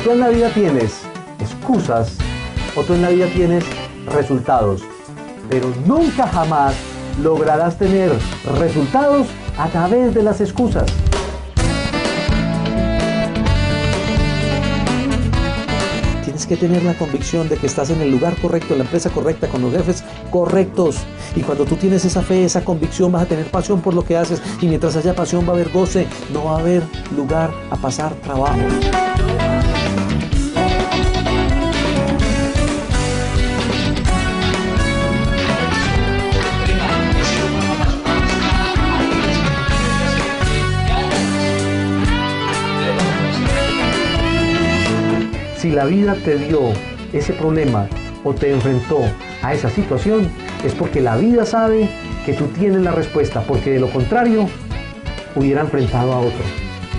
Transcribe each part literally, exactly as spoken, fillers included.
tú en la vida tienes excusas o tú en la vida tienes resultados, pero nunca jamás lograrás tener resultados a través de las excusas. Tienes que tener la convicción de que estás en el lugar correcto, en la empresa correcta, con los jefes correctos. Y cuando tú tienes esa fe, esa convicción, vas a tener pasión por lo que haces. Y mientras haya pasión va a haber goce, no va a haber lugar a pasar trabajo. Si la vida te dio ese problema o te enfrentó a esa situación, es porque la vida sabe que tú tienes la respuesta, porque de lo contrario, hubiera enfrentado a otro.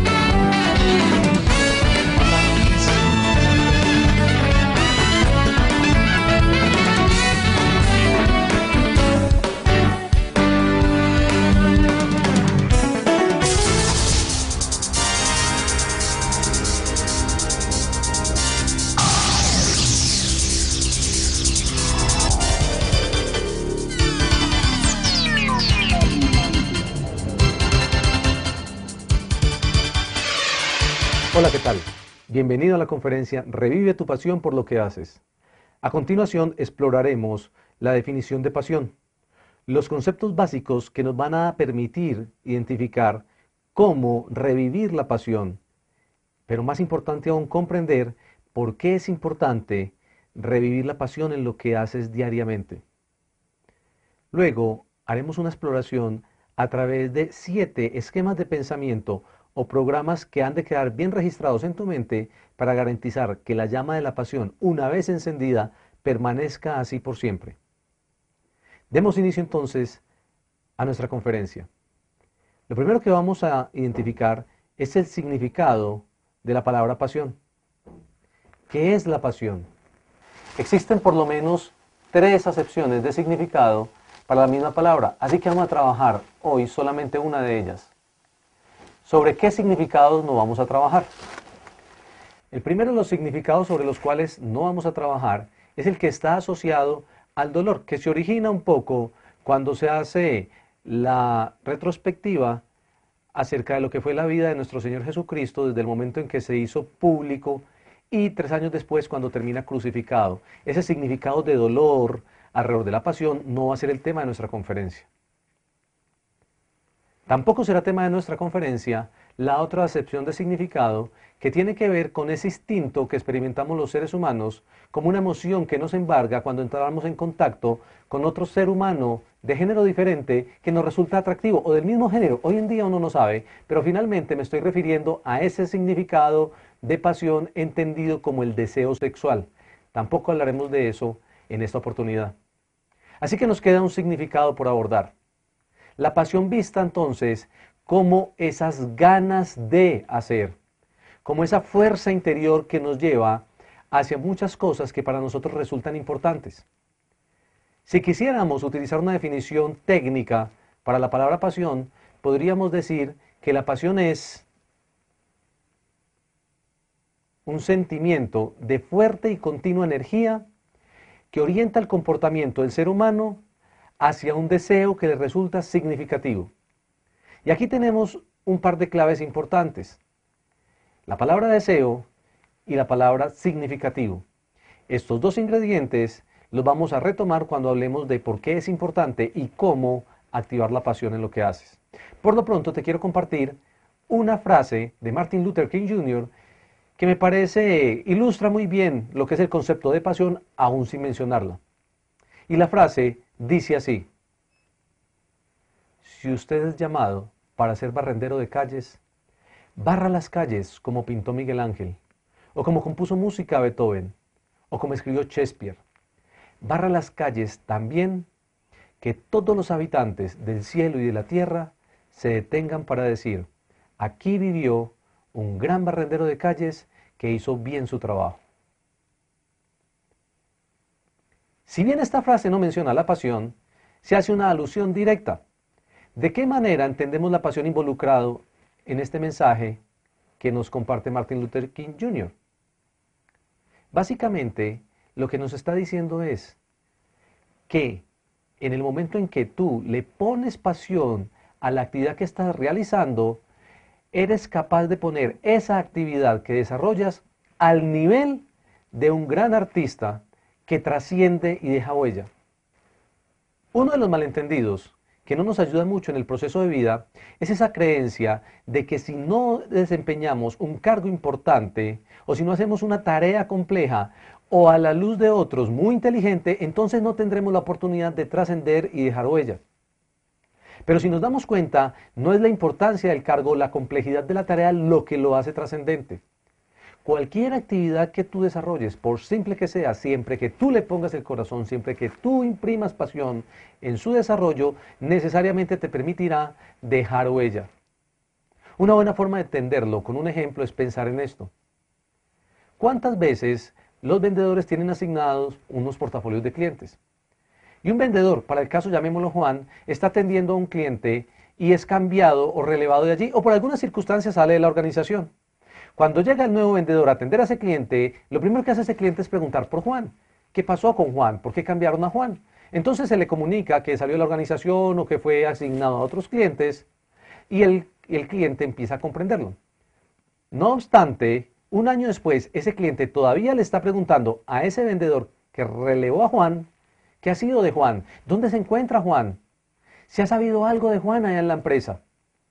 Hola, ¿qué tal? Bienvenido a la conferencia Revive tu pasión por lo que haces. A continuación exploraremos la definición de pasión, los conceptos básicos que nos van a permitir identificar cómo revivir la pasión, pero más importante aún comprender por qué es importante revivir la pasión en lo que haces diariamente. Luego haremos una exploración a través de siete esquemas de pensamiento o programas que han de quedar bien registrados en tu mente para garantizar que la llama de la pasión, una vez encendida, permanezca así por siempre. Demos inicio entonces a nuestra conferencia. Lo primero que vamos a identificar es el significado de la palabra pasión. ¿Qué es la pasión? Existen por lo menos tres acepciones de significado para la misma palabra, así que vamos a trabajar hoy solamente una de ellas. ¿Sobre qué significados no vamos a trabajar? El primero de los significados sobre los cuales no vamos a trabajar es el que está asociado al dolor, que se origina un poco cuando se hace la retrospectiva acerca de lo que fue la vida de nuestro Señor Jesucristo desde el momento en que se hizo público y tres años después cuando termina crucificado. Ese significado de dolor alrededor de la pasión no va a ser el tema de nuestra conferencia. Tampoco será tema de nuestra conferencia la otra acepción de significado que tiene que ver con ese instinto que experimentamos los seres humanos como una emoción que nos embarga cuando entramos en contacto con otro ser humano de género diferente que nos resulta atractivo o del mismo género. Hoy en día uno no sabe, pero finalmente me estoy refiriendo a ese significado de pasión entendido como el deseo sexual. Tampoco hablaremos de eso en esta oportunidad. Así que nos queda un significado por abordar. La pasión vista entonces como esas ganas de hacer, como esa fuerza interior que nos lleva hacia muchas cosas que para nosotros resultan importantes. Si quisiéramos utilizar una definición técnica para la palabra pasión, podríamos decir que la pasión es un sentimiento de fuerte y continua energía que orienta el comportamiento del ser humano hacia un deseo que le resulta significativo. Y aquí tenemos un par de claves importantes. La palabra deseo y la palabra significativo. Estos dos ingredientes los vamos a retomar cuando hablemos de por qué es importante y cómo activar la pasión en lo que haces. Por lo pronto te quiero compartir una frase de Martin Luther King junior que me parece ilustra muy bien lo que es el concepto de pasión, aún sin mencionarla. Y la frase dice así: si usted es llamado para ser barrendero de calles, barra las calles como pintó Miguel Ángel, o como compuso música Beethoven, o como escribió Shakespeare. Barra las calles también que todos los habitantes del cielo y de la tierra se detengan para decir: aquí vivió un gran barrendero de calles que hizo bien su trabajo. Si bien esta frase no menciona la pasión, se hace una alusión directa. ¿De qué manera entendemos la pasión involucrado en este mensaje que nos comparte Martin Luther King junior? Básicamente, lo que nos está diciendo es que en el momento en que tú le pones pasión a la actividad que estás realizando, eres capaz de poner esa actividad que desarrollas al nivel de un gran artista que trasciende y deja huella. Uno de los malentendidos que no nos ayuda mucho en el proceso de vida es esa creencia de que si no desempeñamos un cargo importante o si no hacemos una tarea compleja o a la luz de otros muy inteligente, entonces no tendremos la oportunidad de trascender y dejar huella. Pero si nos damos cuenta, no es la importancia del cargo, la complejidad de la tarea lo que lo hace trascendente. Cualquier actividad que tú desarrolles, por simple que sea, siempre que tú le pongas el corazón, siempre que tú imprimas pasión en su desarrollo, necesariamente te permitirá dejar huella. Una buena forma de entenderlo con un ejemplo es pensar en esto. ¿Cuántas veces los vendedores tienen asignados unos portafolios de clientes? Y un vendedor, para el caso llamémoslo Juan, está atendiendo a un cliente y es cambiado o relevado de allí o por alguna circunstancia sale de la organización. Cuando llega el nuevo vendedor a atender a ese cliente, lo primero que hace ese cliente es preguntar por Juan. ¿Qué pasó con Juan? ¿Por qué cambiaron a Juan? Entonces se le comunica que salió de la organización o que fue asignado a otros clientes y el, el cliente empieza a comprenderlo. No obstante, un año después, ese cliente todavía le está preguntando a ese vendedor que relevó a Juan, ¿qué ha sido de Juan? ¿Dónde se encuentra Juan? ¿Se ha sabido algo de Juan allá en la empresa?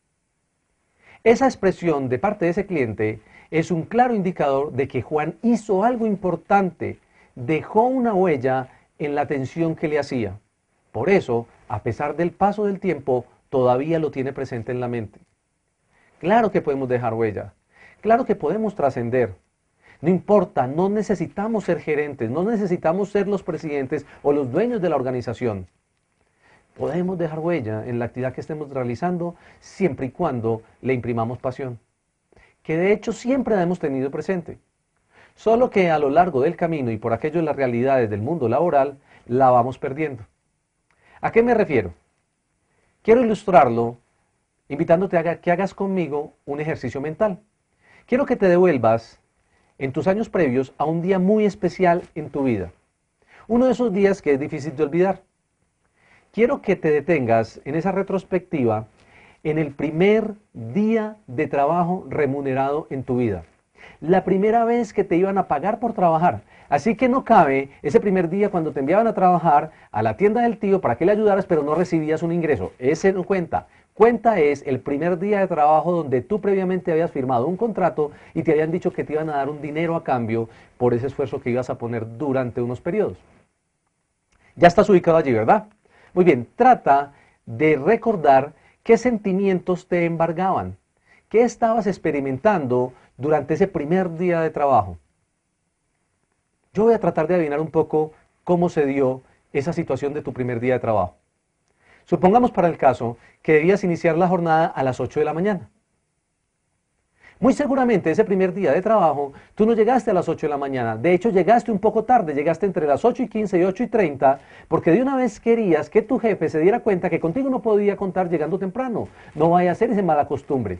Esa expresión de parte de ese cliente es un claro indicador de que Juan hizo algo importante, dejó una huella en la atención que le hacía. Por eso, a pesar del paso del tiempo, todavía lo tiene presente en la mente. Claro que podemos dejar huella, claro que podemos trascender. No importa, no necesitamos ser gerentes, no necesitamos ser los presidentes o los dueños de la organización. Podemos dejar huella en la actividad que estemos realizando siempre y cuando le imprimamos pasión, que de hecho siempre la hemos tenido presente. Solo que a lo largo del camino y por aquello de las realidades del mundo laboral, la vamos perdiendo. ¿A qué me refiero? Quiero ilustrarlo invitándote a que hagas conmigo un ejercicio mental. Quiero que te devuelvas en tus años previos a un día muy especial en tu vida. Uno de esos días que es difícil de olvidar. Quiero que te detengas en esa retrospectiva en el primer día de trabajo remunerado en tu vida. La primera vez que te iban a pagar por trabajar. Así que no cabe ese primer día cuando te enviaban a trabajar a la tienda del tío para que le ayudaras, pero no recibías un ingreso. Ese no cuenta. Cuenta es el primer día de trabajo donde tú previamente habías firmado un contrato y te habían dicho que te iban a dar un dinero a cambio por ese esfuerzo que ibas a poner durante unos periodos. Ya estás ubicado allí, ¿verdad? Muy bien, trata de recordar qué sentimientos te embargaban, qué estabas experimentando durante ese primer día de trabajo. Yo voy a tratar de adivinar un poco cómo se dio esa situación de tu primer día de trabajo. Supongamos para el caso que debías iniciar la jornada a las ocho de la mañana. Muy seguramente ese primer día de trabajo tú no llegaste a las ocho de la mañana, de hecho llegaste un poco tarde, llegaste entre las ocho y quince y ocho y treinta, porque de una vez querías que tu jefe se diera cuenta que contigo no podía contar llegando temprano, no vaya a ser esa mala costumbre.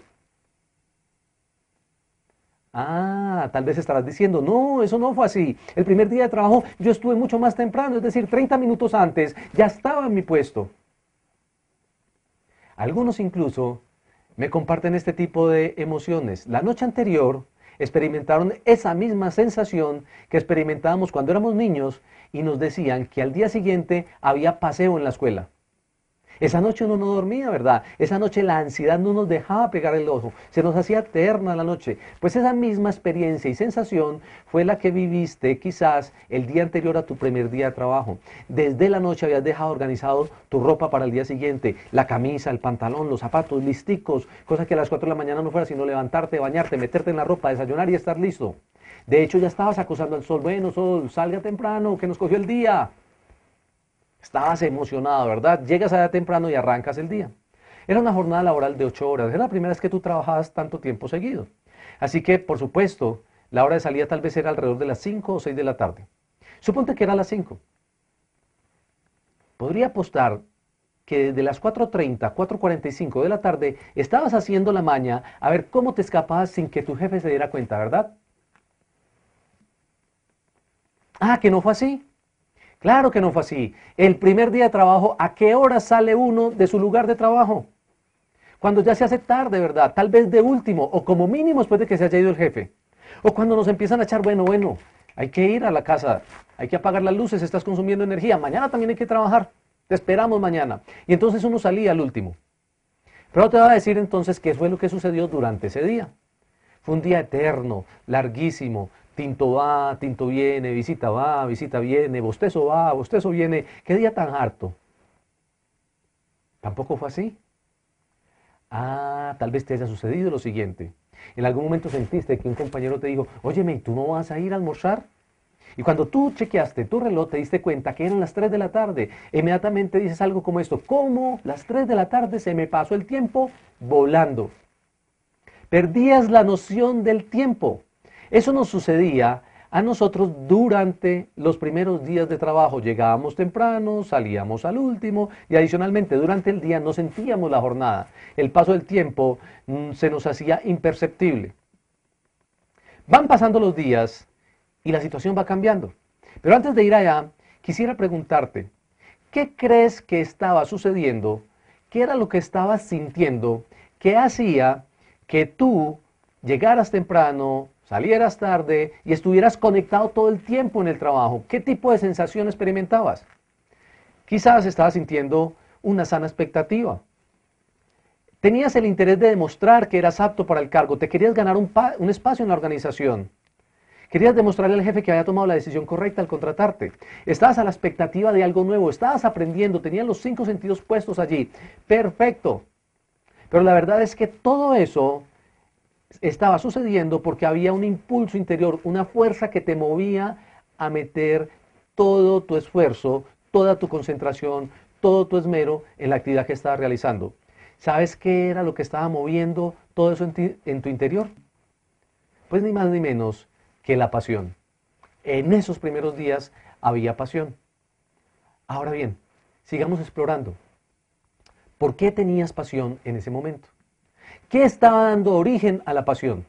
Ah, tal vez estarás diciendo, no, eso no fue así, el primer día de trabajo yo estuve mucho más temprano, es decir, treinta minutos antes, ya estaba en mi puesto. Algunos incluso me comparten este tipo de emociones. La noche anterior experimentaron esa misma sensación que experimentábamos cuando éramos niños y nos decían que al día siguiente había paseo en la escuela. Esa noche uno no dormía, ¿verdad? Esa noche la ansiedad no nos dejaba pegar el ojo, se nos hacía eterna la noche. Pues esa misma experiencia y sensación fue la que viviste quizás el día anterior a tu primer día de trabajo. Desde la noche habías dejado organizado tu ropa para el día siguiente, la camisa, el pantalón, los zapatos, listicos, cosa que a las cuatro de la mañana no fuera sino levantarte, bañarte, meterte en la ropa, desayunar y estar listo. De hecho ya estabas acosando al sol, bueno sol, salga temprano, que nos cogió el día. Estabas emocionado, ¿verdad? Llegas allá temprano y arrancas el día. Era una jornada laboral de ocho horas. Era la primera vez que tú trabajabas tanto tiempo seguido. Así que, por supuesto, la hora de salida tal vez era alrededor de las cinco o seis de la tarde. Suponte que era a las cinco. Podría apostar que desde las cuatro treinta, cuatro cuarenta y cinco de la tarde estabas haciendo la maña a ver cómo te escapabas sin que tu jefe se diera cuenta, ¿verdad? Ah, que no fue así. Claro que no fue así. El primer día de trabajo, ¿a qué hora sale uno de su lugar de trabajo? Cuando ya se hace tarde, ¿verdad? Tal vez de último, o como mínimo después de que se haya ido el jefe. O cuando nos empiezan a echar, bueno, bueno, hay que ir a la casa, hay que apagar las luces, estás consumiendo energía, mañana también hay que trabajar, te esperamos mañana. Y entonces uno salía al último. Pero te voy a decir entonces qué fue lo que sucedió durante ese día. Fue un día eterno, larguísimo, tinto va, tinto viene, visita va, visita viene, bostezo va, bostezo viene. ¿Qué día tan harto? Tampoco fue así. Ah, tal vez te haya sucedido lo siguiente. En algún momento sentiste que un compañero te dijo, óyeme, ¿y tú no vas a ir a almorzar? Y cuando tú chequeaste tu reloj, te diste cuenta que eran las tres de la tarde. Inmediatamente dices algo como esto, ¿cómo las tres de la tarde se me pasó el tiempo volando? Perdías la noción del tiempo. Eso nos sucedía a nosotros durante los primeros días de trabajo. Llegábamos temprano, salíamos al último y adicionalmente durante el día no sentíamos la jornada. El paso del tiempo mmm, se nos hacía imperceptible. Van pasando los días y la situación va cambiando. Pero antes de ir allá, quisiera preguntarte, ¿qué crees que estaba sucediendo? ¿Qué era lo que estabas sintiendo? ¿Qué hacía que tú llegaras temprano, salieras tarde y estuvieras conectado todo el tiempo en el trabajo? ¿Qué tipo de sensación experimentabas? Quizás estabas sintiendo una sana expectativa. Tenías el interés de demostrar que eras apto para el cargo, te querías ganar un, un espacio en la organización. Querías demostrarle al jefe que había tomado la decisión correcta al contratarte. Estabas a la expectativa de algo nuevo, estabas aprendiendo, tenías los cinco sentidos puestos allí. Perfecto. Pero la verdad es que todo eso estaba sucediendo porque había un impulso interior, una fuerza que te movía a meter todo tu esfuerzo, toda tu concentración, todo tu esmero en la actividad que estabas realizando. ¿Sabes qué era lo que estaba moviendo todo eso en, ti, en tu interior? Pues ni más ni menos que la pasión. En esos primeros días había pasión. Ahora bien, sigamos explorando. ¿Por qué tenías pasión en ese momento? ¿Qué estaba dando origen a la pasión?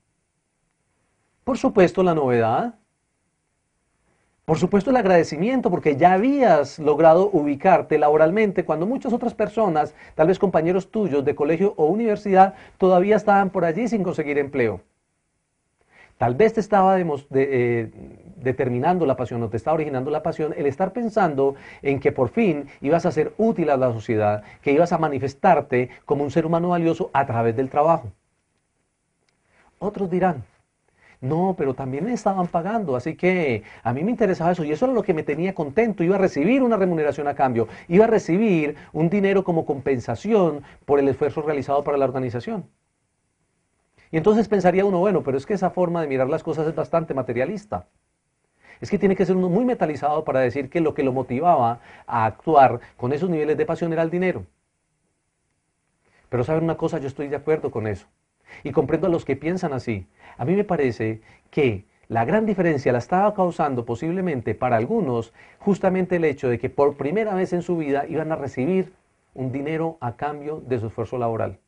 Por supuesto, la novedad. Por supuesto, el agradecimiento, porque ya habías logrado ubicarte laboralmente cuando muchas otras personas, tal vez compañeros tuyos de colegio o universidad, todavía estaban por allí sin conseguir empleo. Tal vez te estaba de, eh, determinando la pasión o te estaba originando la pasión el estar pensando en que por fin ibas a ser útil a la sociedad, que ibas a manifestarte como un ser humano valioso a través del trabajo. Otros dirán, no, pero también me estaban pagando, así que a mí me interesaba eso y eso era lo que me tenía contento, iba a recibir una remuneración a cambio, iba a recibir un dinero como compensación por el esfuerzo realizado para la organización. Y entonces pensaría uno, bueno, pero es que esa forma de mirar las cosas es bastante materialista. Es que tiene que ser uno muy metalizado para decir que lo que lo motivaba a actuar con esos niveles de pasión era el dinero. Pero ¿saben una cosa? Yo estoy de acuerdo con eso. Y comprendo a los que piensan así. A mí me parece que la gran diferencia la estaba causando posiblemente para algunos justamente el hecho de que por primera vez en su vida iban a recibir un dinero a cambio de su esfuerzo laboral.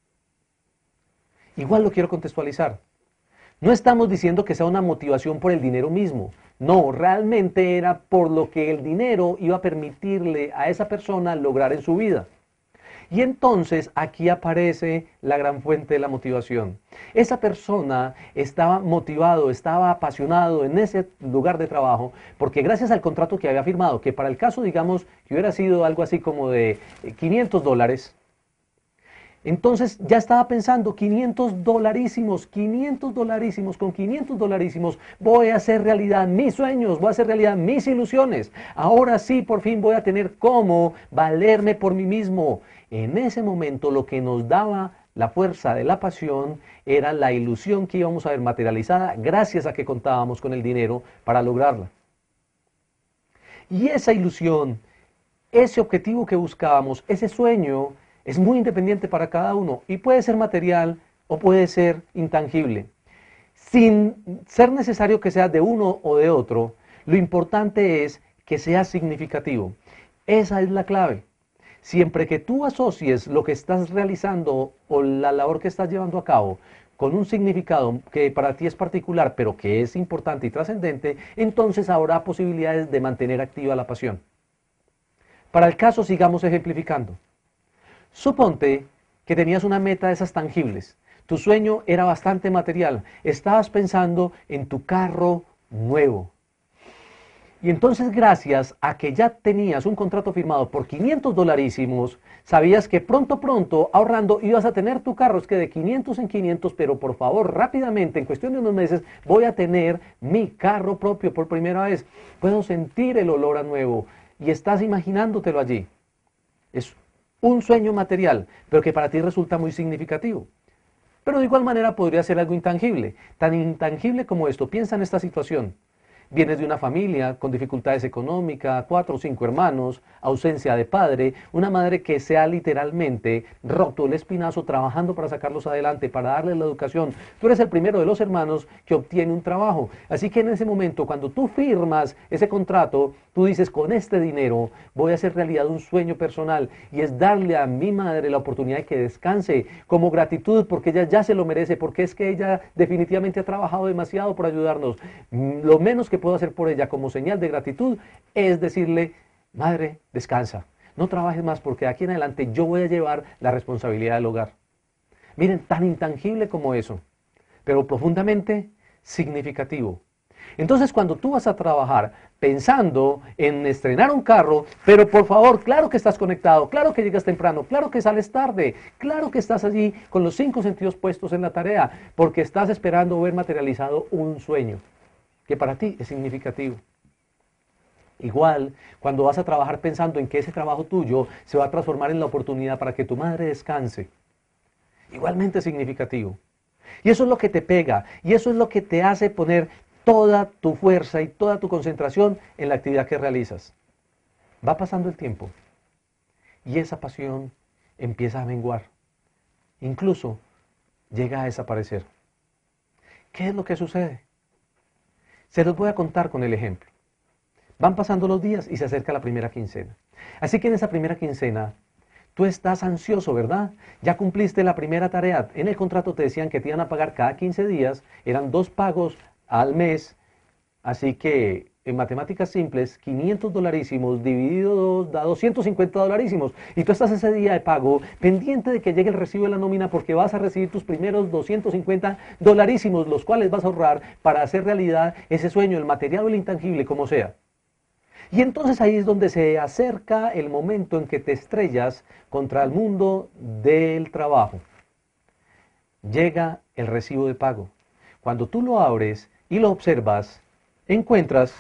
Igual lo quiero contextualizar. No estamos diciendo que sea una motivación por el dinero mismo. No, realmente era por lo que el dinero iba a permitirle a esa persona lograr en su vida. Y entonces aquí aparece la gran fuente de la motivación. Esa persona estaba motivado, estaba apasionado en ese lugar de trabajo porque gracias al contrato que había firmado, que para el caso digamos que hubiera sido algo así como de quinientos dólares, entonces ya estaba pensando, quinientos dolarísimos, quinientos dolarísimos, con quinientos dolarísimos voy a hacer realidad mis sueños, voy a hacer realidad mis ilusiones. Ahora sí, por fin voy a tener cómo valerme por mí mismo. En ese momento lo que nos daba la fuerza de la pasión era la ilusión que íbamos a ver materializada gracias a que contábamos con el dinero para lograrla. Y esa ilusión, ese objetivo que buscábamos, ese sueño, es muy independiente para cada uno y puede ser material o puede ser intangible. Sin ser necesario que sea de uno o de otro, lo importante es que sea significativo. Esa es la clave. Siempre que tú asocies lo que estás realizando o la labor que estás llevando a cabo con un significado que para ti es particular, pero que es importante y trascendente, entonces habrá posibilidades de mantener activa la pasión. Para el caso, sigamos ejemplificando. Suponte que tenías una meta de esas tangibles. Tu sueño era bastante material. Estabas pensando en tu carro nuevo. Y entonces, gracias a que ya tenías un contrato firmado por quinientos dolarísimos, sabías que pronto, pronto, ahorrando, ibas a tener tu carro. Es que de quinientos en quinientos, pero por favor, rápidamente, en cuestión de unos meses, voy a tener mi carro propio por primera vez. Puedo sentir el olor a nuevo y estás imaginándotelo allí. Es un sueño material, pero que para ti resulta muy significativo. Pero de igual manera podría ser algo intangible. Tan intangible como esto. Piensa en esta situación. Vienes de una familia con dificultades económicas, cuatro o cinco hermanos, ausencia de padre, una madre que se ha literalmente roto el espinazo trabajando para sacarlos adelante, para darles la educación. Tú eres el primero de los hermanos que obtiene un trabajo. Así que en ese momento, cuando tú firmas ese contrato, tú dices, con este dinero voy a hacer realidad un sueño personal, y es darle a mi madre la oportunidad de que descanse como gratitud, porque ella ya se lo merece, porque es que ella definitivamente ha trabajado demasiado por ayudarnos. Lo menos que puedo hacer por ella como señal de gratitud es decirle, madre, descansa, no trabajes más, porque de aquí en adelante yo voy a llevar la responsabilidad del hogar. Miren, tan intangible como eso, pero profundamente significativo. Entonces, cuando tú vas a trabajar pensando en estrenar un carro, pero por favor, claro que estás conectado, claro que llegas temprano, claro que sales tarde, claro que estás allí con los cinco sentidos puestos en la tarea, porque estás esperando ver materializado un sueño que para ti es significativo. Igual, cuando vas a trabajar pensando en que ese trabajo tuyo se va a transformar en la oportunidad para que tu madre descanse, igualmente significativo. Y eso es lo que te pega, y eso es lo que te hace poner toda tu fuerza y toda tu concentración en la actividad que realizas. Va pasando el tiempo, y esa pasión empieza a menguar, incluso llega a desaparecer. ¿Qué es lo que sucede? Se los voy a contar con el ejemplo. Van pasando los días y se acerca la primera quincena. Así que en esa primera quincena, tú estás ansioso, ¿verdad? Ya cumpliste la primera tarea. En el contrato te decían que te iban a pagar cada quince días, eran dos pagos al mes, así que en matemáticas simples, quinientos dolarísimos dividido dos da doscientos cincuenta dolarísimos. Y tú estás ese día de pago pendiente de que llegue el recibo de la nómina, porque vas a recibir tus primeros doscientos cincuenta dolarísimos, los cuales vas a ahorrar para hacer realidad ese sueño, el material o el intangible, como sea. Y entonces ahí es donde se acerca el momento en que te estrellas contra el mundo del trabajo. Llega el recibo de pago. Cuando tú lo abres y lo observas, encuentras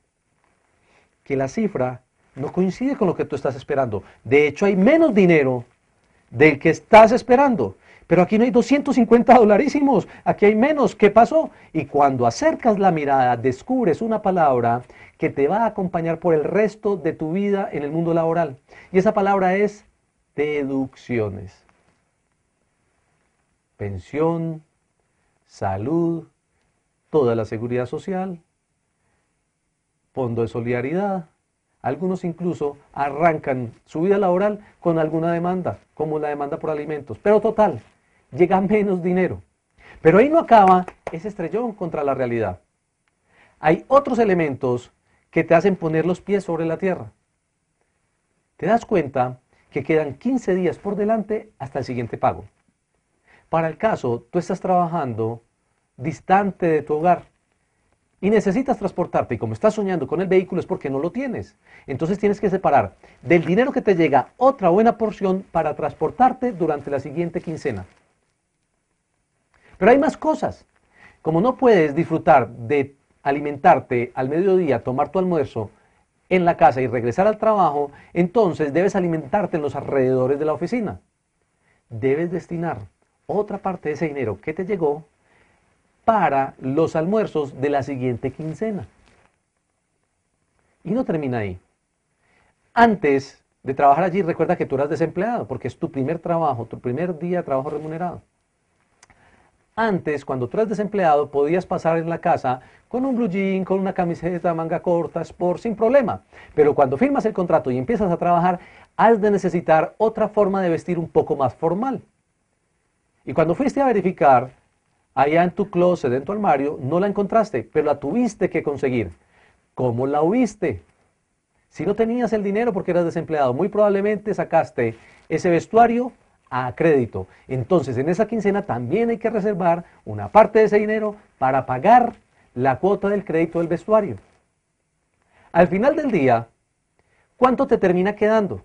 que la cifra no coincide con lo que tú estás esperando. De hecho, hay menos dinero del que estás esperando. Pero aquí no hay doscientos cincuenta dolarísimos, aquí hay menos. ¿Qué pasó? Y cuando acercas la mirada, descubres una palabra que te va a acompañar por el resto de tu vida en el mundo laboral. Y esa palabra es deducciones. Pensión, salud, toda la seguridad social, fondo de solidaridad. Algunos incluso arrancan su vida laboral con alguna demanda, como la demanda por alimentos. Pero total, llega menos dinero. Pero ahí no acaba ese estrellón contra la realidad. Hay otros elementos que te hacen poner los pies sobre la tierra. Te das cuenta que quedan quince días por delante hasta el siguiente pago. Para el caso, tú estás trabajando distante de tu hogar y necesitas transportarte, y como estás soñando con el vehículo es porque no lo tienes. Entonces tienes que separar del dinero que te llega otra buena porción para transportarte durante la siguiente quincena. Pero hay más cosas. Como no puedes disfrutar de alimentarte al mediodía, tomar tu almuerzo en la casa y regresar al trabajo, entonces debes alimentarte en los alrededores de la oficina. Debes destinar otra parte de ese dinero que te llegó para los almuerzos de la siguiente quincena. Y no termina ahí. Antes de trabajar allí, recuerda que tú eras desempleado, porque es tu primer trabajo, tu primer día de trabajo remunerado. Antes, cuando tú eras desempleado, podías pasar en la casa con un blue jean, con una camiseta, manga corta, sport, sin problema. Pero cuando firmas el contrato y empiezas a trabajar, has de necesitar otra forma de vestir un poco más formal. Y cuando fuiste a verificar allá en tu closet, en tu armario, no la encontraste, pero la tuviste que conseguir. ¿Cómo la huiste? Si no tenías el dinero porque eras desempleado, muy probablemente sacaste ese vestuario a crédito. Entonces, en esa quincena también hay que reservar una parte de ese dinero para pagar la cuota del crédito del vestuario. Al final del día, ¿cuánto te termina quedando?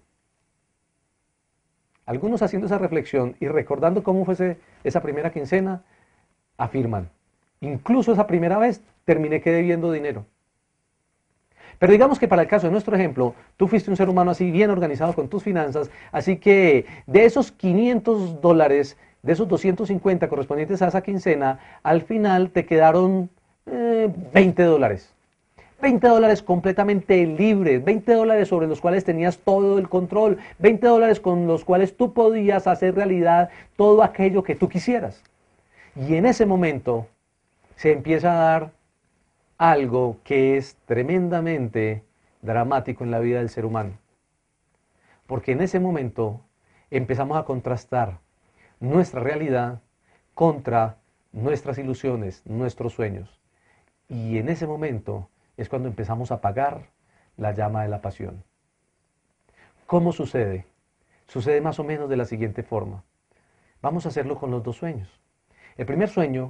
Algunos haciendo esa reflexión y recordando cómo fue ese, esa primera quincena, afirman, incluso esa primera vez terminé que debiendo dinero. Pero digamos que para el caso de nuestro ejemplo, tú fuiste un ser humano así bien organizado con tus finanzas, así que de esos quinientos dólares, de esos doscientos cincuenta correspondientes a esa quincena, al final te quedaron eh, veinte dólares. veinte dólares completamente libres, veinte dólares sobre los cuales tenías todo el control, veinte dólares con los cuales tú podías hacer realidad todo aquello que tú quisieras. Y en ese momento se empieza a dar algo que es tremendamente dramático en la vida del ser humano. Porque en ese momento empezamos a contrastar nuestra realidad contra nuestras ilusiones, nuestros sueños. Y en ese momento es cuando empezamos a apagar la llama de la pasión. ¿Cómo sucede? Sucede más o menos de la siguiente forma. Vamos a hacerlo con los dos sueños. El primer sueño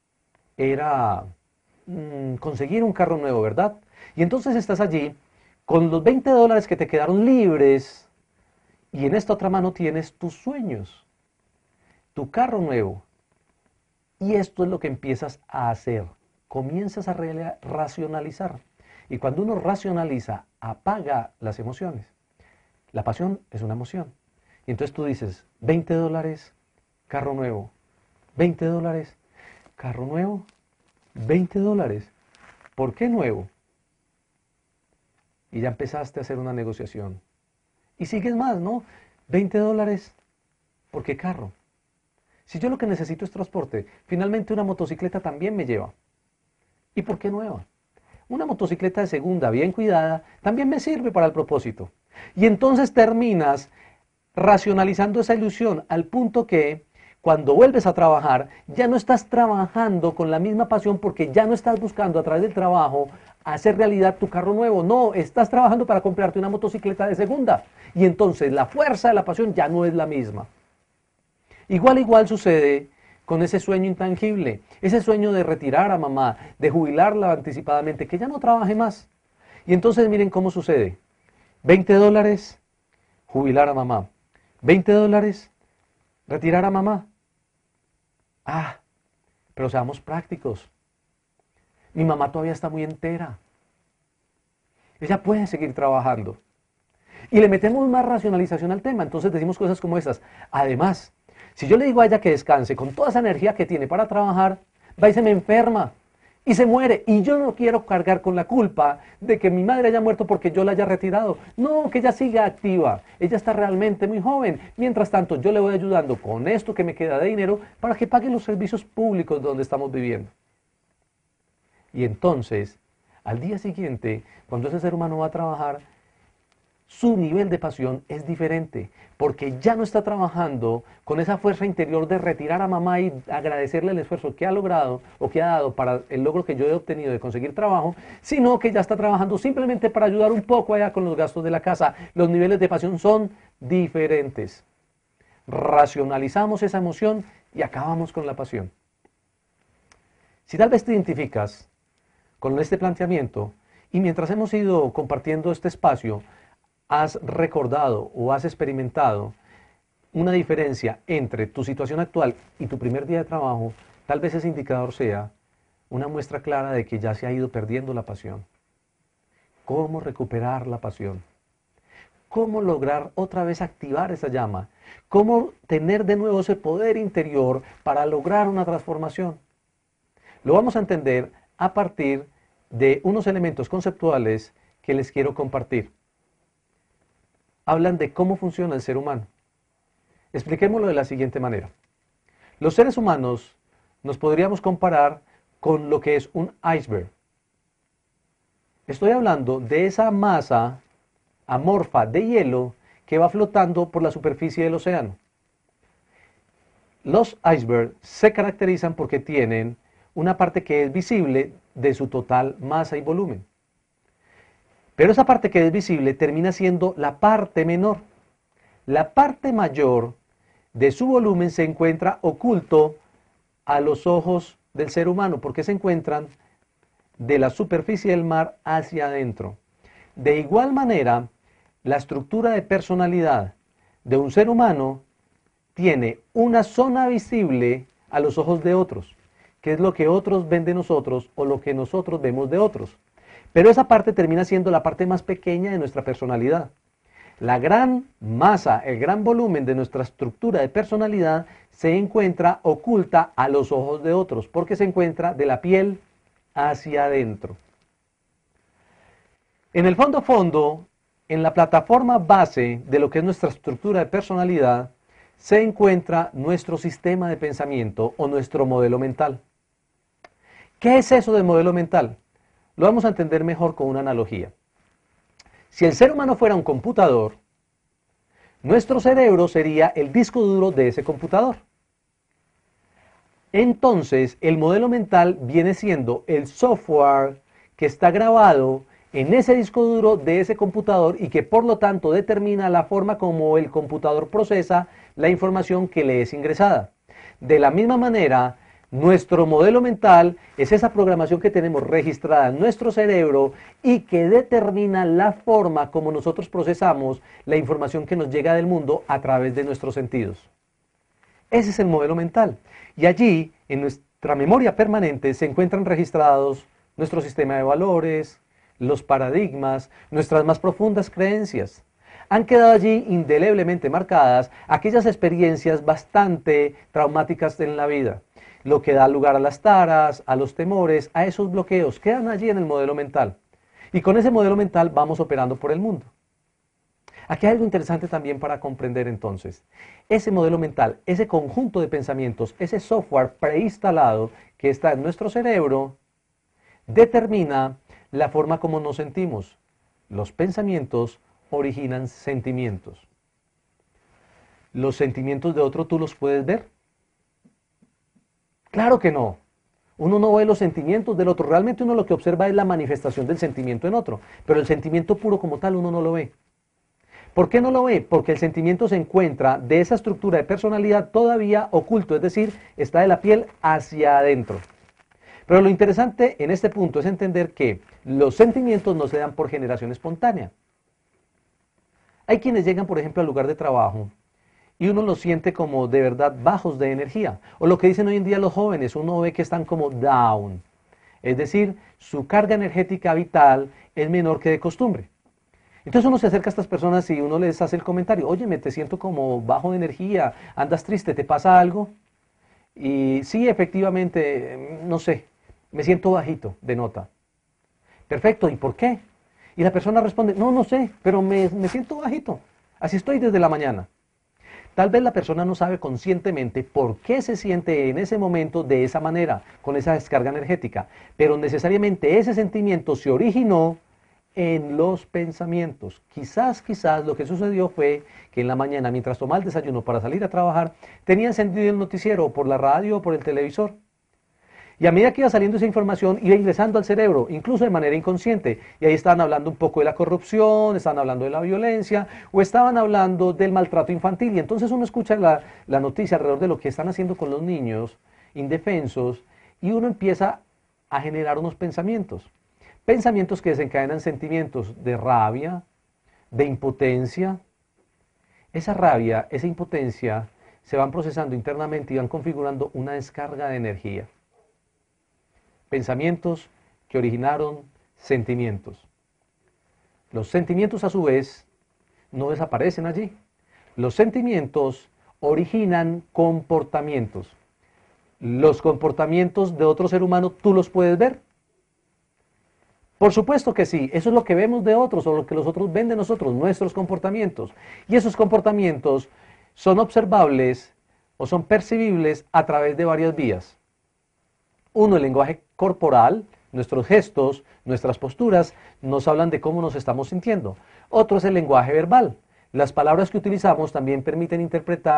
era mmm, conseguir un carro nuevo, ¿verdad? Y entonces estás allí con los veinte dólares que te quedaron libres y en esta otra mano tienes tus sueños, tu carro nuevo. Y esto es lo que empiezas a hacer. Comienzas a racionalizar. Y cuando uno racionaliza, apaga las emociones. La pasión es una emoción. Y entonces tú dices, veinte dólares, carro nuevo. veinte dólares, carro nuevo. veinte dólares. ¿Por qué nuevo? Y ya empezaste a hacer una negociación. Y sigues más, ¿no? veinte dólares, ¿por qué carro? Si yo lo que necesito es transporte, finalmente una motocicleta también me lleva. ¿Y por qué nueva? Una motocicleta de segunda, bien cuidada, también me sirve para el propósito. Y entonces terminas racionalizando esa ilusión al punto que cuando vuelves a trabajar, ya no estás trabajando con la misma pasión porque ya no estás buscando a través del trabajo hacer realidad tu carro nuevo. No, estás trabajando para comprarte una motocicleta de segunda. Y entonces la fuerza de la pasión ya no es la misma. Igual, igual sucede con ese sueño intangible, ese sueño de retirar a mamá, de jubilarla anticipadamente, que ya no trabaje más. Y entonces miren cómo sucede. veinte dólares, jubilar a mamá. veinte dólares, retirar a mamá. Ah, pero seamos prácticos. Mi mamá todavía está muy entera. Ella puede seguir trabajando. Y le metemos más racionalización al tema. Entonces decimos cosas como estas. Además, si yo le digo a ella que descanse con toda esa energía que tiene para trabajar, va y se me enferma y se muere. Y yo no quiero cargar con la culpa de que mi madre haya muerto porque yo la haya retirado. No, que ella siga activa. Ella está realmente muy joven. Mientras tanto, yo le voy ayudando con esto que me queda de dinero para que pague los servicios públicos donde estamos viviendo. Y entonces, al día siguiente, cuando ese ser humano va a trabajar, su nivel de pasión es diferente, porque ya no está trabajando con esa fuerza interior de retirar a mamá y agradecerle el esfuerzo que ha logrado o que ha dado para el logro que yo he obtenido de conseguir trabajo, sino que ya está trabajando simplemente para ayudar un poco allá con los gastos de la casa. Los niveles de pasión son diferentes. Racionalizamos esa emoción y acabamos con la pasión. Si tal vez te identificas con este planteamiento y mientras hemos ido compartiendo este espacio, has recordado o has experimentado una diferencia entre tu situación actual y tu primer día de trabajo, tal vez ese indicador sea una muestra clara de que ya se ha ido perdiendo la pasión. ¿Cómo recuperar la pasión? ¿Cómo lograr otra vez activar esa llama? ¿Cómo tener de nuevo ese poder interior para lograr una transformación? Lo vamos a entender a partir de unos elementos conceptuales que les quiero compartir. Hablan de cómo funciona el ser humano. Expliquémoslo de la siguiente manera. Los seres humanos nos podríamos comparar con lo que es un iceberg. Estoy hablando de esa masa amorfa de hielo que va flotando por la superficie del océano. Los icebergs se caracterizan porque tienen una parte que es visible de su total masa y volumen. Pero esa parte que es visible termina siendo la parte menor. La parte mayor de su volumen se encuentra oculto a los ojos del ser humano, porque se encuentran de la superficie del mar hacia adentro. De igual manera, la estructura de personalidad de un ser humano tiene una zona visible a los ojos de otros, que es lo que otros ven de nosotros o lo que nosotros vemos de otros. Pero esa parte termina siendo la parte más pequeña de nuestra personalidad. La gran masa, el gran volumen de nuestra estructura de personalidad se encuentra oculta a los ojos de otros, porque se encuentra de la piel hacia adentro. En el fondo fondo, en la plataforma base de lo que es nuestra estructura de personalidad, se encuentra nuestro sistema de pensamiento o nuestro modelo mental. ¿Qué es eso del modelo mental? Lo vamos a entender mejor con una analogía. Si el ser humano fuera un computador, nuestro cerebro sería el disco duro de ese computador. Entonces, el modelo mental viene siendo el software que está grabado en ese disco duro de ese computador y que por lo tanto determina la forma como el computador procesa la información que le es ingresada. De la misma manera, nuestro modelo mental es esa programación que tenemos registrada en nuestro cerebro y que determina la forma como nosotros procesamos la información que nos llega del mundo a través de nuestros sentidos. Ese es el modelo mental. Y allí, en nuestra memoria permanente, se encuentran registrados nuestro sistema de valores, los paradigmas, nuestras más profundas creencias. Han quedado allí indeleblemente marcadas aquellas experiencias bastante traumáticas en la vida. Lo que da lugar a las taras, a los temores, a esos bloqueos, quedan allí en el modelo mental. Y con ese modelo mental vamos operando por el mundo. Aquí hay algo interesante también para comprender entonces. Ese modelo mental, ese conjunto de pensamientos, ese software preinstalado que está en nuestro cerebro, determina la forma como nos sentimos. Los pensamientos originan sentimientos. ¿Los sentimientos de otro tú los puedes ver? Claro que no. Uno no ve los sentimientos del otro. Realmente uno lo que observa es la manifestación del sentimiento en otro. Pero el sentimiento puro como tal uno no lo ve. ¿Por qué no lo ve? Porque el sentimiento se encuentra de esa estructura de personalidad todavía oculto, es decir, está de la piel hacia adentro. Pero lo interesante en este punto es entender que los sentimientos no se dan por generación espontánea. Hay quienes llegan, por ejemplo, al lugar de trabajo y uno los siente como de verdad bajos de energía. O lo que dicen hoy en día los jóvenes, uno ve que están como down. Es decir, su carga energética vital es menor que de costumbre. Entonces uno se acerca a estas personas y uno les hace el comentario, oye, me te siento como bajo de energía, andas triste, ¿te pasa algo? Y sí, efectivamente, no sé, me siento bajito de nota. Perfecto, ¿y por qué? Y la persona responde, no, no sé, pero me, me siento bajito, así estoy desde la mañana. Tal vez la persona no sabe conscientemente por qué se siente en ese momento de esa manera, con esa descarga energética, pero necesariamente ese sentimiento se originó en los pensamientos. Quizás, quizás lo que sucedió fue que en la mañana, mientras tomaba el desayuno para salir a trabajar, tenía encendido el noticiero por la radio o por el televisor. Y a medida que iba saliendo esa información, iba ingresando al cerebro, incluso de manera inconsciente. Y ahí estaban hablando un poco de la corrupción, estaban hablando de la violencia, o estaban hablando del maltrato infantil. Y entonces uno escucha la, la noticia alrededor de lo que están haciendo con los niños indefensos, y uno empieza a generar unos pensamientos. Pensamientos que desencadenan sentimientos de rabia, de impotencia. Esa rabia, esa impotencia, se van procesando internamente y van configurando una descarga de energía. Pensamientos que originaron sentimientos. Los sentimientos, a su vez, no desaparecen allí. Los sentimientos originan comportamientos. Los comportamientos de otro ser humano, ¿tú los puedes ver? Por supuesto que sí, eso es lo que vemos de otros o lo que los otros ven de nosotros, nuestros comportamientos. Y esos comportamientos son observables o son percibibles a través de varias vías. Uno, el lenguaje corporal, nuestros gestos, nuestras posturas nos hablan de cómo nos estamos sintiendo. Otro es el lenguaje verbal. Las palabras que utilizamos también permiten interpretar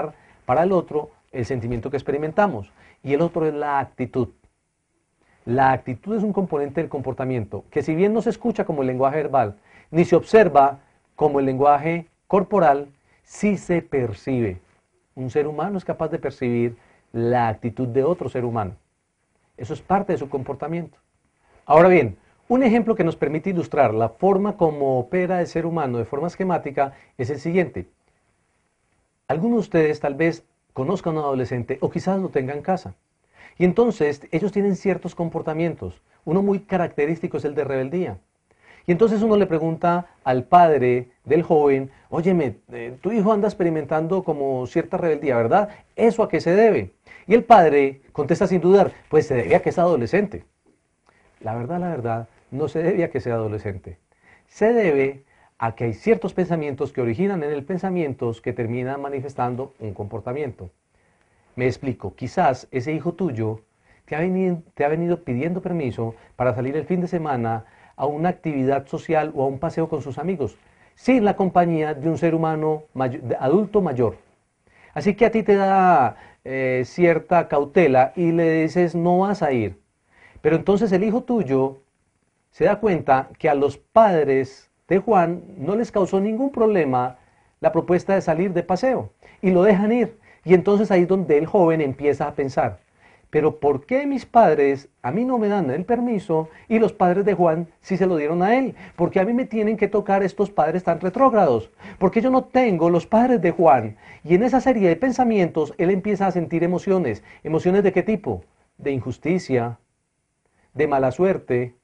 para el otro el sentimiento que experimentamos, y el otro es la actitud. La actitud es un componente del comportamiento que, si bien no se escucha como el lenguaje verbal, ni se observa como el lenguaje corporal, sí se percibe. Un ser humano es capaz de percibir la actitud de otro ser humano. Eso es parte de su comportamiento. Ahora bien, un ejemplo que nos permite ilustrar la forma como opera el ser humano de forma esquemática es el siguiente. Algunos de ustedes tal vez conozcan a un adolescente o quizás lo tengan en casa. Y entonces ellos tienen ciertos comportamientos. Uno muy característico es el de rebeldía. Y entonces uno le pregunta al padre del joven, óyeme, eh, tu hijo anda experimentando como cierta rebeldía, ¿verdad? ¿Eso a qué se debe? Y el padre contesta sin dudar, pues se debe a que es adolescente. La verdad, la verdad, no se debe a que sea adolescente. Se debe a que hay ciertos pensamientos que originan en el pensamiento que terminan manifestando un comportamiento. Me explico, quizás ese hijo tuyo te ha, venido, te ha venido pidiendo permiso para salir el fin de semana a una actividad social o a un paseo con sus amigos, sin la compañía de un ser humano mayor, adulto mayor. Así que a ti te da eh, cierta cautela y le dices no vas a ir. Pero entonces el hijo tuyo se da cuenta que a los padres de Juan no les causó ningún problema la propuesta de salir de paseo y lo dejan ir. Y entonces ahí es donde el joven empieza a pensar, pero ¿por qué mis padres a mí no me dan el permiso y los padres de Juan sí se lo dieron a él? ¿Por qué a mí me tienen que tocar estos padres tan retrógrados? ¿Por qué yo no tengo los padres de Juan? Y en esa serie de pensamientos él empieza a sentir emociones. ¿Emociones de qué tipo? De injusticia, de mala suerte,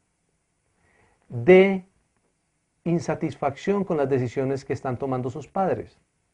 de insatisfacción con las decisiones que están tomando sus padres.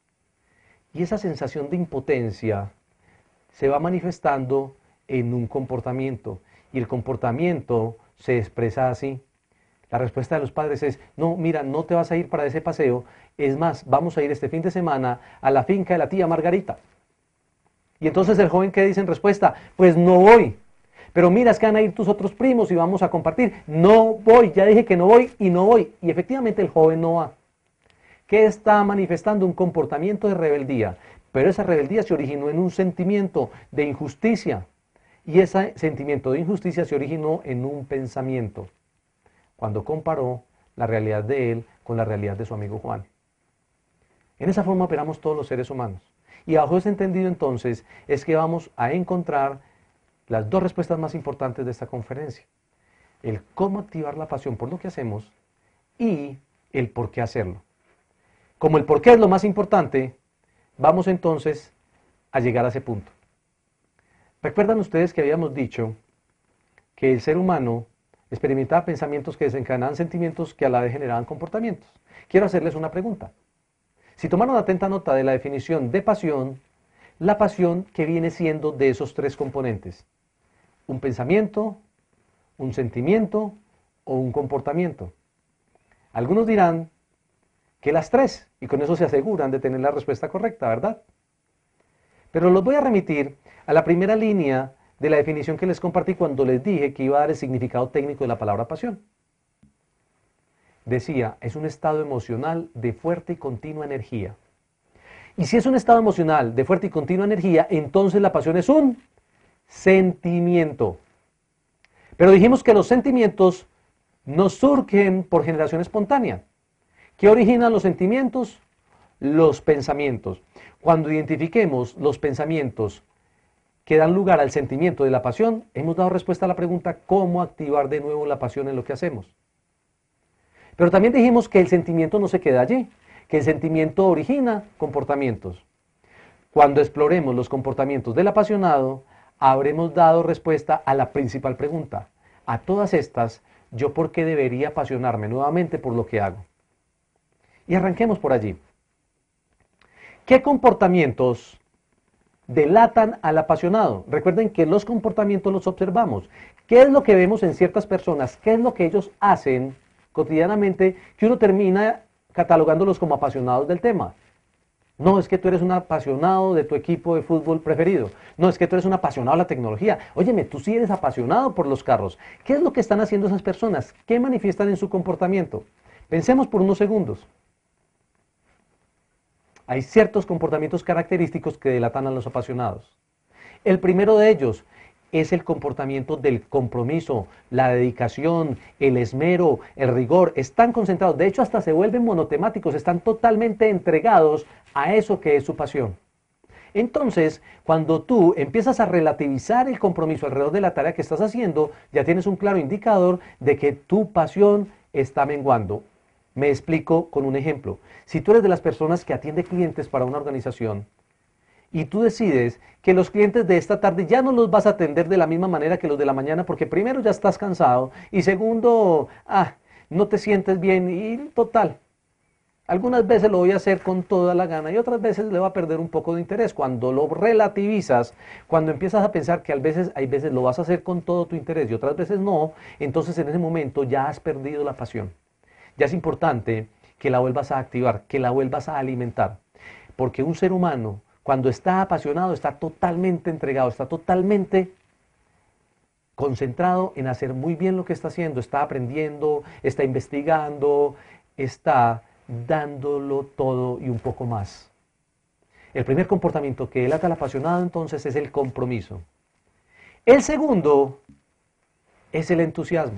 Y esa sensación de impotencia se va manifestando en un comportamiento. Y el comportamiento se expresa así. La respuesta de los padres es, no, mira, no te vas a ir para ese paseo. Es más, vamos a ir este fin de semana a la finca de la tía Margarita. Y entonces el joven, ¿qué dice en respuesta? Pues no voy. Pero mira, es que van a ir tus otros primos y vamos a compartir. No voy, ya dije que no voy y no voy. Y efectivamente el joven no va. ¿Qué está manifestando? Un comportamiento de rebeldía, pero esa rebeldía se originó en un sentimiento de injusticia, y ese sentimiento de injusticia se originó en un pensamiento, cuando comparó la realidad de él con la realidad de su amigo Juan. En esa forma operamos todos los seres humanos, y bajo ese entendido entonces es que vamos a encontrar las dos respuestas más importantes de esta conferencia: el cómo activar la pasión por lo que hacemos y el por qué hacerlo. Como el por qué es lo más importante, vamos entonces a llegar a ese punto. ¿Recuerdan ustedes que habíamos dicho que el ser humano experimentaba pensamientos que desencadenaban sentimientos que a la vez generaban comportamientos? Quiero hacerles una pregunta. Si tomaron atenta nota de la definición de pasión, la pasión que viene siendo de esos tres componentes: un pensamiento, un sentimiento o un comportamiento. Algunos dirán que las tres, y con eso se aseguran de tener la respuesta correcta, ¿verdad? Pero los voy a remitir a la primera línea de la definición que les compartí cuando les dije que iba a dar el significado técnico de la palabra pasión. Decía, es un estado emocional de fuerte y continua energía. Y si es un estado emocional de fuerte y continua energía, entonces la pasión es un sentimiento. Pero dijimos que los sentimientos no surgen por generación espontánea. ¿Qué originan los sentimientos? Los pensamientos. Cuando identifiquemos los pensamientos que dan lugar al sentimiento de la pasión, hemos dado respuesta a la pregunta ¿cómo activar de nuevo la pasión en lo que hacemos? Pero también dijimos que el sentimiento no se queda allí, que el sentimiento origina comportamientos. Cuando exploremos los comportamientos del apasionado, habremos dado respuesta a la principal pregunta. A todas estas, ¿yo por qué debería apasionarme nuevamente por lo que hago? Y arranquemos por allí. ¿Qué comportamientos delatan al apasionado? Recuerden que los comportamientos los observamos. ¿Qué es lo que vemos en ciertas personas? ¿Qué es lo que ellos hacen cotidianamente que uno termina catalogándolos como apasionados del tema? No, es que tú eres un apasionado de tu equipo de fútbol preferido. No, es que tú eres un apasionado de la tecnología. Óyeme, tú sí eres apasionado por los carros. ¿Qué es lo que están haciendo esas personas? ¿Qué manifiestan en su comportamiento? Pensemos por unos segundos. hay ciertos comportamientos característicos que delatan a los apasionados. El primero de ellos es el comportamiento del compromiso, la dedicación, el esmero, el rigor. Están concentrados, de hecho hasta se vuelven monotemáticos, están totalmente entregados a eso que es su pasión. Entonces, cuando tú empiezas a relativizar el compromiso alrededor de la tarea que estás haciendo, ya tienes un claro indicador de que tu pasión está menguando. Me explico con un ejemplo. Si tú eres de las personas que atiende clientes para una organización y tú decides que los clientes de esta tarde ya no los vas a atender de la misma manera que los de la mañana porque primero ya estás cansado y segundo, ah, no te sientes bien y total. Algunas veces lo voy a hacer con toda la gana y otras veces le va a perder un poco de interés. Cuando lo relativizas, cuando empiezas a pensar que a veces, hay veces lo vas a hacer con todo tu interés y otras veces no, entonces en ese momento ya has perdido la pasión. Ya es importante que la vuelvas a activar, que la vuelvas a alimentar. Porque un ser humano, cuando está apasionado, está totalmente entregado, está totalmente concentrado en hacer muy bien lo que está haciendo, está aprendiendo, está investigando, está dándolo todo y un poco más. El primer comportamiento que delata al apasionado entonces es el compromiso. El segundo es el entusiasmo.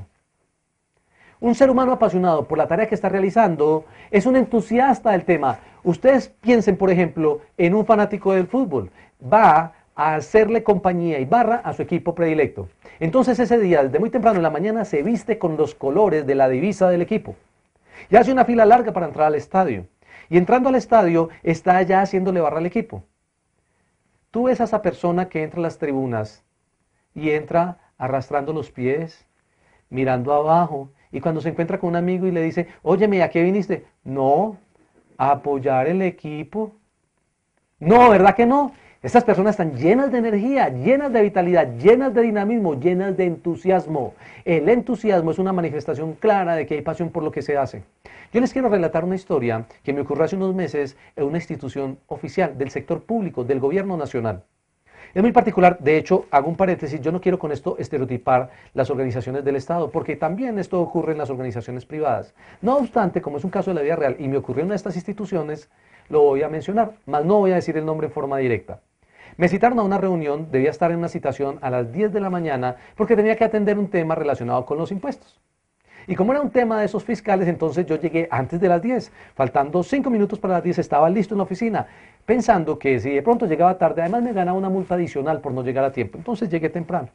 Un ser humano apasionado por la tarea que está realizando es un entusiasta del tema. Ustedes piensen, por ejemplo, en un fanático del fútbol. Va a hacerle compañía y barra a su equipo predilecto. Entonces ese día, desde muy temprano en la mañana, se viste con los colores de la divisa del equipo. Y hace una fila larga para entrar al estadio. Y entrando al estadio, está ya haciéndole barra al equipo. Tú ves a esa persona que entra a las tribunas y entra arrastrando los pies, mirando abajo, y cuando se encuentra con un amigo y le dice, óyeme, ¿a qué viniste? No, a apoyar el equipo. No, ¿verdad que no? Estas personas están llenas de energía, llenas de vitalidad, llenas de dinamismo, llenas de entusiasmo. El entusiasmo es una manifestación clara de que hay pasión por lo que se hace. Yo les quiero relatar una historia que me ocurrió hace unos meses en una institución oficial del sector público, del gobierno nacional. Es muy particular, de hecho, hago un paréntesis, yo no quiero con esto estereotipar las organizaciones del Estado, porque también esto ocurre en las organizaciones privadas. No obstante, como es un caso de la vida real y me ocurrió en estas instituciones, lo voy a mencionar, mas no voy a decir el nombre en forma directa. Me citaron a una reunión, debía estar en una citación a las diez de la mañana, porque tenía que atender un tema relacionado con los impuestos. Y como era un tema de esos fiscales, entonces yo llegué antes de las diez, faltando cinco minutos para las diez, estaba listo en la oficina, pensando que si de pronto llegaba tarde, además me ganaba una multa adicional por no llegar a tiempo. Entonces llegué temprano.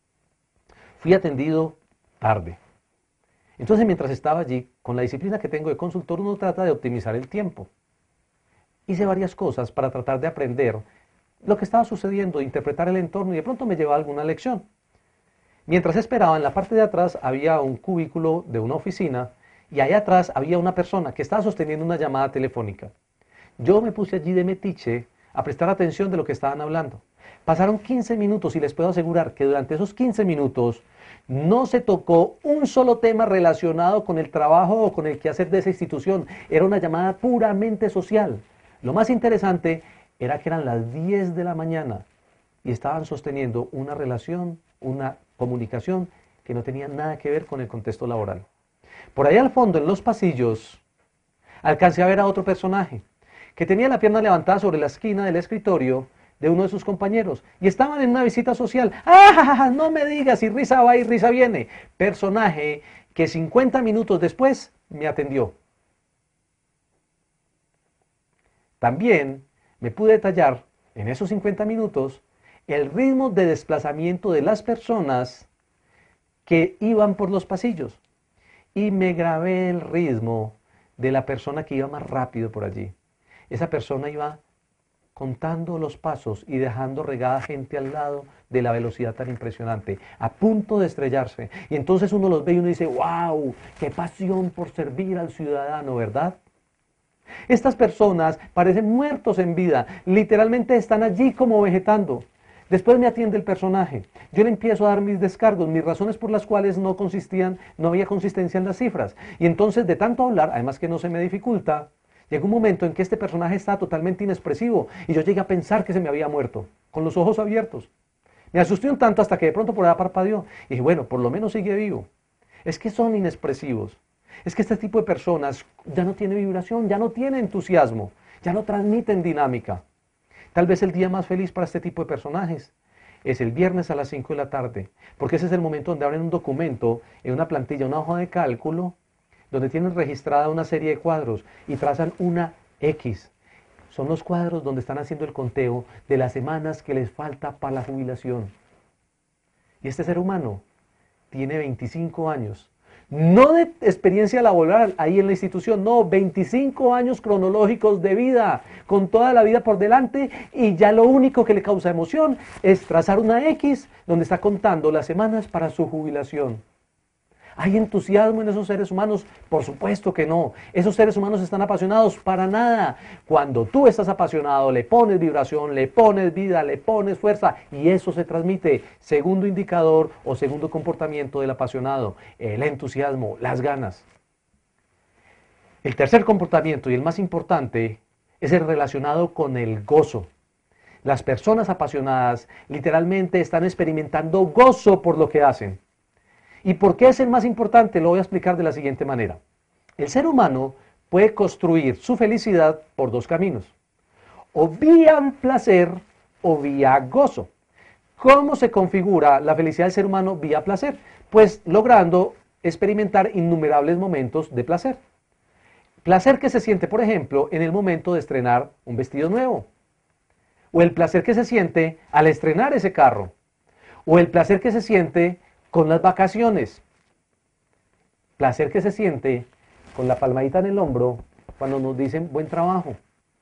Fui atendido tarde. Entonces mientras estaba allí, con la disciplina que tengo de consultor, uno trata de optimizar el tiempo. Hice varias cosas para tratar de aprender lo que estaba sucediendo, de interpretar el entorno y de pronto me llevaba alguna lección. Mientras esperaba, en la parte de atrás había un cubículo de una oficina y allá atrás había una persona que estaba sosteniendo una llamada telefónica. Yo me puse allí de metiche a prestar atención de lo que estaban hablando. Pasaron quince minutos y les puedo asegurar que durante esos quince minutos no se tocó un solo tema relacionado con el trabajo o con el quehacer de esa institución. Era una llamada puramente social. Lo más interesante era que eran las diez de la mañana y estaban sosteniendo una relación, una comunicación que no tenía nada que ver con el contexto laboral. Por ahí al fondo, en los pasillos, alcancé a ver a otro personaje que tenía la pierna levantada sobre la esquina del escritorio de uno de sus compañeros y estaban en una visita social. ¡Ah! No me digas, y risa va y risa viene. Personaje que cincuenta minutos después me atendió. También me pude detallar en esos cincuenta minutos el ritmo de desplazamiento de las personas que iban por los pasillos. Y me grabé el ritmo de la persona que iba más rápido por allí. Esa persona iba contando los pasos y dejando regada gente al lado de la velocidad tan impresionante, a punto de estrellarse. Y entonces uno los ve y uno dice, ¡wow! ¡Qué pasión por servir al ciudadano!, ¿verdad? Estas personas parecen muertos en vida, literalmente están allí como vegetando. Después me atiende el personaje, yo le empiezo a dar mis descargos, mis razones por las cuales no consistían, no había consistencia en las cifras. Y entonces de tanto hablar, además que no se me dificulta, llegó un momento en que este personaje estaba totalmente inexpresivo y yo llegué a pensar que se me había muerto, con los ojos abiertos. Me asusté un tanto hasta que de pronto por allá parpadeó y dije, bueno, por lo menos sigue vivo. Es que son inexpresivos. Es que este tipo de personas ya no tiene vibración, ya no tiene entusiasmo, ya no transmiten dinámica. Tal vez el día más feliz para este tipo de personajes es el viernes a las cinco de la tarde, porque ese es el momento donde abren un documento en una plantilla, una hoja de cálculo, donde tienen registrada una serie de cuadros y trazan una X. Son los cuadros donde están haciendo el conteo de las semanas que les falta para la jubilación. Y este ser humano tiene veinticinco años. No de experiencia laboral ahí en la institución, no, veinticinco años cronológicos de vida, con toda la vida por delante, y ya lo único que le causa emoción es trazar una X donde está contando las semanas para su jubilación. ¿Hay entusiasmo en esos seres humanos? Por supuesto que no. Esos seres humanos están apasionados para nada. Cuando tú estás apasionado, le pones vibración, le pones vida, le pones fuerza, y eso se transmite. Segundo indicador o segundo comportamiento del apasionado, el entusiasmo, las ganas. El tercer comportamiento, y el más importante, es el relacionado con el gozo. Las personas apasionadas literalmente están experimentando gozo por lo que hacen. ¿Y por qué es el más importante? Lo voy a explicar de la siguiente manera. El ser humano puede construir su felicidad por dos caminos, o vía placer o vía gozo. ¿Cómo se configura la felicidad del ser humano vía placer? Pues logrando experimentar innumerables momentos de placer. Placer que se siente, por ejemplo, en el momento de estrenar un vestido nuevo, o el placer que se siente al estrenar ese carro, o el placer que se siente con las vacaciones, placer que se siente con la palmadita en el hombro cuando nos dicen buen trabajo.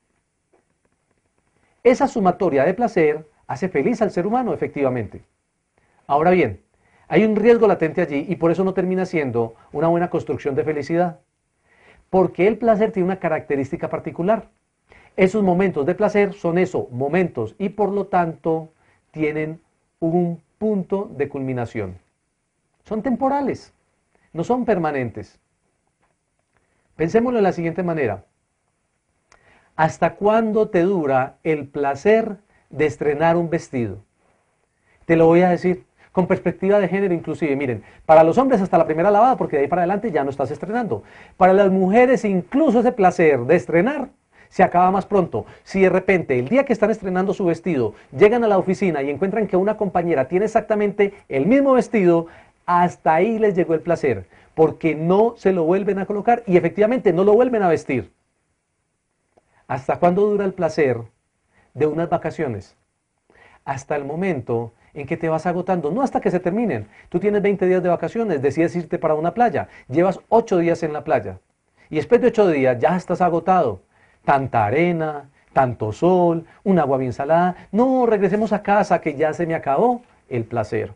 Esa sumatoria de placer hace feliz al ser humano, efectivamente. Ahora bien, hay un riesgo latente allí y por eso no termina siendo una buena construcción de felicidad. Porque el placer tiene una característica particular. Esos momentos de placer son eso, momentos, y por lo tanto tienen un punto de culminación. Son temporales, no son permanentes. Pensémoslo de la siguiente manera. ¿Hasta cuándo te dura el placer de estrenar un vestido? Te lo voy a decir, con perspectiva de género inclusive. Miren, para los hombres hasta la primera lavada, porque de ahí para adelante ya no estás estrenando. Para las mujeres incluso ese placer de estrenar se acaba más pronto. Si de repente el día que están estrenando su vestido llegan a la oficina y encuentran que una compañera tiene exactamente el mismo vestido, hasta ahí les llegó el placer, porque no se lo vuelven a colocar y efectivamente no lo vuelven a vestir. ¿Hasta cuándo dura el placer de unas vacaciones? Hasta el momento en que te vas agotando, no hasta que se terminen. Tú tienes veinte días de vacaciones, decides irte para una playa, llevas ocho días en la playa y después de ocho días ya estás agotado. Tanta arena, tanto sol, un agua bien salada. No, regresemos a casa que ya se me acabó el placer.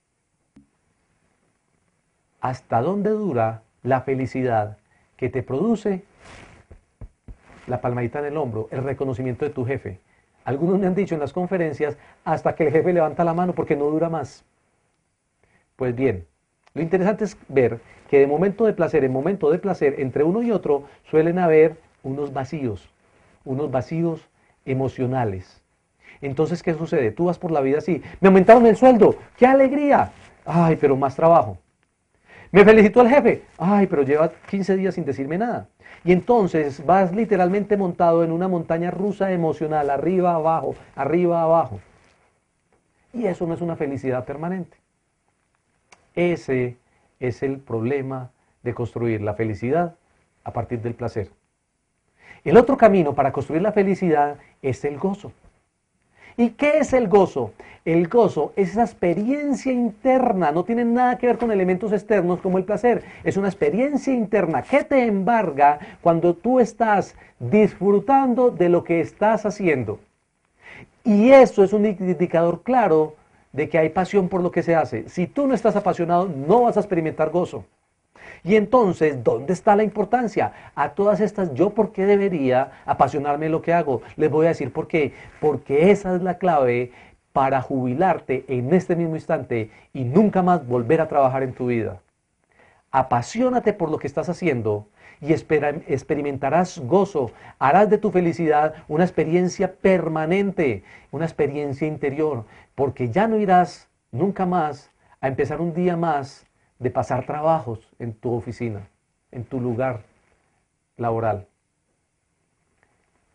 ¿Hasta dónde dura la felicidad que te produce la palmadita en el hombro, el reconocimiento de tu jefe? Algunos me han dicho en las conferencias, hasta que el jefe levanta la mano porque no dura más. Pues bien, lo interesante es ver que de momento de placer en momento de placer, entre uno y otro, suelen haber unos vacíos, unos vacíos emocionales. Entonces, ¿qué sucede? Tú vas por la vida así, me aumentaron el sueldo, ¡qué alegría! Ay, pero más trabajo. Me felicitó el jefe, ay, pero lleva quince días sin decirme nada. Y entonces vas literalmente montado en una montaña rusa emocional, arriba, abajo, arriba, abajo. Y eso no es una felicidad permanente. Ese es el problema de construir la felicidad a partir del placer. El otro camino para construir la felicidad es el gozo. ¿Y qué es el gozo? El gozo es esa experiencia interna, no tiene nada que ver con elementos externos como el placer. Es una experiencia interna que te embarga cuando tú estás disfrutando de lo que estás haciendo. Y eso es un indicador claro de que hay pasión por lo que se hace. Si tú no estás apasionado, no vas a experimentar gozo. Y entonces, ¿dónde está la importancia? A todas estas, ¿yo por qué debería apasionarme lo que hago? Les voy a decir por qué. Porque esa es la clave para jubilarte en este mismo instante y nunca más volver a trabajar en tu vida. Apasionate por lo que estás haciendo y espera, experimentarás gozo. Harás de tu felicidad una experiencia permanente, una experiencia interior, porque ya no irás nunca más a empezar un día más de pasar trabajos en tu oficina, en tu lugar laboral.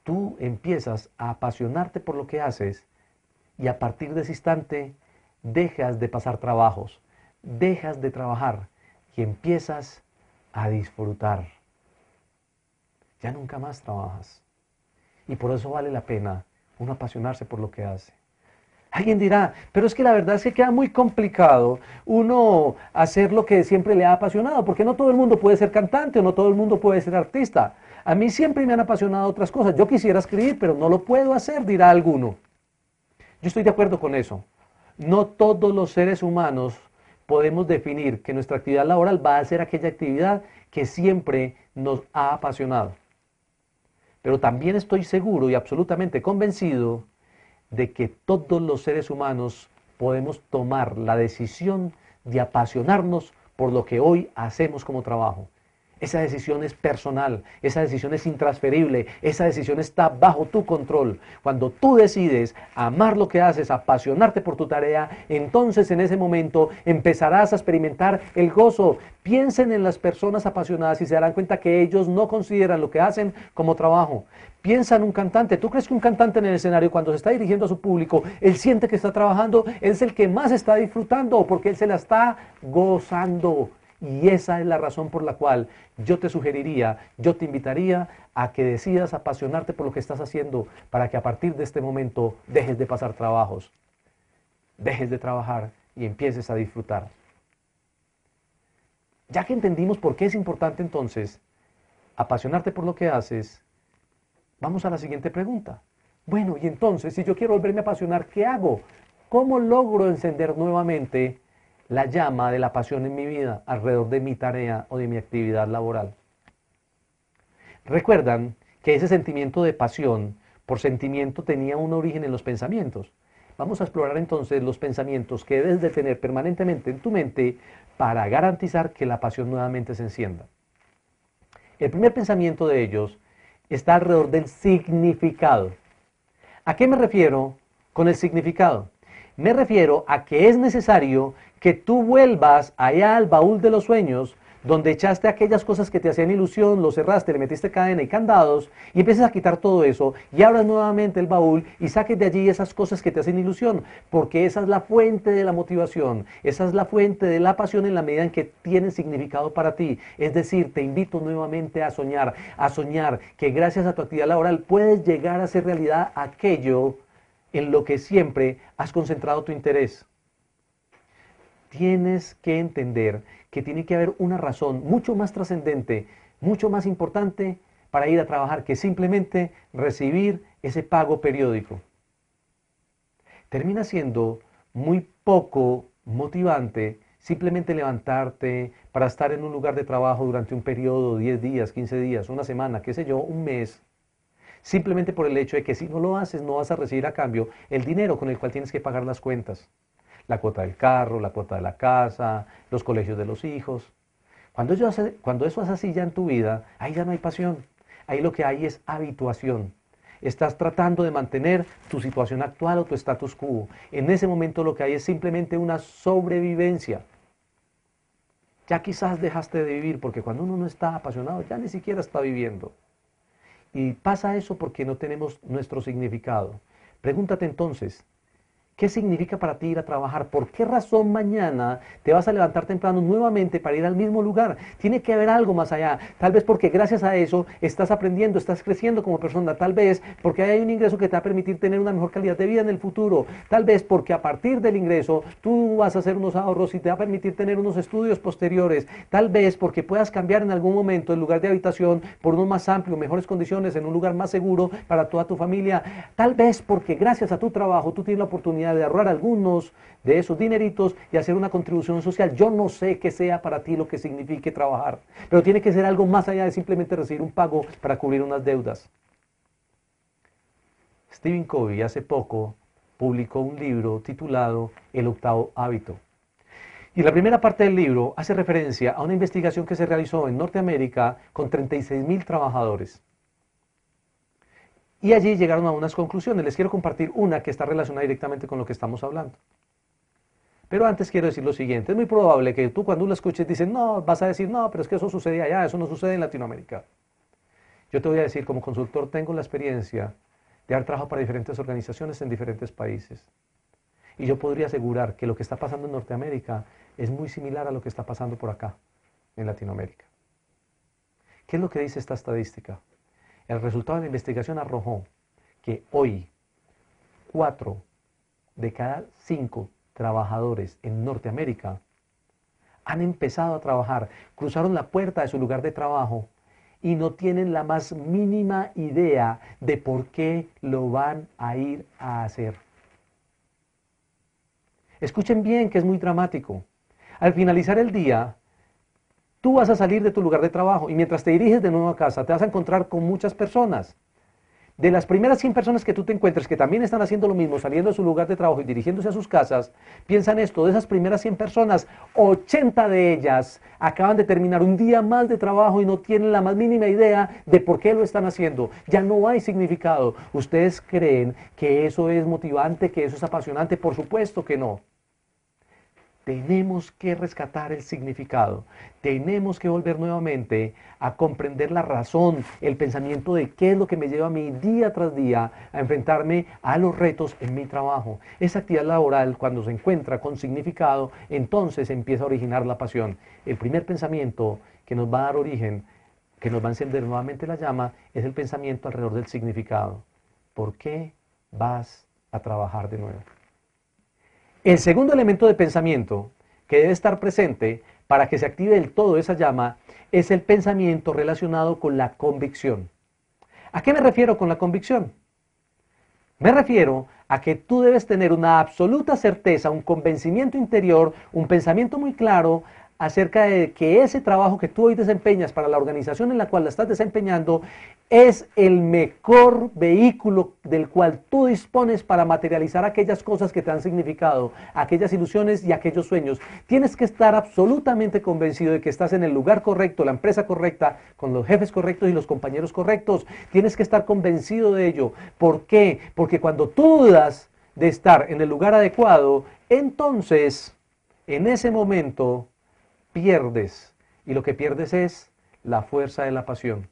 tú empiezas a apasionarte por lo que haces y a partir de ese instante dejas de pasar trabajos, dejas de trabajar y empiezas a disfrutar. Ya nunca más trabajas. Y por eso vale la pena uno apasionarse por lo que hace. Alguien dirá, pero es que la verdad es que queda muy complicado uno hacer lo que siempre le ha apasionado, porque no todo el mundo puede ser cantante o no todo el mundo puede ser artista. A mí siempre me han apasionado otras cosas. Yo quisiera escribir, pero no lo puedo hacer, dirá alguno. Yo estoy de acuerdo con eso. No todos los seres humanos podemos definir que nuestra actividad laboral va a ser aquella actividad que siempre nos ha apasionado. Pero también estoy seguro y absolutamente convencido de que todos los seres humanos podemos tomar la decisión de apasionarnos por lo que hoy hacemos como trabajo. Esa decisión es personal, esa decisión es intransferible, esa decisión está bajo tu control. Cuando tú decides amar lo que haces, apasionarte por tu tarea, entonces en ese momento empezarás a experimentar el gozo. Piensen en las personas apasionadas y se darán cuenta que ellos no consideran lo que hacen como trabajo. Piensa en un cantante. ¿Tú crees que un cantante en el escenario, cuando se está dirigiendo a su público, él siente que está trabajando? Él es el que más está disfrutando porque él se la está gozando. Y esa es la razón por la cual yo te sugeriría, yo te invitaría a que decidas apasionarte por lo que estás haciendo para que a partir de este momento dejes de pasar trabajos, dejes de trabajar y empieces a disfrutar. Ya que entendimos por qué es importante entonces apasionarte por lo que haces, vamos a la siguiente pregunta. Bueno, y entonces, si yo quiero volverme a apasionar, ¿qué hago? ¿Cómo logro encender nuevamente la llama de la pasión en mi vida alrededor de mi tarea o de mi actividad laboral? Recuerdan que ese sentimiento de pasión por sentimiento tenía un origen en los pensamientos. Vamos a explorar entonces los pensamientos que debes de tener permanentemente en tu mente para garantizar que la pasión nuevamente se encienda. El primer pensamiento de ellos está alrededor del significado. ¿A qué me refiero con el significado? Me refiero a que es necesario que tú vuelvas allá al baúl de los sueños, donde echaste aquellas cosas que te hacían ilusión, lo cerraste, le metiste cadena y candados, y empieces a quitar todo eso, y abras nuevamente el baúl y saques de allí esas cosas que te hacen ilusión, porque esa es la fuente de la motivación, esa es la fuente de la pasión en la medida en que tiene significado para ti. Es decir, te invito nuevamente a soñar, a soñar que gracias a tu actividad laboral puedes llegar a hacer realidad aquello en lo que siempre has concentrado tu interés. Tienes que entender que tiene que haber una razón mucho más trascendente, mucho más importante para ir a trabajar que simplemente recibir ese pago periódico. Termina siendo muy poco motivante simplemente levantarte para estar en un lugar de trabajo durante un periodo, diez días, quince días, una semana, qué sé yo, un mes, simplemente por el hecho de que si no lo haces no vas a recibir a cambio el dinero con el cual tienes que pagar las cuentas. La cuota del carro, la cuota de la casa, los colegios de los hijos. Cuando eso, hace, cuando eso es así ya en tu vida, ahí ya no hay pasión. Ahí lo que hay es habituación. Estás tratando de mantener tu situación actual o tu status quo. En ese momento lo que hay es simplemente una sobrevivencia. Ya quizás dejaste de vivir porque cuando uno no está apasionado ya ni siquiera está viviendo. Y pasa eso porque no tenemos nuestro significado. Pregúntate entonces, ¿qué significa para ti ir a trabajar? ¿Por qué razón mañana te vas a levantar temprano nuevamente para ir al mismo lugar? Tiene que haber algo más allá. Tal vez porque gracias a eso estás aprendiendo, estás creciendo como persona. Tal vez porque hay un ingreso que te va a permitir tener una mejor calidad de vida en el futuro. Tal vez porque a partir del ingreso tú vas a hacer unos ahorros y te va a permitir tener unos estudios posteriores. Tal vez porque puedas cambiar en algún momento el lugar de habitación por uno más amplio, mejores condiciones, en un lugar más seguro para toda tu familia. Tal vez porque gracias a tu trabajo tú tienes la oportunidad de ahorrar algunos de esos dineritos y hacer una contribución social. Yo no sé qué sea para ti lo que signifique trabajar, pero tiene que ser algo más allá de simplemente recibir un pago para cubrir unas deudas. Stephen Covey hace poco publicó un libro titulado El octavo hábito. Y la primera parte del libro hace referencia a una investigación que se realizó en Norteamérica con treinta y seis mil trabajadores. Y allí llegaron a unas conclusiones. Les quiero compartir una que está relacionada directamente con lo que estamos hablando. Pero antes quiero decir lo siguiente. Es muy probable que tú cuando lo escuches dices, no, vas a decir, no, pero es que eso sucede allá, eso no sucede en Latinoamérica. Yo te voy a decir, como consultor tengo la experiencia de haber trabajado para diferentes organizaciones en diferentes países. Y yo podría asegurar que lo que está pasando en Norteamérica es muy similar a lo que está pasando por acá, en Latinoamérica. ¿Qué es lo que dice esta estadística? El resultado de la investigación arrojó que hoy cuatro de cada cinco trabajadores en Norteamérica han empezado a trabajar, cruzaron la puerta de su lugar de trabajo y no tienen la más mínima idea de por qué lo van a ir a hacer. Escuchen bien que es muy dramático. Al finalizar el día, tú vas a salir de tu lugar de trabajo y mientras te diriges de nuevo a casa te vas a encontrar con muchas personas. De las primeras cien personas que tú te encuentres que también están haciendo lo mismo, saliendo de su lugar de trabajo y dirigiéndose a sus casas, piensan esto, de esas primeras cien personas, ochenta de ellas acaban de terminar un día más de trabajo y no tienen la más mínima idea de por qué lo están haciendo. Ya no hay significado. ¿Ustedes creen que eso es motivante, que eso es apasionante? Por supuesto que no. Tenemos que rescatar el significado, tenemos que volver nuevamente a comprender la razón, el pensamiento de qué es lo que me lleva a mí día tras día a enfrentarme a los retos en mi trabajo. Esa actividad laboral, cuando se encuentra con significado, entonces empieza a originar la pasión. El primer pensamiento que nos va a dar origen, que nos va a encender nuevamente la llama, es el pensamiento alrededor del significado. ¿Por qué vas a trabajar de nuevo? El segundo elemento de pensamiento que debe estar presente para que se active del todo esa llama es el pensamiento relacionado con la convicción. ¿A qué me refiero con la convicción? Me refiero a que tú debes tener una absoluta certeza, un convencimiento interior, un pensamiento muy claro acerca de que ese trabajo que tú hoy desempeñas para la organización en la cual la estás desempeñando es el mejor vehículo del cual tú dispones para materializar aquellas cosas que te han significado, aquellas ilusiones y aquellos sueños. Tienes que estar absolutamente convencido de que estás en el lugar correcto, la empresa correcta, con los jefes correctos y los compañeros correctos. Tienes que estar convencido de ello. ¿Por qué? Porque cuando tú dudas de estar en el lugar adecuado, entonces, en ese momento, pierdes, y lo que pierdes es la fuerza de la pasión.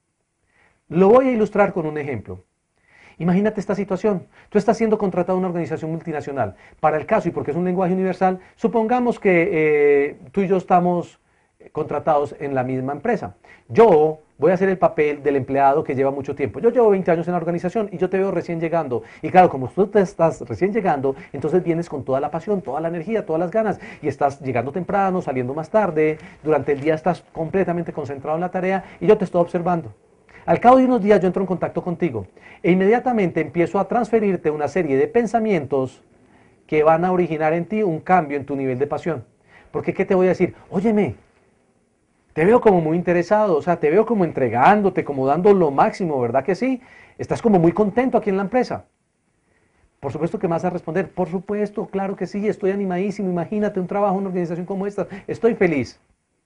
Lo voy a ilustrar con un ejemplo. Imagínate esta situación. Tú estás siendo contratado a una organización multinacional. Para el caso, y porque es un lenguaje universal, supongamos que eh, tú y yo estamos contratados en la misma empresa. Yo voy a hacer el papel del empleado que lleva mucho tiempo. Yo llevo veinte años en la organización y yo te veo recién llegando. Y claro, como tú te estás recién llegando, entonces vienes con toda la pasión, toda la energía, todas las ganas. Y estás llegando temprano, saliendo más tarde. Durante el día estás completamente concentrado en la tarea y yo te estoy observando. Al cabo de unos días yo entro en contacto contigo e inmediatamente empiezo a transferirte una serie de pensamientos que van a originar en ti un cambio en tu nivel de pasión. Porque ¿qué te voy a decir? Óyeme, te veo como muy interesado, o sea, te veo como entregándote, como dando lo máximo, ¿verdad que sí? Estás como muy contento aquí en la empresa. Por supuesto que me vas a responder, por supuesto, claro que sí, estoy animadísimo, imagínate un trabajo en una organización como esta, estoy feliz.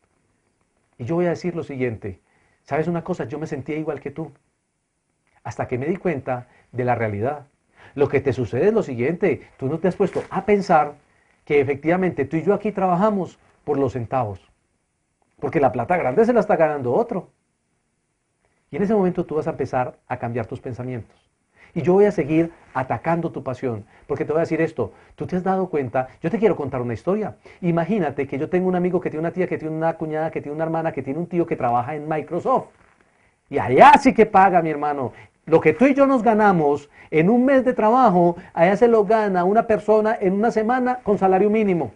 Y yo voy a decir lo siguiente, ¿sabes una cosa? Yo me sentía igual que tú, hasta que me di cuenta de la realidad. Lo que te sucede es lo siguiente, tú no te has puesto a pensar que efectivamente tú y yo aquí trabajamos por los centavos. Porque la plata grande se la está ganando otro. Y en ese momento tú vas a empezar a cambiar tus pensamientos. Y yo voy a seguir atacando tu pasión. Porque te voy a decir esto, tú te has dado cuenta, yo te quiero contar una historia. Imagínate que yo tengo un amigo que tiene una tía, que tiene una cuñada, que tiene una hermana, que tiene un tío que trabaja en Microsoft. Y allá sí que paga, mi hermano. Lo que tú y yo nos ganamos en un mes de trabajo, allá se lo gana una persona en una semana con salario mínimo.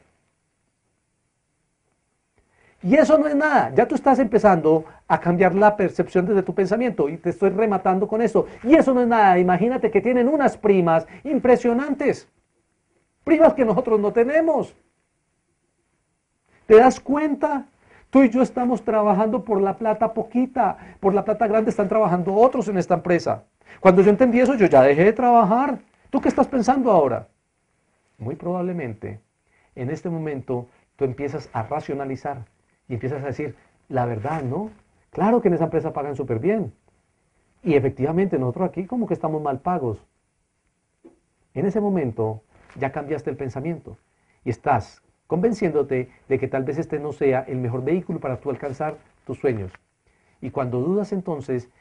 Y eso no es nada, ya tú estás empezando a cambiar la percepción desde tu pensamiento y te estoy rematando con esto. Y eso no es nada, imagínate que tienen unas primas impresionantes, primas que nosotros no tenemos. ¿Te das cuenta? Tú y yo estamos trabajando por la plata poquita, por la plata grande están trabajando otros en esta empresa. Cuando yo entendí eso, yo ya dejé de trabajar. ¿Tú qué estás pensando ahora? Muy probablemente, en este momento, tú empiezas a racionalizar. Y empiezas a decir, la verdad, ¿no? Claro que en esa empresa pagan súper bien. Y efectivamente, nosotros aquí como que estamos mal pagos. En ese momento ya cambiaste el pensamiento y estás convenciéndote de que tal vez este no sea el mejor vehículo para tú alcanzar tus sueños. Y cuando dudas entonces,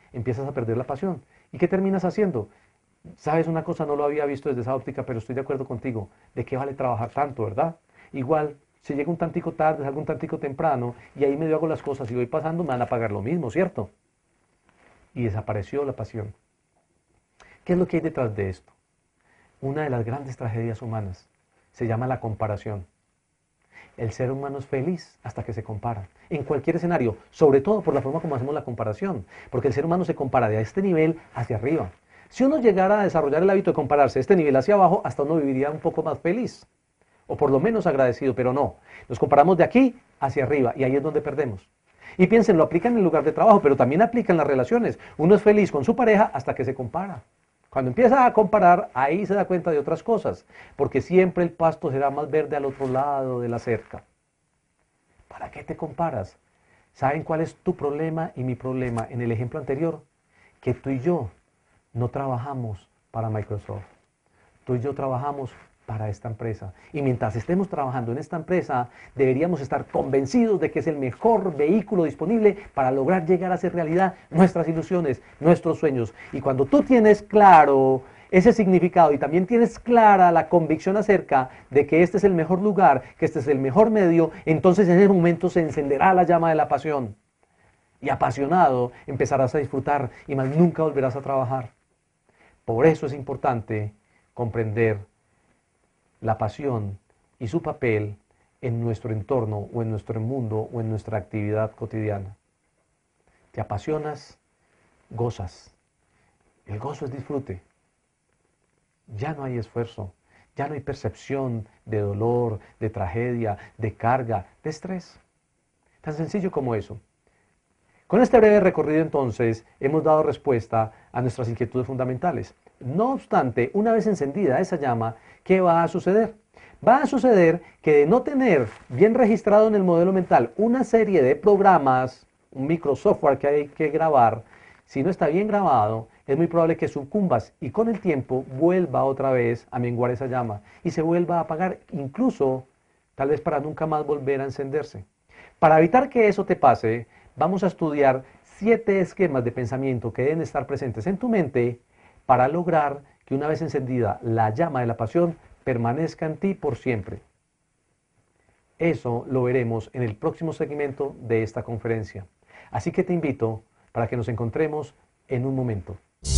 empiezas a perder la pasión. ¿Y qué terminas haciendo? Sabes una cosa, no lo había visto desde esa óptica, pero estoy de acuerdo contigo. ¿De qué vale trabajar tanto, verdad? Igual, si llego un tantico tarde, salgo un tantico temprano, y ahí medio hago las cosas y voy pasando, me van a pagar lo mismo, ¿cierto? Y desapareció la pasión. ¿Qué es lo que hay detrás de esto? Una de las grandes tragedias humanas se llama la comparación. El ser humano es feliz hasta que se compara, en cualquier escenario, sobre todo por la forma como hacemos la comparación, porque el ser humano se compara de este nivel hacia arriba. Si uno llegara a desarrollar el hábito de compararse de este nivel hacia abajo, hasta uno viviría un poco más feliz, o por lo menos agradecido, pero no. Nos comparamos de aquí hacia arriba, y ahí es donde perdemos. Y piensen, lo aplican en el lugar de trabajo, pero también aplican en las relaciones. Uno es feliz con su pareja hasta que se compara. Cuando empieza a comparar, ahí se da cuenta de otras cosas, porque siempre el pasto será más verde al otro lado de la cerca. ¿Para qué te comparas? ¿Saben cuál es tu problema y mi problema? En el ejemplo anterior, que tú y yo no trabajamos para Microsoft. Tú y yo trabajamos para esta empresa. Y mientras estemos trabajando en esta empresa, deberíamos estar convencidos de que es el mejor vehículo disponible para lograr llegar a hacer realidad nuestras ilusiones, nuestros sueños. Y cuando tú tienes claro ese significado y también tienes clara la convicción acerca de que este es el mejor lugar, que este es el mejor medio, entonces en ese momento se encenderá la llama de la pasión. Y apasionado empezarás a disfrutar y más nunca volverás a trabajar. Por eso es importante comprender la pasión y su papel en nuestro entorno o en nuestro mundo o en nuestra actividad cotidiana. Te apasionas, gozas. El gozo es disfrute. Ya no hay esfuerzo, ya no hay percepción de dolor, de tragedia, de carga, de estrés. Tan sencillo como eso. Con este breve recorrido entonces hemos dado respuesta a nuestras inquietudes fundamentales. No obstante, una vez encendida esa llama, ¿qué va a suceder? Va a suceder que de no tener bien registrado en el modelo mental una serie de programas, un microsoftware que hay que grabar, si no está bien grabado, es muy probable que sucumbas y con el tiempo vuelva otra vez a menguar esa llama y se vuelva a apagar, incluso tal vez para nunca más volver a encenderse. Para evitar que eso te pase, vamos a estudiar siete esquemas de pensamiento que deben estar presentes en tu mente para lograr que una vez encendida la llama de la pasión permanezca en ti por siempre. Eso lo veremos en el próximo segmento de esta conferencia. Así que te invito para que nos encontremos en un momento.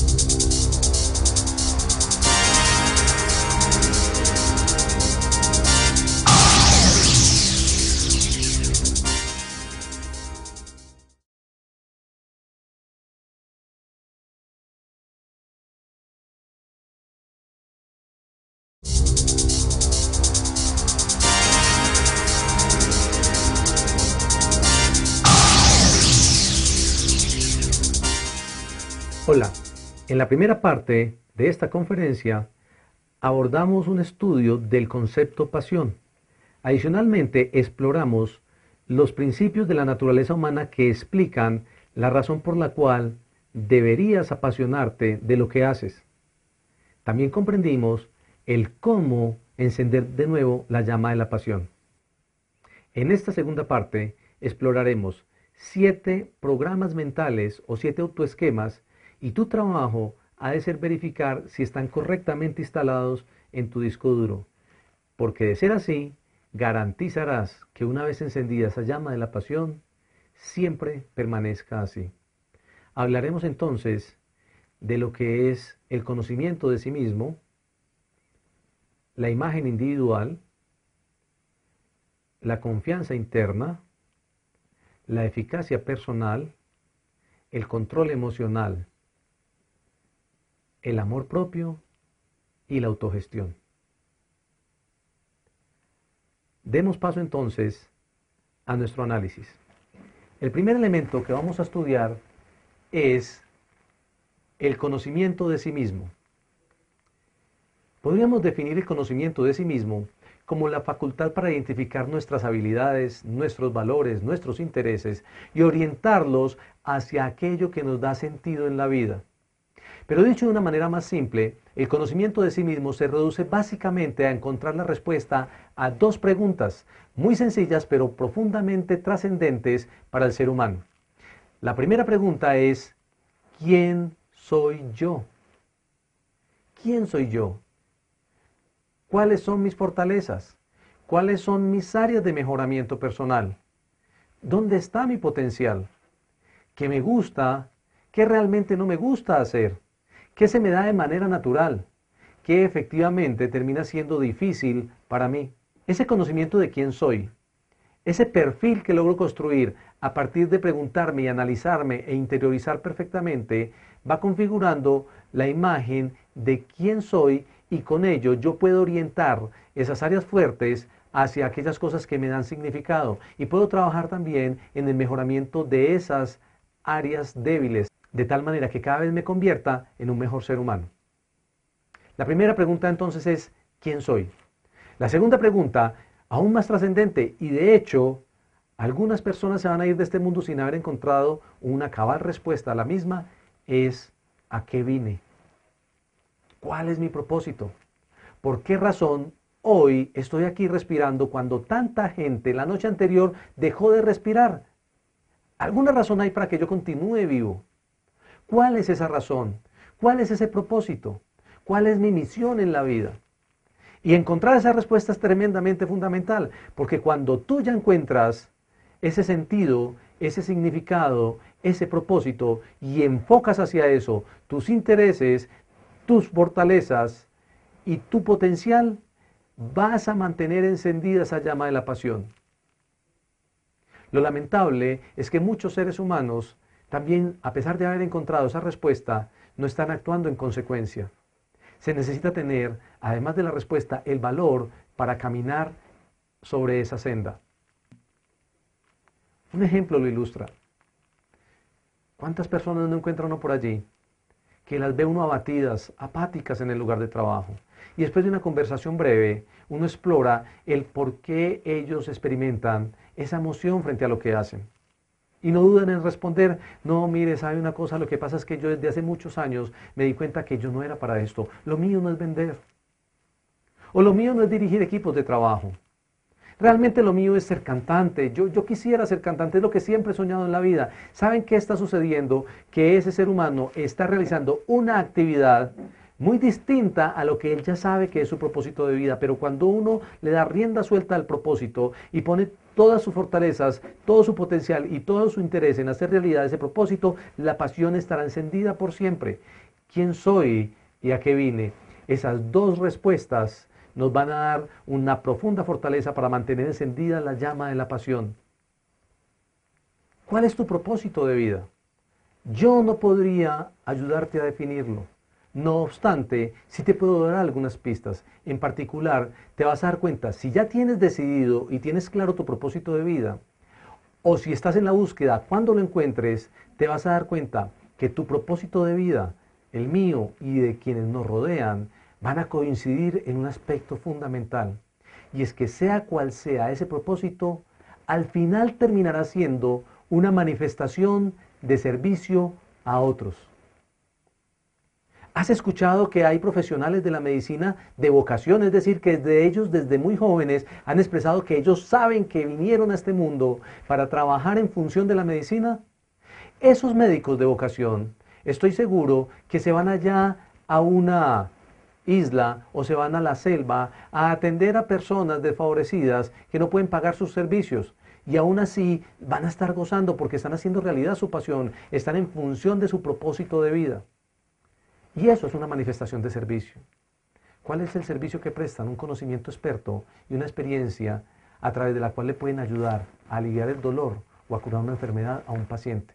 Hola, en la primera parte de esta conferencia abordamos un estudio del concepto pasión. Adicionalmente, exploramos los principios de la naturaleza humana que explican la razón por la cual deberías apasionarte de lo que haces. También comprendimos el cómo encender de nuevo la llama de la pasión. En esta segunda parte exploraremos siete programas mentales o siete autoesquemas y tu trabajo ha de ser verificar si están correctamente instalados en tu disco duro, porque de ser así, garantizarás que una vez encendida esa llama de la pasión, siempre permanezca así. Hablaremos entonces de lo que es el conocimiento de sí mismo, la imagen individual, la confianza interna, la eficacia personal, el control emocional, el amor propio y la autogestión. Demos paso entonces a nuestro análisis. El primer elemento que vamos a estudiar es el conocimiento de sí mismo. Podríamos definir el conocimiento de sí mismo como la facultad para identificar nuestras habilidades, nuestros valores, nuestros intereses y orientarlos hacia aquello que nos da sentido en la vida. Pero dicho de una manera más simple, el conocimiento de sí mismo se reduce básicamente a encontrar la respuesta a dos preguntas muy sencillas pero profundamente trascendentes para el ser humano. La primera pregunta es, ¿quién soy yo? ¿Quién soy yo? ¿Cuáles son mis fortalezas? ¿Cuáles son mis áreas de mejoramiento personal? ¿Dónde está mi potencial? ¿Qué me gusta? ¿Qué realmente no me gusta hacer? ¿Qué se me da de manera natural? ¿Qué efectivamente termina siendo difícil para mí? Ese conocimiento de quién soy, ese perfil que logro construir a partir de preguntarme y analizarme e interiorizar perfectamente, va configurando la imagen de quién soy y con ello yo puedo orientar esas áreas fuertes hacia aquellas cosas que me dan significado y puedo trabajar también en el mejoramiento de esas áreas débiles, de tal manera que cada vez me convierta en un mejor ser humano. La primera pregunta entonces es, ¿quién soy? La segunda pregunta, aún más trascendente, y de hecho, algunas personas se van a ir de este mundo sin haber encontrado una cabal respuesta a la misma, es ¿a qué vine? ¿Cuál es mi propósito? ¿Por qué razón hoy estoy aquí respirando cuando tanta gente la noche anterior dejó de respirar? ¿Alguna razón hay para que yo continúe vivo? ¿Cuál es esa razón? ¿Cuál es ese propósito? ¿Cuál es mi misión en la vida? Y encontrar esa respuesta es tremendamente fundamental, porque cuando tú ya encuentras ese sentido, ese significado, ese propósito, y enfocas hacia eso tus intereses, tus fortalezas y tu potencial, vas a mantener encendida esa llama de la pasión. Lo lamentable es que muchos seres humanos también, a pesar de haber encontrado esa respuesta, no están actuando en consecuencia. Se necesita tener, además de la respuesta, el valor para caminar sobre esa senda. Un ejemplo lo ilustra. ¿Cuántas personas no encuentra uno por allí que las ve uno abatidas, apáticas en el lugar de trabajo? Y después de una conversación breve, uno explora el por qué ellos experimentan esa emoción frente a lo que hacen. Y no dudan en responder, no, mire, sabe una cosa, lo que pasa es que yo desde hace muchos años me di cuenta que yo no era para esto. Lo mío no es vender. O lo mío no es dirigir equipos de trabajo. Realmente lo mío es ser cantante. Yo, yo quisiera ser cantante, es lo que siempre he soñado en la vida. ¿Saben qué está sucediendo? Que ese ser humano está realizando una actividad muy distinta a lo que él ya sabe que es su propósito de vida, pero cuando uno le da rienda suelta al propósito y pone todas sus fortalezas, todo su potencial y todo su interés en hacer realidad ese propósito, la pasión estará encendida por siempre. ¿Quién soy y a qué vine? Esas dos respuestas nos van a dar una profunda fortaleza para mantener encendida la llama de la pasión. ¿Cuál es tu propósito de vida? Yo no podría ayudarte a definirlo. No obstante, sí te puedo dar algunas pistas. En particular, te vas a dar cuenta, si ya tienes decidido y tienes claro tu propósito de vida, o si estás en la búsqueda, cuando lo encuentres, te vas a dar cuenta que tu propósito de vida, el mío y de quienes nos rodean, van a coincidir en un aspecto fundamental. Y es que sea cual sea ese propósito, al final terminará siendo una manifestación de servicio a otros. ¿Has escuchado que hay profesionales de la medicina de vocación? Es decir, que de ellos desde muy jóvenes han expresado que ellos saben que vinieron a este mundo para trabajar en función de la medicina. Esos médicos de vocación, estoy seguro que se van allá a una isla o se van a la selva a atender a personas desfavorecidas que no pueden pagar sus servicios. Y aún así van a estar gozando porque están haciendo realidad su pasión, están en función de su propósito de vida. Y eso es una manifestación de servicio. ¿Cuál es el servicio que prestan? Un conocimiento experto y una experiencia a través de la cual le pueden ayudar a aliviar el dolor o a curar una enfermedad a un paciente.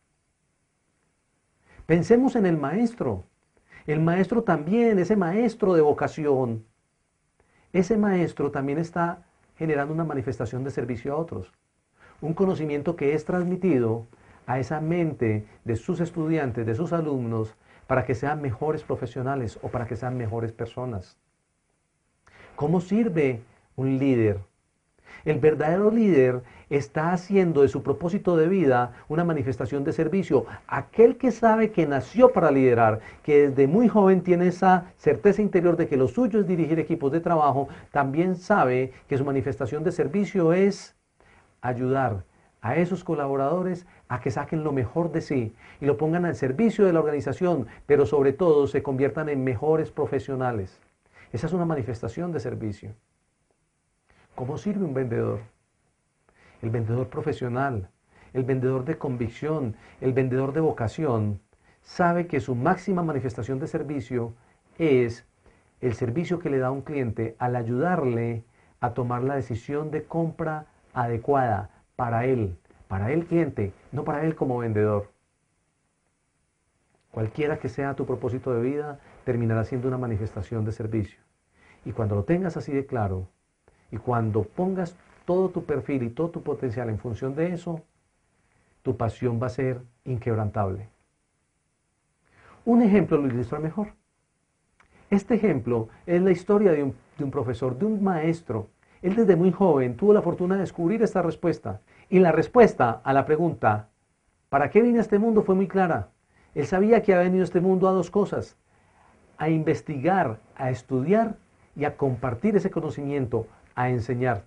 Pensemos en el maestro. El maestro también, ese maestro de vocación, ese maestro también está generando una manifestación de servicio a otros. Un conocimiento que es transmitido a esa mente de sus estudiantes, de sus alumnos, para que sean mejores profesionales o para que sean mejores personas. ¿Cómo sirve un líder? El verdadero líder está haciendo de su propósito de vida una manifestación de servicio. Aquel que sabe que nació para liderar, que desde muy joven tiene esa certeza interior de que lo suyo es dirigir equipos de trabajo, también sabe que su manifestación de servicio es ayudar a esos colaboradores a que saquen lo mejor de sí y lo pongan al servicio de la organización, pero sobre todo se conviertan en mejores profesionales. Esa es una manifestación de servicio. ¿Cómo sirve un vendedor? El vendedor profesional, el vendedor de convicción, el vendedor de vocación, sabe que su máxima manifestación de servicio es el servicio que le da a un cliente al ayudarle a tomar la decisión de compra adecuada para él, para el cliente, no para él como vendedor. Cualquiera que sea tu propósito de vida, terminará siendo una manifestación de servicio. Y cuando lo tengas así de claro, y cuando pongas todo tu perfil y todo tu potencial en función de eso, tu pasión va a ser inquebrantable. Un ejemplo lo ilustra mejor. Este ejemplo es la historia de un, de un profesor, de un maestro. Él desde muy joven tuvo la fortuna de descubrir esta respuesta. Y la respuesta a la pregunta, ¿para qué vine a este mundo?, fue muy clara. Él sabía que había venido a este mundo a dos cosas: a investigar, a estudiar y a compartir ese conocimiento, a enseñar.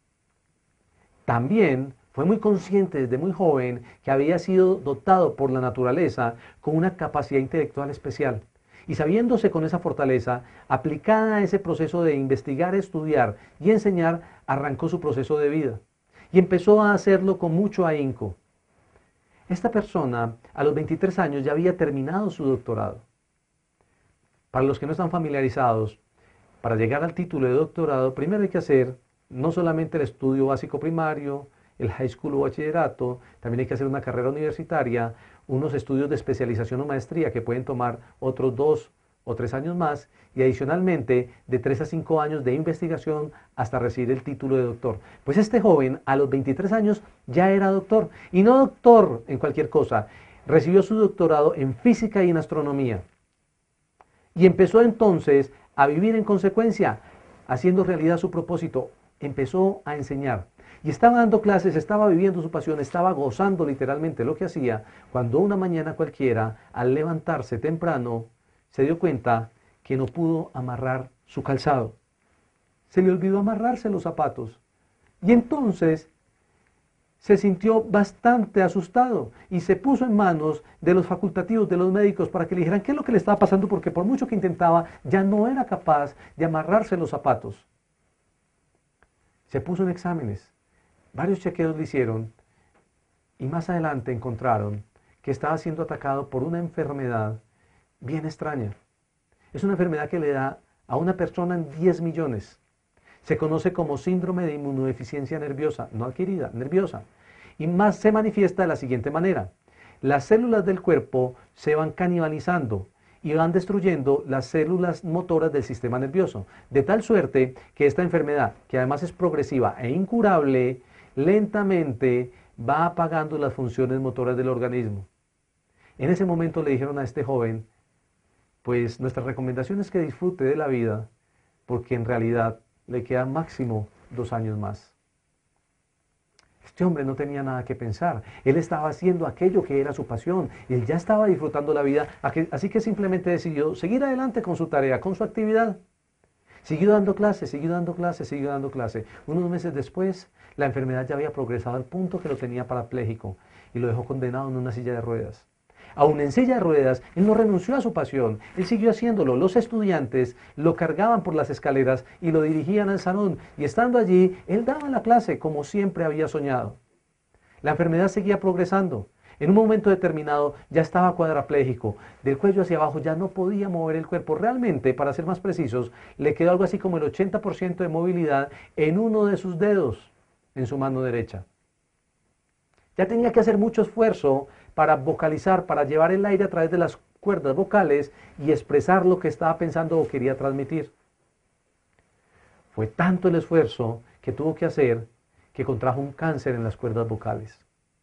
También fue muy consciente desde muy joven que había sido dotado por la naturaleza con una capacidad intelectual especial. Y sabiéndose con esa fortaleza, aplicada a ese proceso de investigar, estudiar y enseñar, arrancó su proceso de vida. Y empezó a hacerlo con mucho ahínco. Esta persona, a los veintitrés años, ya había terminado su doctorado. Para los que no están familiarizados, para llegar al título de doctorado, primero hay que hacer no solamente el estudio básico primario, el high school o bachillerato, también hay que hacer una carrera universitaria, unos estudios de especialización o maestría que pueden tomar otros dos o tres años más, y adicionalmente de tres a cinco años de investigación hasta recibir el título de doctor. Pues este joven a los veintitrés años ya era doctor, y no doctor en cualquier cosa, recibió su doctorado en física y en astronomía. Y empezó entonces a vivir en consecuencia, haciendo realidad su propósito. Empezó a enseñar. Y estaba dando clases, estaba viviendo su pasión, estaba gozando literalmente lo que hacía, cuando una mañana cualquiera, al levantarse temprano, se dio cuenta que no pudo amarrar su calzado. Se le olvidó amarrarse los zapatos. Y entonces se sintió bastante asustado y se puso en manos de los facultativos, de los médicos, para que le dijeran qué es lo que le estaba pasando, porque por mucho que intentaba, ya no era capaz de amarrarse los zapatos. Se puso en exámenes, varios chequeos le hicieron y más adelante encontraron que estaba siendo atacado por una enfermedad bien extraña. Es una enfermedad que le da a una persona en diez millones. Se conoce como síndrome de inmunodeficiencia nerviosa, no adquirida, nerviosa. Y más se manifiesta de la siguiente manera: las células del cuerpo se van canibalizando y van destruyendo las células motoras del sistema nervioso, de tal suerte que esta enfermedad, que además es progresiva e incurable, lentamente va apagando las funciones motoras del organismo. En ese momento le dijeron a este joven, pues nuestra recomendación es que disfrute de la vida, porque en realidad le quedan máximo dos años más. Este hombre no tenía nada que pensar, él estaba haciendo aquello que era su pasión, y él ya estaba disfrutando la vida, así que simplemente decidió seguir adelante con su tarea, con su actividad. Siguió dando clases, siguió dando clases, siguió dando clases. Unos meses después, la enfermedad ya había progresado al punto que lo tenía parapléjico y lo dejó condenado en una silla de ruedas. Aún en silla de ruedas, él no renunció a su pasión, él siguió haciéndolo. Los estudiantes lo cargaban por las escaleras y lo dirigían al salón, y estando allí, él daba la clase como siempre había soñado. La enfermedad seguía progresando. En un momento determinado ya estaba cuadrapléjico, del cuello hacia abajo ya no podía mover el cuerpo. Realmente, para ser más precisos, le quedó algo así como el ochenta por ciento de movilidad en uno de sus dedos, en su mano derecha. Ya tenía que hacer mucho esfuerzo para vocalizar, para llevar el aire a través de las cuerdas vocales y expresar lo que estaba pensando o quería transmitir. Fue tanto el esfuerzo que tuvo que hacer que contrajo un cáncer en las cuerdas vocales.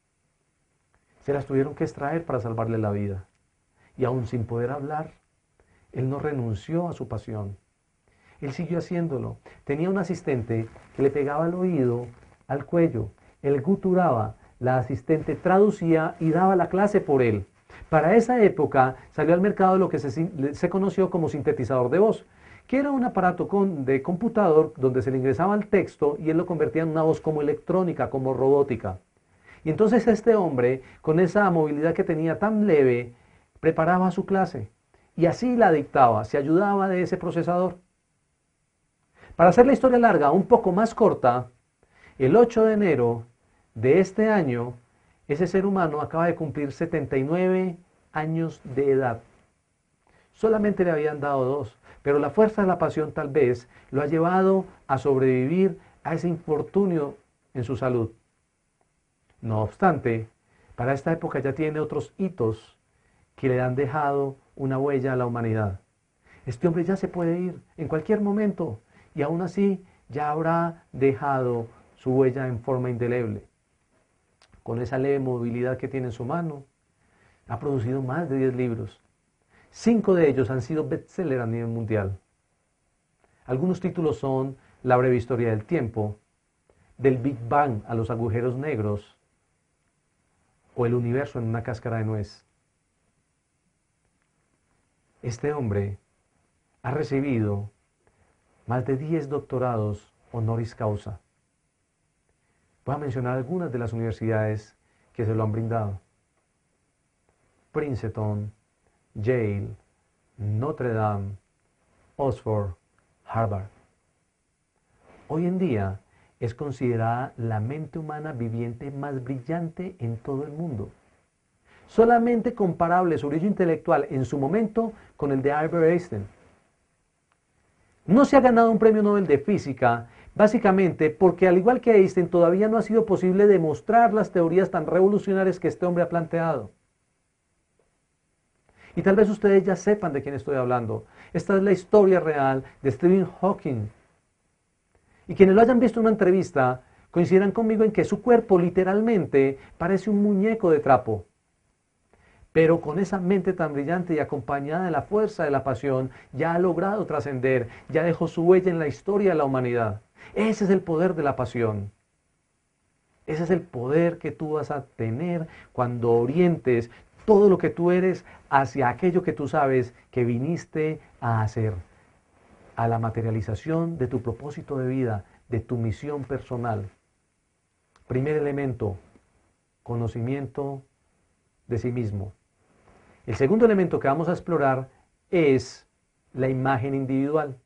Se las tuvieron que extraer para salvarle la vida. Y aún sin poder hablar, él no renunció a su pasión. Él siguió haciéndolo. Tenía un asistente que le pegaba el oído al cuello. Él guturaba, la asistente traducía y daba la clase por él. Para esa época salió al mercado lo que se, se conoció como sintetizador de voz, que era un aparato con, de computador donde se le ingresaba el texto y él lo convertía en una voz como electrónica, como robótica. Y entonces este hombre, con esa movilidad que tenía tan leve, preparaba su clase y así la dictaba, se ayudaba de ese procesador. Para hacer la historia larga, un poco más corta, el ocho de enero de este año, ese ser humano acaba de cumplir setenta y nueve años de edad. Solamente le habían dado dos, pero la fuerza de la pasión tal vez lo ha llevado a sobrevivir a ese infortunio en su salud. No obstante, para esta época ya tiene otros hitos que le han dejado una huella a la humanidad. Este hombre ya se puede ir en cualquier momento y aún así ya habrá dejado su huella en forma indeleble. Con esa leve movilidad que tiene en su mano, ha producido más de diez libros. Cinco de ellos han sido bestseller a nivel mundial. Algunos títulos son La breve historia del tiempo, Del Big Bang a los agujeros negros o El universo en una cáscara de nuez. Este hombre ha recibido más de diez doctorados honoris causa. Voy a mencionar algunas de las universidades que se lo han brindado. Princeton, Yale, Notre Dame, Oxford, Harvard. Hoy en día es considerada la mente humana viviente más brillante en todo el mundo. Solamente comparable su brillo intelectual en su momento con el de Albert Einstein. No se ha ganado un premio Nobel de Física, básicamente porque al igual que Einstein todavía no ha sido posible demostrar las teorías tan revolucionarias que este hombre ha planteado. Y tal vez ustedes ya sepan de quién estoy hablando. Esta es la historia real de Stephen Hawking. Y quienes lo hayan visto en una entrevista coincidirán conmigo en que su cuerpo literalmente parece un muñeco de trapo. Pero con esa mente tan brillante y acompañada de la fuerza de la pasión, ya ha logrado trascender, ya dejó su huella en la historia de la humanidad. Ese es el poder de la pasión. Ese es el poder que tú vas a tener cuando orientes todo lo que tú eres hacia aquello que tú sabes que viniste a hacer, a la materialización de tu propósito de vida, de tu misión personal. Primer elemento, conocimiento de sí mismo. El segundo elemento que vamos a explorar es la imagen individual.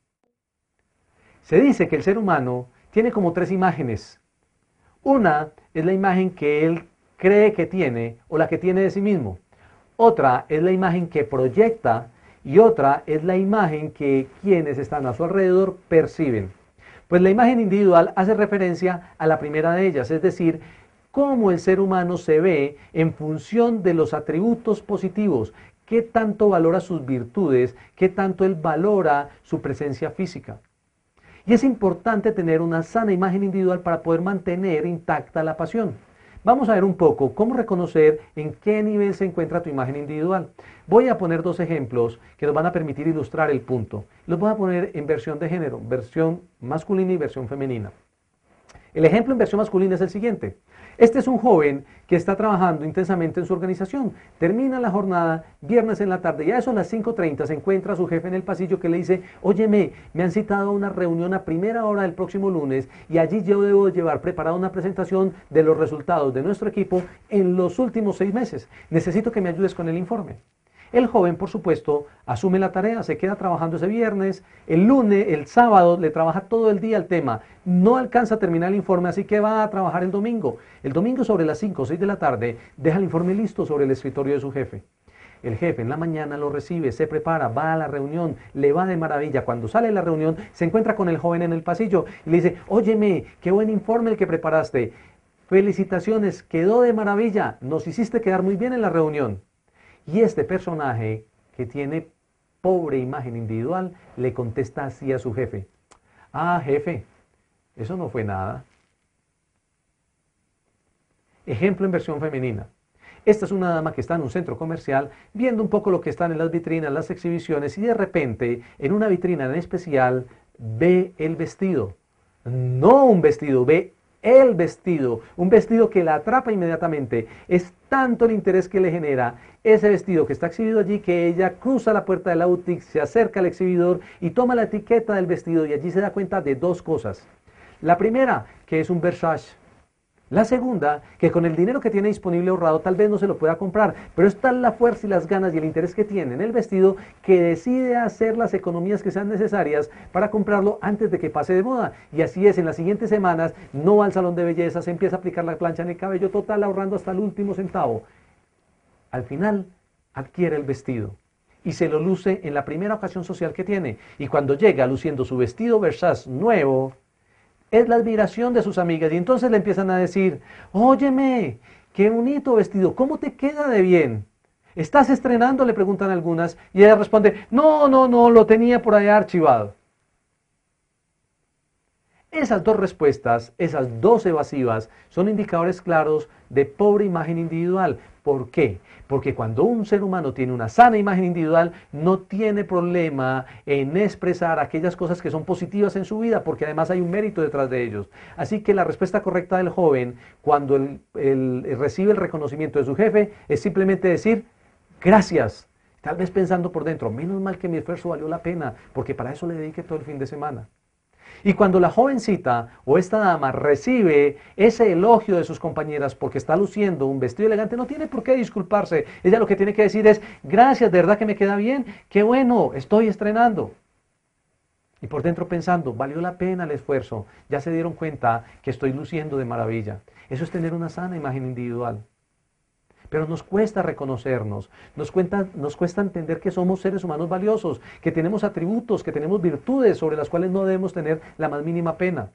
Se dice que el ser humano tiene como tres imágenes. Una es la imagen que él cree que tiene o la que tiene de sí mismo. Otra es la imagen que proyecta y otra es la imagen que quienes están a su alrededor perciben. Pues la imagen individual hace referencia a la primera de ellas, es decir, cómo el ser humano se ve en función de los atributos positivos, qué tanto valora sus virtudes, qué tanto él valora su presencia física. Y es importante tener una sana imagen individual para poder mantener intacta la pasión. Vamos a ver un poco cómo reconocer en qué nivel se encuentra tu imagen individual. Voy a poner dos ejemplos que nos van a permitir ilustrar el punto. Los voy a poner en versión de género, versión masculina y versión femenina. El ejemplo en versión masculina es el siguiente. Este es un joven que está trabajando intensamente en su organización. Termina la jornada, viernes en la tarde, y a eso a las cinco treinta se encuentra su jefe en el pasillo que le dice: óyeme, me han citado a una reunión a primera hora del próximo lunes y allí yo debo llevar preparada una presentación de los resultados de nuestro equipo en los últimos seis meses. Necesito que me ayudes con el informe. El joven, por supuesto, asume la tarea, se queda trabajando ese viernes, el lunes, el sábado, le trabaja todo el día el tema, no alcanza a terminar el informe, así que va a trabajar el domingo. El domingo sobre las cinco o seis de la tarde, deja el informe listo sobre el escritorio de su jefe. El jefe en la mañana lo recibe, se prepara, va a la reunión, le va de maravilla. Cuando sale de la reunión, se encuentra con el joven en el pasillo y le dice: óyeme, qué buen informe el que preparaste. Felicitaciones, quedó de maravilla, nos hiciste quedar muy bien en la reunión. Y este personaje, que tiene pobre imagen individual, le contesta así a su jefe: ah, jefe, eso no fue nada. Ejemplo en versión femenina. Esta es una dama que está en un centro comercial viendo un poco lo que están en las vitrinas, las exhibiciones, y de repente en una vitrina en especial ve el vestido. No un vestido, ve el vestido, un vestido que la atrapa inmediatamente. Es tanto el interés que le genera ese vestido que está exhibido allí que ella cruza la puerta de la boutique, se acerca al exhibidor y toma la etiqueta del vestido, y allí se da cuenta de dos cosas. La primera, que es un Versace. La segunda, que con el dinero que tiene disponible ahorrado tal vez no se lo pueda comprar, pero está la fuerza y las ganas y el interés que tiene en el vestido que decide hacer las economías que sean necesarias para comprarlo antes de que pase de moda. Y así es, en las siguientes semanas no va al salón de belleza, se empieza a aplicar la plancha en el cabello total ahorrando hasta el último centavo. Al final adquiere el vestido y se lo luce en la primera ocasión social que tiene. Y cuando llega luciendo su vestido Versace nuevo, es la admiración de sus amigas y entonces le empiezan a decir, óyeme, qué bonito vestido, ¿cómo te queda de bien? ¿Estás estrenando?, le preguntan algunas y ella responde, no, no, no, lo tenía por allá archivado. Esas dos respuestas, esas dos evasivas, son indicadores claros de pobre imagen individual. ¿Por qué? Porque cuando un ser humano tiene una sana imagen individual, no tiene problema en expresar aquellas cosas que son positivas en su vida, porque además hay un mérito detrás de ellos. Así que la respuesta correcta del joven, cuando él, él recibe el reconocimiento de su jefe, es simplemente decir, gracias. Tal vez pensando por dentro, menos mal que mi esfuerzo valió la pena, porque para eso le dediqué todo el fin de semana. Y cuando la jovencita o esta dama recibe ese elogio de sus compañeras porque está luciendo un vestido elegante, no tiene por qué disculparse. Ella lo que tiene que decir es, gracias, de verdad que me queda bien, qué bueno, estoy estrenando. Y por dentro pensando, valió la pena el esfuerzo, ya se dieron cuenta que estoy luciendo de maravilla. Eso es tener una sana imagen individual. Pero nos cuesta reconocernos, nos, cuenta, nos cuesta entender que somos seres humanos valiosos, que tenemos atributos, que tenemos virtudes sobre las cuales no debemos tener la más mínima pena.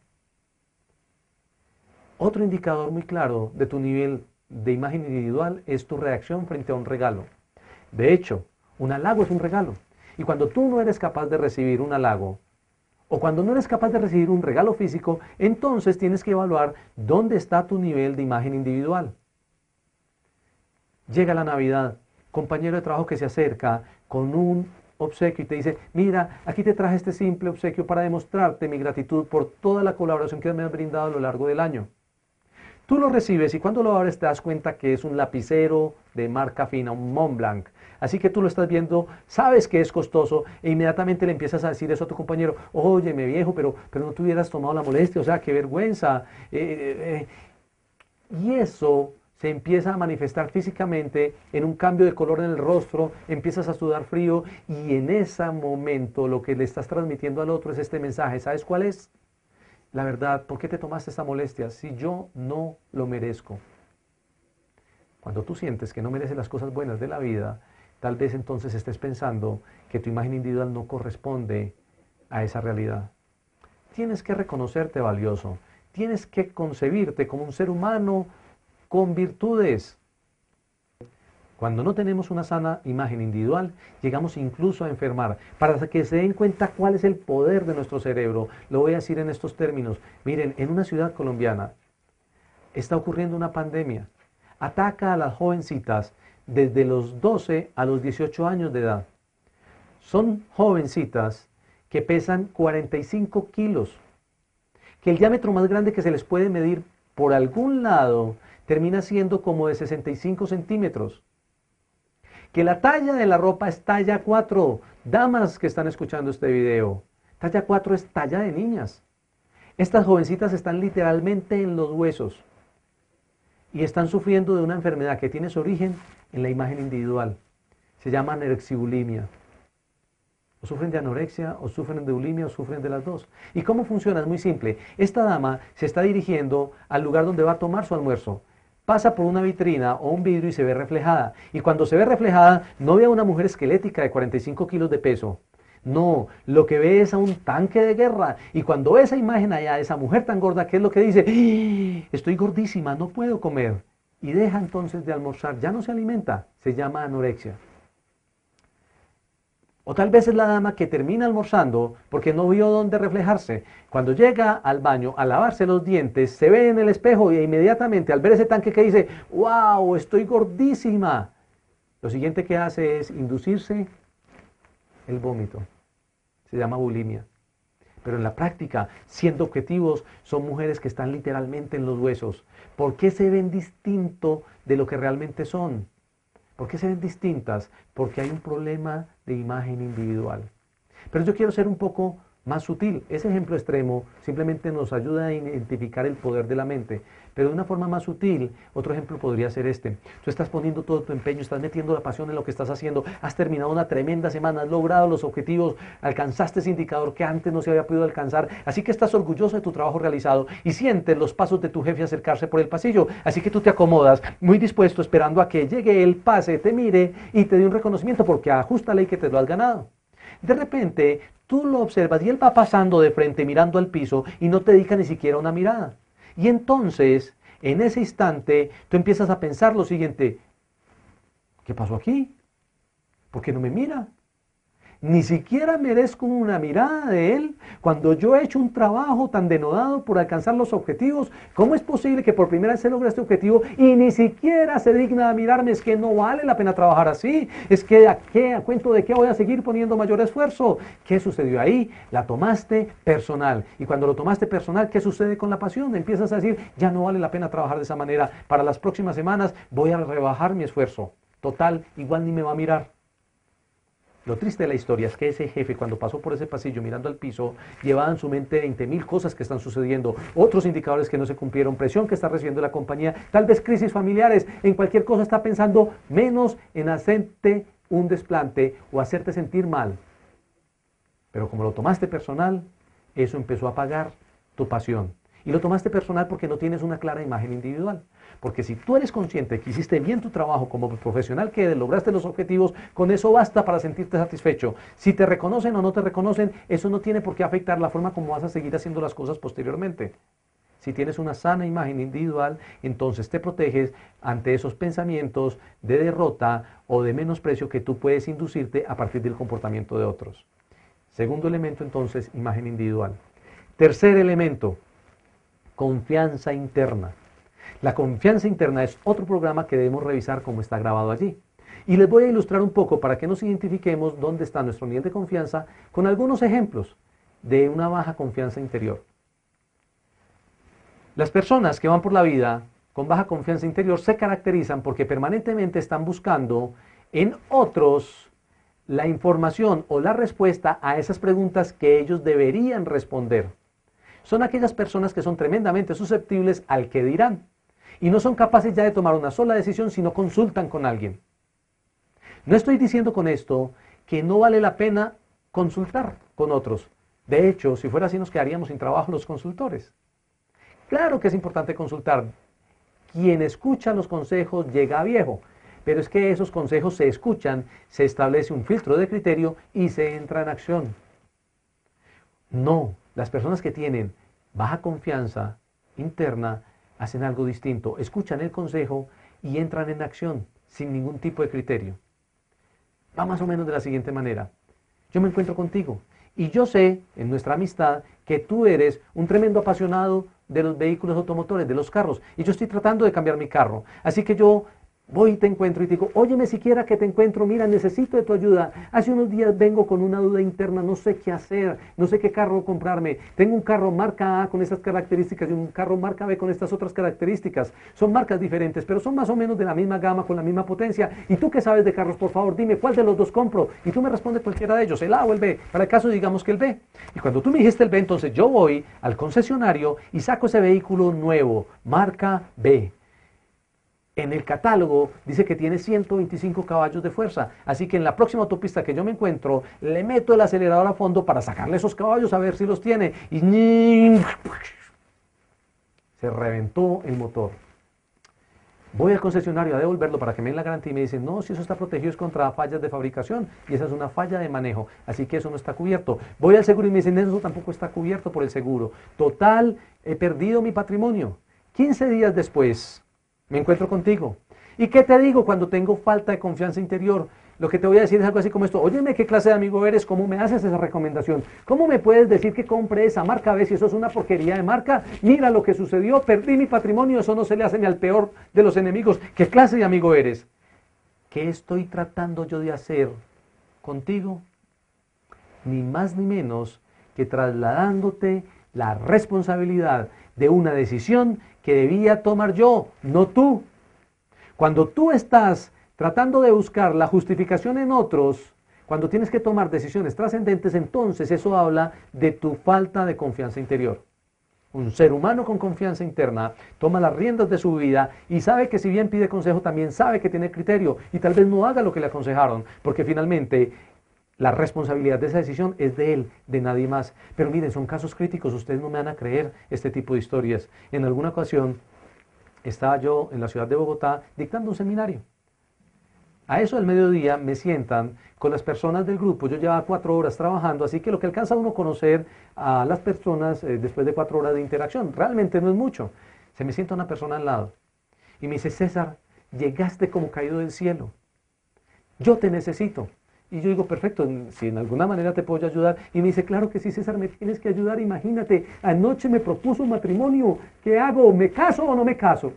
Otro indicador muy claro de tu nivel de imagen individual es tu reacción frente a un regalo. De hecho, un halago es un regalo. Y cuando tú no eres capaz de recibir un halago, o cuando no eres capaz de recibir un regalo físico, entonces tienes que evaluar dónde está tu nivel de imagen individual. Llega la Navidad, compañero de trabajo que se acerca con un obsequio y te dice, mira, aquí te traje este simple obsequio para demostrarte mi gratitud por toda la colaboración que me has brindado a lo largo del año. Tú lo recibes y cuando lo abres te das cuenta que es un lapicero de marca fina, un Montblanc. Así que tú lo estás viendo, sabes que es costoso e inmediatamente le empiezas a decir eso a tu compañero, óyeme viejo, pero, pero no te hubieras tomado la molestia, o sea, qué vergüenza. Eh, eh, eh. Y eso se empieza a manifestar físicamente en un cambio de color en el rostro, empiezas a sudar frío y en ese momento lo que le estás transmitiendo al otro es este mensaje. ¿Sabes cuál es? La verdad, ¿por qué te tomaste esta molestia si yo no lo merezco? Cuando tú sientes que no mereces las cosas buenas de la vida, tal vez entonces estés pensando que tu imagen individual no corresponde a esa realidad. Tienes que reconocerte valioso, tienes que concebirte como un ser humano con virtudes. Cuando no tenemos una sana imagen individual, llegamos incluso a enfermar. Para que se den cuenta cuál es el poder de nuestro cerebro, lo voy a decir en estos términos. Miren, en una ciudad colombiana está ocurriendo una pandemia. Ataca a las jovencitas desde los doce a los dieciocho años de edad. Son jovencitas que pesan cuarenta y cinco kilos, que el diámetro más grande que se les puede medir por algún lado termina siendo como de sesenta y cinco centímetros. Que la talla de la ropa es talla cuatro. Damas que están escuchando este video, talla cuatro es talla de niñas. Estas jovencitas están literalmente en los huesos y están sufriendo de una enfermedad que tiene su origen en la imagen individual. Se llama anorexia-bulimia. O sufren de anorexia, o sufren de bulimia, o sufren de las dos. ¿Y cómo funciona? Es muy simple. Esta dama se está dirigiendo al lugar donde va a tomar su almuerzo. Pasa por una vitrina o un vidrio y se ve reflejada. Y cuando se ve reflejada, no ve a una mujer esquelética de cuarenta y cinco kilos de peso. No, lo que ve es a un tanque de guerra. Y cuando ve esa imagen allá, esa mujer tan gorda, ¿qué es lo que dice? ¡Ah! Estoy gordísima, no puedo comer. Y deja entonces de almorzar, ya no se alimenta. Se llama anorexia. O tal vez es la dama que termina almorzando porque no vio dónde reflejarse. Cuando llega al baño a lavarse los dientes, se ve en el espejo y inmediatamente al ver ese tanque que dice, ¡wow! Estoy gordísima. Lo siguiente que hace es inducirse el vómito. Se llama bulimia. Pero en la práctica, siendo objetivos, son mujeres que están literalmente en los huesos. ¿Por qué se ven distinto de lo que realmente son? ¿Por qué se ven distintas? Porque hay un problema de imagen individual. Pero yo quiero ser un poco más sutil. Ese ejemplo extremo simplemente nos ayuda a identificar el poder de la mente, pero de una forma más sutil, otro ejemplo podría ser este. Tú estás poniendo todo tu empeño, estás metiendo la pasión en lo que estás haciendo, has terminado una tremenda semana, has logrado los objetivos, alcanzaste ese indicador que antes no se había podido alcanzar, así que estás orgulloso de tu trabajo realizado y sientes los pasos de tu jefe acercarse por el pasillo, así que tú te acomodas muy dispuesto esperando a que llegue él, pase, te mire y te dé un reconocimiento porque ajusta la ley que te lo has ganado. De repente, tú lo observas y él va pasando de frente mirando al piso y no te dedica ni siquiera una mirada. Y entonces, en ese instante, tú empiezas a pensar lo siguiente: ¿qué pasó aquí? ¿Por qué no me mira? Ni siquiera merezco una mirada de él cuando yo he hecho un trabajo tan denodado por alcanzar los objetivos. ¿Cómo es posible que por primera vez se logre este objetivo y ni siquiera se digna de mirarme? Es que no vale la pena trabajar así. Es que ¿a qué? ¿A cuento de qué voy a seguir poniendo mayor esfuerzo? ¿Qué sucedió ahí? La tomaste personal. Y cuando lo tomaste personal, ¿qué sucede con la pasión? Empiezas a decir, ya no vale la pena trabajar de esa manera. Para las próximas semanas voy a rebajar mi esfuerzo. Total, igual ni me va a mirar. Lo triste de la historia es que ese jefe, cuando pasó por ese pasillo mirando al piso, llevaba en su mente veinte mil cosas que están sucediendo, otros indicadores que no se cumplieron, presión que está recibiendo la compañía, tal vez crisis familiares, en cualquier cosa está pensando menos en hacerte un desplante o hacerte sentir mal. Pero como lo tomaste personal, eso empezó a apagar tu pasión. Y lo tomaste personal porque no tienes una clara imagen individual. Porque si tú eres consciente que hiciste bien tu trabajo como profesional, que lograste los objetivos, con eso basta para sentirte satisfecho. Si te reconocen o no te reconocen, eso no tiene por qué afectar la forma como vas a seguir haciendo las cosas posteriormente. Si tienes una sana imagen individual, entonces te proteges ante esos pensamientos de derrota o de menosprecio que tú puedes inducirte a partir del comportamiento de otros. Segundo elemento, entonces, imagen individual. Tercer elemento, confianza interna. La confianza interna es otro programa que debemos revisar como está grabado allí. Y les voy a ilustrar un poco para que nos identifiquemos dónde está nuestro nivel de confianza con algunos ejemplos de una baja confianza interior. Las personas que van por la vida con baja confianza interior se caracterizan porque permanentemente están buscando en otros la información o la respuesta a esas preguntas que ellos deberían responder. Son aquellas personas que son tremendamente susceptibles al que dirán y no son capaces ya de tomar una sola decisión si no consultan con alguien. No estoy diciendo con esto que no vale la pena consultar con otros. De hecho, si fuera así nos quedaríamos sin trabajo los consultores. Claro que es importante consultar. Quien escucha los consejos llega a viejo, pero es que esos consejos se escuchan, se establece un filtro de criterio y se entra en acción. No. Las personas que tienen baja confianza interna hacen algo distinto, escuchan el consejo y entran en acción sin ningún tipo de criterio. Va más o menos de la siguiente manera. Yo me encuentro contigo y yo sé en nuestra amistad que tú eres un tremendo apasionado de los vehículos automotores, de los carros, y yo estoy tratando de cambiar mi carro. Así que yo voy y te encuentro y te digo, óyeme siquiera que te encuentro, mira, necesito de tu ayuda. Hace unos días vengo con una duda interna, no sé qué hacer, no sé qué carro comprarme. Tengo un carro marca A con estas características y un carro marca B con estas otras características. Son marcas diferentes, pero son más o menos de la misma gama, con la misma potencia. Y tú que sabes de carros, por favor, dime, ¿cuál de los dos compro? Y tú me respondes cualquiera de ellos, el A o el B. Para el caso, digamos que el B. Y cuando tú me dijiste el B, entonces yo voy al concesionario y saco ese vehículo nuevo, marca B. En el catálogo dice que tiene ciento veinticinco caballos de fuerza, así que en la próxima autopista que yo me encuentro, le meto el acelerador a fondo para sacarle esos caballos a ver si los tiene, y se reventó el motor. Voy al concesionario a devolverlo para que me den la garantía y me dicen, no, si eso está protegido es contra fallas de fabricación y esa es una falla de manejo, así que eso no está cubierto. Voy al seguro y me dicen, eso tampoco está cubierto por el seguro. Total, he perdido mi patrimonio. quince días después, me encuentro contigo. ¿Y qué te digo cuando tengo falta de confianza interior? Lo que te voy a decir es algo así como esto. Óyeme, ¿qué clase de amigo eres? ¿Cómo me haces esa recomendación? ¿Cómo me puedes decir que compre esa marca B si eso es una porquería de marca? Mira lo que sucedió, perdí mi patrimonio, eso no se le hace ni al peor de los enemigos. ¿Qué clase de amigo eres? ¿Qué estoy tratando yo de hacer contigo? Ni más ni menos que trasladándote la responsabilidad de una decisión que debía tomar yo, no tú. Cuando tú estás tratando de buscar la justificación en otros, Cuando tienes que tomar decisiones trascendentes, entonces eso habla de tu falta de confianza interior. Un ser humano con confianza interna toma las riendas de su vida y sabe que si bien pide consejo, también sabe que tiene criterio y tal vez no haga lo que le aconsejaron, porque finalmente la responsabilidad de esa decisión es de él, de nadie más. Pero miren, son casos críticos, ustedes no me van a creer este tipo de historias. En alguna ocasión estaba yo en la ciudad de Bogotá dictando un seminario. A eso del mediodía me sientan con las personas del grupo, yo llevaba cuatro horas trabajando, así que lo que alcanza uno a conocer a las personas eh, después de cuatro horas de interacción, realmente no es mucho. Se me sienta una persona al lado y me dice, César, llegaste como caído del cielo, yo te necesito. Y yo digo, perfecto, si en alguna manera te puedo ayudar. Y me dice, claro que sí, César, me tienes que ayudar, imagínate, anoche me propuso un matrimonio, ¿qué hago? ¿Me caso o no me caso?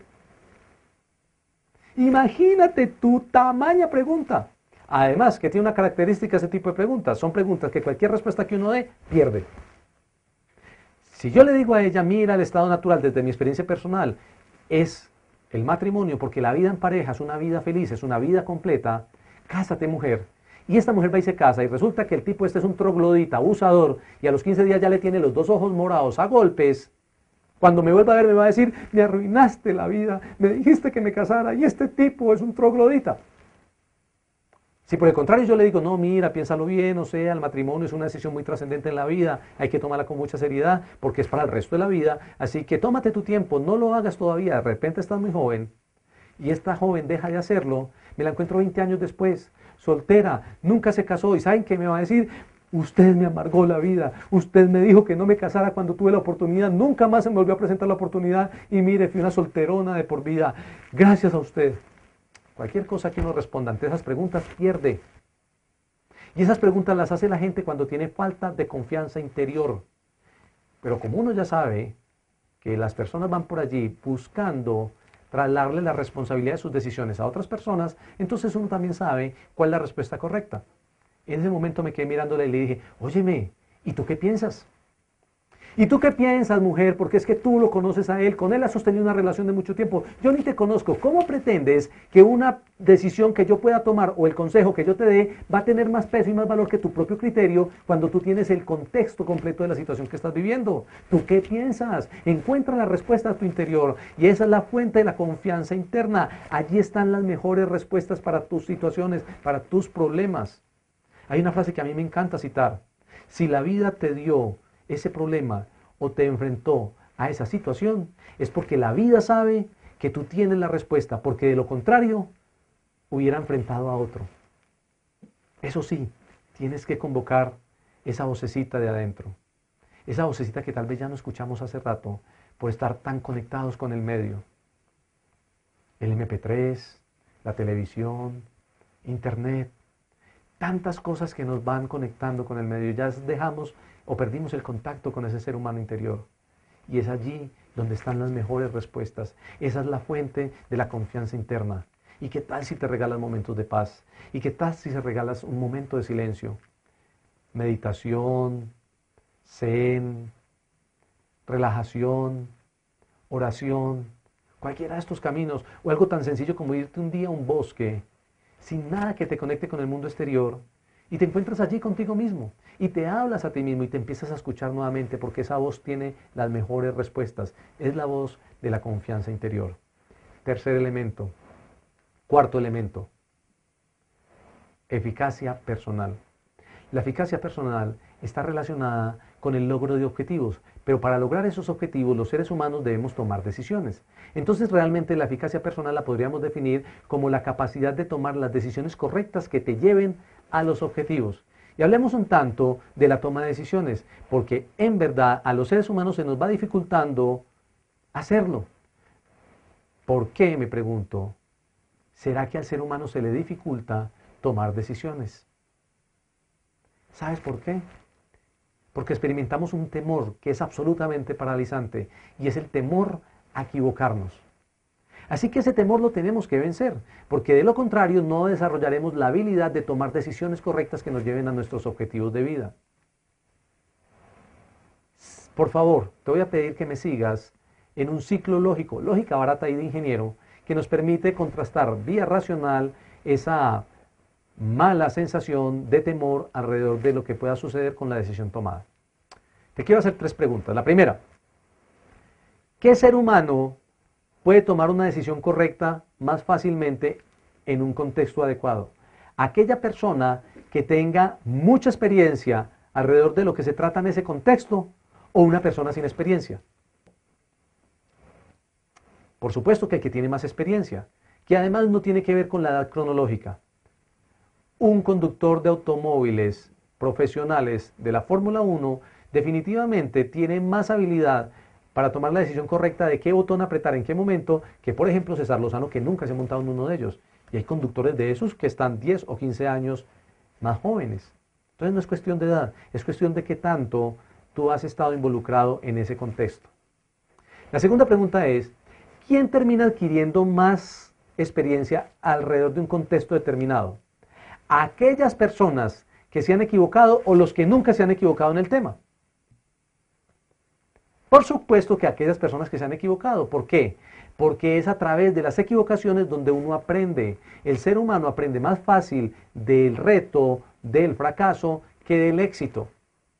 Imagínate tu tamaña pregunta. Además, que tiene una característica ese tipo de preguntas. Son preguntas que cualquier respuesta que uno dé, pierde. Si yo le digo a ella, mira, el estado natural desde mi experiencia personal es el matrimonio, porque la vida en pareja es una vida feliz, es una vida completa, cásate mujer. Y esta mujer va y se casa y resulta que el tipo este es un troglodita, abusador, y a los quince días ya le tiene los dos ojos morados a golpes. Cuando me vuelva a ver me va a decir, me arruinaste la vida, me dijiste que me casara y este tipo es un troglodita. Si por el contrario yo le digo, no, mira, piénsalo bien, o sea, el matrimonio es una decisión muy trascendente en la vida, hay que tomarla con mucha seriedad porque es para el resto de la vida, así que tómate tu tiempo, no lo hagas todavía, de repente estás muy joven y esta joven deja de hacerlo, me la encuentro veinte años después, soltera, nunca se casó y ¿saben qué me va a decir? Usted me amargó la vida, usted me dijo que no me casara cuando tuve la oportunidad, nunca más se me volvió a presentar la oportunidad y mire, fui una solterona de por vida, gracias a usted. Cualquier cosa que uno responda ante esas preguntas pierde. Y esas preguntas las hace la gente cuando tiene falta de confianza interior. Pero como uno ya sabe que las personas van por allí buscando trasladarle la responsabilidad de sus decisiones a otras personas, entonces uno también sabe cuál es la respuesta correcta. En ese momento me quedé mirándole y le dije, óyeme, ¿y tú qué piensas? ¿Y tú qué piensas, mujer? Porque es que tú lo conoces a él, con él has sostenido una relación de mucho tiempo. Yo ni te conozco. ¿Cómo pretendes que una decisión que yo pueda tomar o el consejo que yo te dé va a tener más peso y más valor que tu propio criterio cuando tú tienes el contexto completo de la situación que estás viviendo? ¿Tú qué piensas? Encuentra la respuesta a tu interior y esa es la fuente de la confianza interna. Allí están las mejores respuestas para tus situaciones, para tus problemas. Hay una frase que a mí me encanta citar. Si la vida te dio ese problema o te enfrentó a esa situación, es porque la vida sabe que tú tienes la respuesta, porque de lo contrario, hubiera enfrentado a otro. Eso sí, tienes que convocar esa vocecita de adentro, esa vocecita que tal vez ya no escuchamos hace rato, por estar tan conectados con el medio. El eme pe tres, la televisión, internet, tantas cosas que nos van conectando con el medio, ya dejamos o perdimos el contacto con ese ser humano interior. Y es allí donde están las mejores respuestas. Esa es la fuente de la confianza interna. ¿Y qué tal si te regalas momentos de paz? ¿Y qué tal si te regalas un momento de silencio? Meditación, zen, relajación, oración, cualquiera de estos caminos, o algo tan sencillo como irte un día a un bosque, sin nada que te conecte con el mundo exterior, y te encuentras allí contigo mismo, y te hablas a ti mismo y te empiezas a escuchar nuevamente, porque esa voz tiene las mejores respuestas, es la voz de la confianza interior. Tercer elemento, cuarto elemento, eficacia personal. La eficacia personal está relacionada con el logro de objetivos, pero para lograr esos objetivos los seres humanos debemos tomar decisiones. Entonces realmente la eficacia personal la podríamos definir como la capacidad de tomar las decisiones correctas que te lleven a los objetivos. Y hablemos un tanto de la toma de decisiones, porque en verdad a los seres humanos se nos va dificultando hacerlo. ¿Por qué, me pregunto? ¿Será que al ser humano se le dificulta tomar decisiones? ¿Sabes por qué? Porque experimentamos un temor que es absolutamente paralizante y es el temor a equivocarnos. Así que ese temor lo tenemos que vencer, porque de lo contrario no desarrollaremos la habilidad de tomar decisiones correctas que nos lleven a nuestros objetivos de vida. Por favor, te voy a pedir que me sigas en un ciclo lógico, lógica barata y de ingeniero, que nos permite contrastar vía racional esa mala sensación de temor alrededor de lo que pueda suceder con la decisión tomada. Te quiero hacer tres preguntas. La primera, ¿qué ser humano puede tomar una decisión correcta más fácilmente en un contexto adecuado? Aquella persona que tenga mucha experiencia alrededor de lo que se trata en ese contexto o una persona sin experiencia. Por supuesto que el que tiene más experiencia, que además no tiene que ver con la edad cronológica. Un conductor de automóviles profesionales de la Fórmula uno definitivamente tiene más habilidad para tomar la decisión correcta de qué botón apretar en qué momento que, por ejemplo, César Lozano, que nunca se ha montado en uno de ellos. Y hay conductores de esos que están diez o quince años más jóvenes. Entonces no es cuestión de edad, es cuestión de qué tanto tú has estado involucrado en ese contexto. La segunda pregunta es, ¿quién termina adquiriendo más experiencia alrededor de un contexto determinado? ¿Aquellas personas que se han equivocado o los que nunca se han equivocado en el tema? Por supuesto que aquellas personas que se han equivocado. ¿Por qué? Porque es a través de las equivocaciones donde uno aprende. El ser humano aprende más fácil del reto, del fracaso, que del éxito.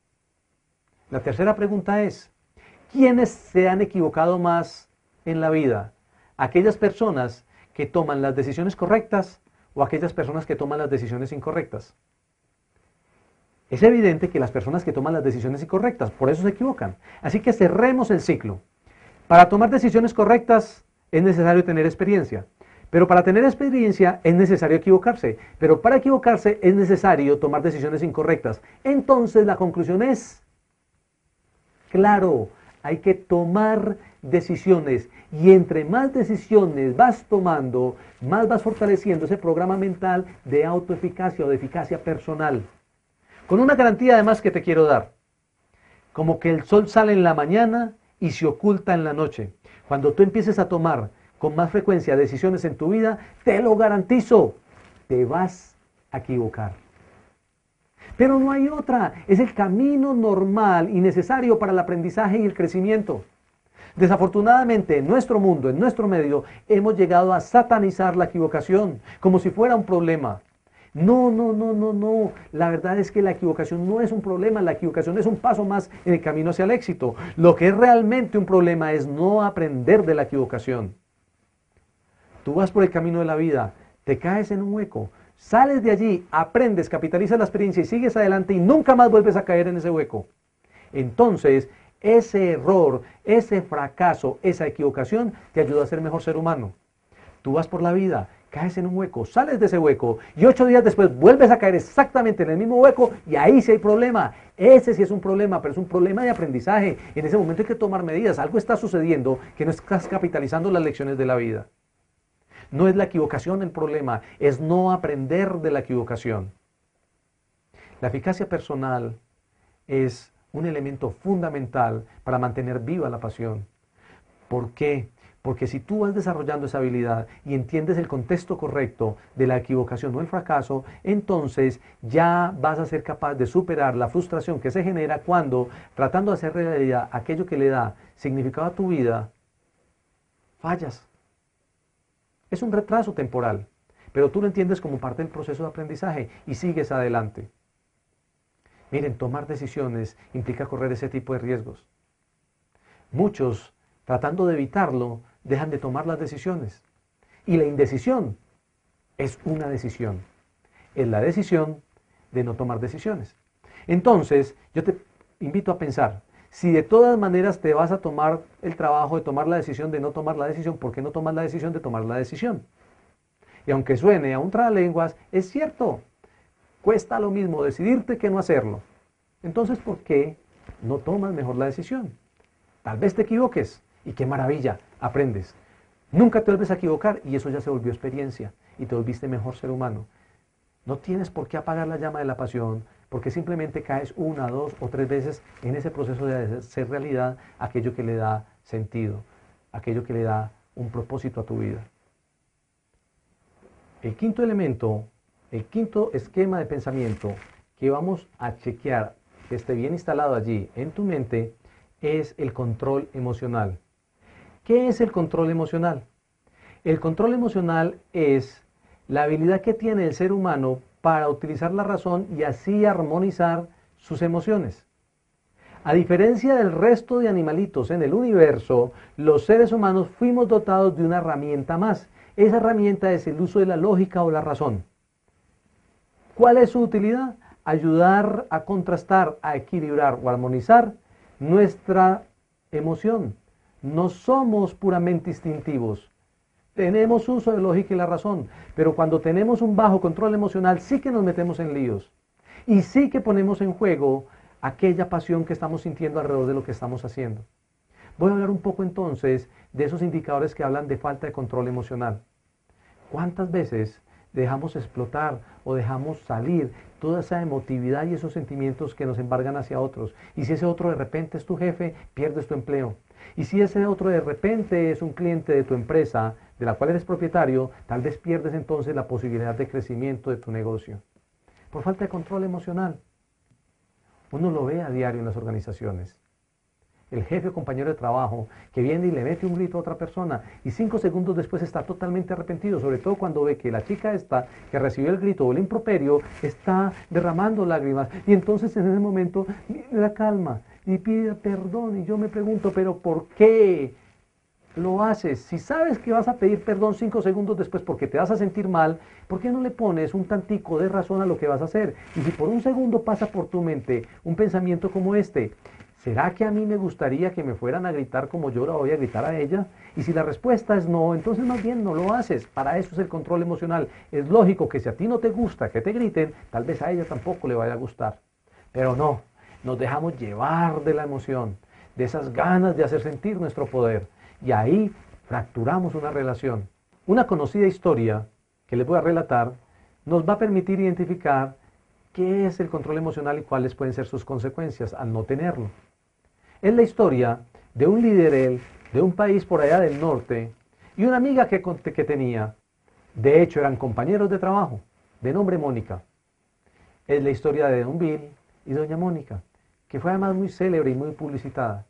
La tercera pregunta es, ¿quiénes se han equivocado más en la vida? ¿Aquellas personas que toman las decisiones correctas o aquellas personas que toman las decisiones incorrectas? Es evidente que las personas que toman las decisiones incorrectas, por eso se equivocan. Así que cerremos el ciclo. Para tomar decisiones correctas es necesario tener experiencia. Pero para tener experiencia es necesario equivocarse. Pero para equivocarse es necesario tomar decisiones incorrectas. Entonces la conclusión es, claro, hay que tomar decisiones. Y entre más decisiones vas tomando, más vas fortaleciendo ese programa mental de autoeficacia o de eficacia personal. Con una garantía además que te quiero dar. Como que el sol sale en la mañana y se oculta en la noche. Cuando tú empieces a tomar con más frecuencia decisiones en tu vida, te lo garantizo, te vas a equivocar. Pero no hay otra, es el camino normal y necesario para el aprendizaje y el crecimiento. Desafortunadamente, en nuestro mundo, en nuestro medio, hemos llegado a satanizar la equivocación como si fuera un problema. No, no, no, no, no. La verdad es que la equivocación no es un problema, la equivocación es un paso más en el camino hacia el éxito. Lo que es realmente un problema es no aprender de la equivocación. Tú vas por el camino de la vida, te caes en un hueco, sales de allí, aprendes, capitalizas la experiencia y sigues adelante y nunca más vuelves a caer en ese hueco. Entonces, ese error, ese fracaso, esa equivocación te ayuda a ser mejor ser humano. Tú vas por la vida, caes en un hueco, sales de ese hueco y ocho días después vuelves a caer exactamente en el mismo hueco y ahí sí hay problema. Ese sí es un problema, pero es un problema de aprendizaje. En ese momento hay que tomar medidas. Algo está sucediendo que no estás capitalizando las lecciones de la vida. No es la equivocación el problema, es no aprender de la equivocación. La eficacia personal es un elemento fundamental para mantener viva la pasión. ¿Por qué? Porque si tú vas desarrollando esa habilidad y entiendes el contexto correcto de la equivocación o el fracaso, entonces ya vas a ser capaz de superar la frustración que se genera cuando, tratando de hacer realidad aquello que le da significado a tu vida, fallas. Es un retraso temporal, pero tú lo entiendes como parte del proceso de aprendizaje y sigues adelante. Miren, tomar decisiones implica correr ese tipo de riesgos. Muchos, tratando de evitarlo, dejan de tomar las decisiones. Y la indecisión es una decisión. Es la decisión de no tomar decisiones. Entonces, yo te invito a pensar, si de todas maneras te vas a tomar el trabajo de tomar la decisión de no tomar la decisión, ¿por qué no tomas la decisión de tomar la decisión? Y aunque suene a un trabalenguas, es cierto. Cuesta lo mismo decidirte que no hacerlo. Entonces, ¿por qué no tomas mejor la decisión? Tal vez te equivoques y qué maravilla, aprendes. Nunca te vuelves a equivocar y eso ya se volvió experiencia y te volviste mejor ser humano. No tienes por qué apagar la llama de la pasión porque simplemente caes una, dos o tres veces en ese proceso de hacer realidad aquello que le da sentido, aquello que le da un propósito a tu vida. El quinto elemento, el quinto esquema de pensamiento que vamos a chequear que esté bien instalado allí en tu mente es el control emocional. ¿Qué es el control emocional? El control emocional es la habilidad que tiene el ser humano para utilizar la razón y así armonizar sus emociones. A diferencia del resto de animalitos en el universo, los seres humanos fuimos dotados de una herramienta más. Esa herramienta es el uso de la lógica o la razón. ¿Cuál es su utilidad? Ayudar a contrastar, a equilibrar o armonizar nuestra emoción. No somos puramente instintivos. Tenemos uso de lógica y la razón, pero cuando tenemos un bajo control emocional sí que nos metemos en líos y sí que ponemos en juego aquella pasión que estamos sintiendo alrededor de lo que estamos haciendo. Voy a hablar un poco entonces de esos indicadores que hablan de falta de control emocional. ¿Cuántas veces dejamos explotar o dejamos salir toda esa emotividad y esos sentimientos que nos embargan hacia otros? Y si ese otro de repente es tu jefe, pierdes tu empleo. Y si ese otro de repente es un cliente de tu empresa, de la cual eres propietario, tal vez pierdes entonces la posibilidad de crecimiento de tu negocio. Por falta de control emocional. Uno lo ve a diario en las organizaciones. El jefe o compañero de trabajo que viene y le mete un grito a otra persona y cinco segundos después está totalmente arrepentido, sobre todo cuando ve que la chica esta que recibió el grito o el improperio está derramando lágrimas y entonces en ese momento la calma y pide perdón y yo me pregunto, ¿pero por qué lo haces? Si sabes que vas a pedir perdón cinco segundos después porque te vas a sentir mal, ¿por qué no le pones un tantico de razón a lo que vas a hacer? Y si por un segundo pasa por tu mente un pensamiento como este, ¿será que a mí me gustaría que me fueran a gritar como yo la voy a gritar a ella? Y si la respuesta es no, entonces más bien no lo haces. Para eso es el control emocional. Es lógico que si a ti no te gusta que te griten, tal vez a ella tampoco le vaya a gustar. Pero no, nos dejamos llevar de la emoción, de esas ganas de hacer sentir nuestro poder. Y ahí fracturamos una relación. Una conocida historia que les voy a relatar nos va a permitir identificar qué es el control emocional y cuáles pueden ser sus consecuencias al no tenerlo. Es la historia de un líder de un país por allá del norte y una amiga que, que tenía. De hecho, eran compañeros de trabajo, de nombre Mónica. Es la historia de don Bill y doña Mónica, que fue además muy célebre y muy publicitada.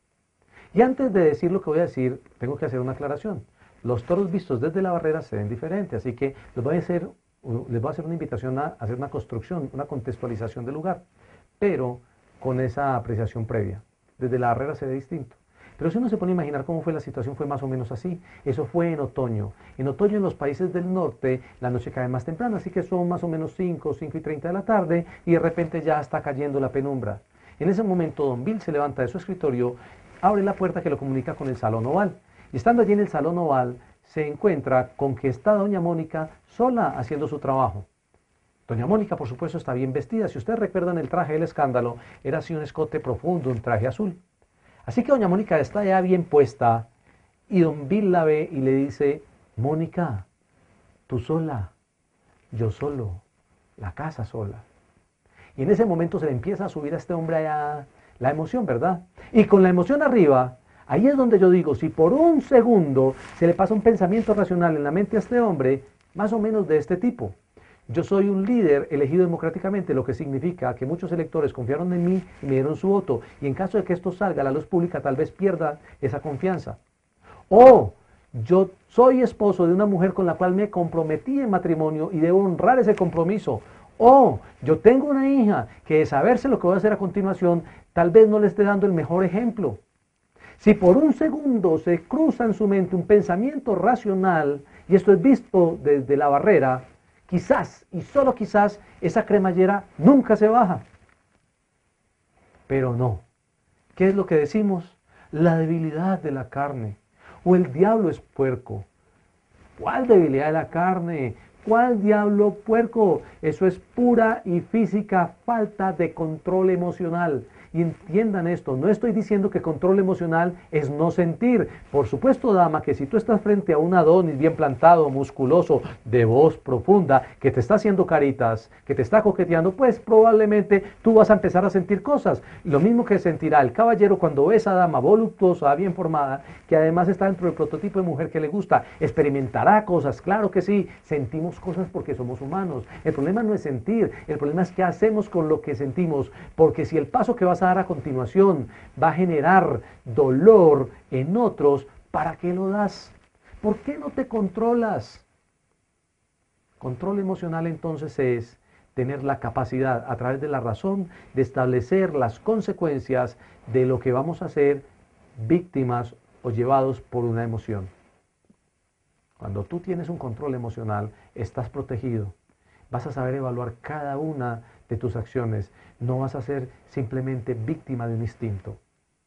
Y antes de decir lo que voy a decir, tengo que hacer una aclaración. Los toros vistos desde la barrera se ven diferentes, así que les voy a hacer, les voy a hacer una invitación a hacer una construcción, una contextualización del lugar, pero con esa apreciación previa. Desde la barrera se ve distinto. Pero si uno se pone a imaginar cómo fue la situación, fue más o menos así. Eso fue en otoño. En otoño en los países del norte la noche cae más temprano, así que son más o menos cinco, cinco y treinta de la tarde y de repente ya está cayendo la penumbra. En ese momento don Bill se levanta de su escritorio, abre la puerta que lo comunica con el salón oval. Y estando allí en el salón oval, se encuentra con que está doña Mónica sola haciendo su trabajo. Doña Mónica, por supuesto, está bien vestida. Si ustedes recuerdan el traje del escándalo, era así un escote profundo, un traje azul. Así que doña Mónica está ya bien puesta y don Bill la ve y le dice, Mónica, tú sola, yo solo, la casa sola. Y en ese momento se le empieza a subir a este hombre allá la emoción, ¿verdad? Y con la emoción arriba, ahí es donde yo digo, si por un segundo se le pasa un pensamiento racional en la mente a este hombre, más o menos de este tipo. Yo soy un líder elegido democráticamente, lo que significa que muchos electores confiaron en mí y me dieron su voto. Y en caso de que esto salga a la luz pública, tal vez pierda esa confianza. O yo soy esposo de una mujer con la cual me comprometí en matrimonio y debo honrar ese compromiso. O yo tengo una hija que de saberse lo que voy a hacer a continuación, tal vez no le esté dando el mejor ejemplo. Si por un segundo se cruza en su mente un pensamiento racional, y esto es visto desde la barrera, quizás, y solo quizás, esa cremallera nunca se baja. Pero no. ¿Qué es lo que decimos? La debilidad de la carne. O el diablo es puerco. ¿Cuál debilidad de la carne? ¿Cuál diablo puerco? Eso es pura y física falta de control emocional. Y entiendan esto, no estoy diciendo que control emocional es no sentir. Por supuesto, dama, que si tú estás frente a un Adonis bien plantado, musculoso, de voz profunda, que te está haciendo caritas, que te está coqueteando, pues probablemente tú vas a empezar a sentir cosas. Lo mismo que sentirá el caballero cuando ve a esa dama voluptuosa, bien formada, que además está dentro del prototipo de mujer que le gusta. Experimentará cosas, claro que sí, sentimos cosas porque somos humanos. El problema no es sentir, el problema es qué hacemos con lo que sentimos, porque si el paso que vas a dar a continuación va a generar dolor en otros, ¿para qué lo das? ¿Por qué no te controlas? Control emocional entonces es tener la capacidad, a través de la razón, de establecer las consecuencias de lo que vamos a hacer víctimas o llevados por una emoción. Cuando tú tienes un control emocional, estás protegido. Vas a saber evaluar cada una de tus acciones. No vas a ser simplemente víctima de un instinto.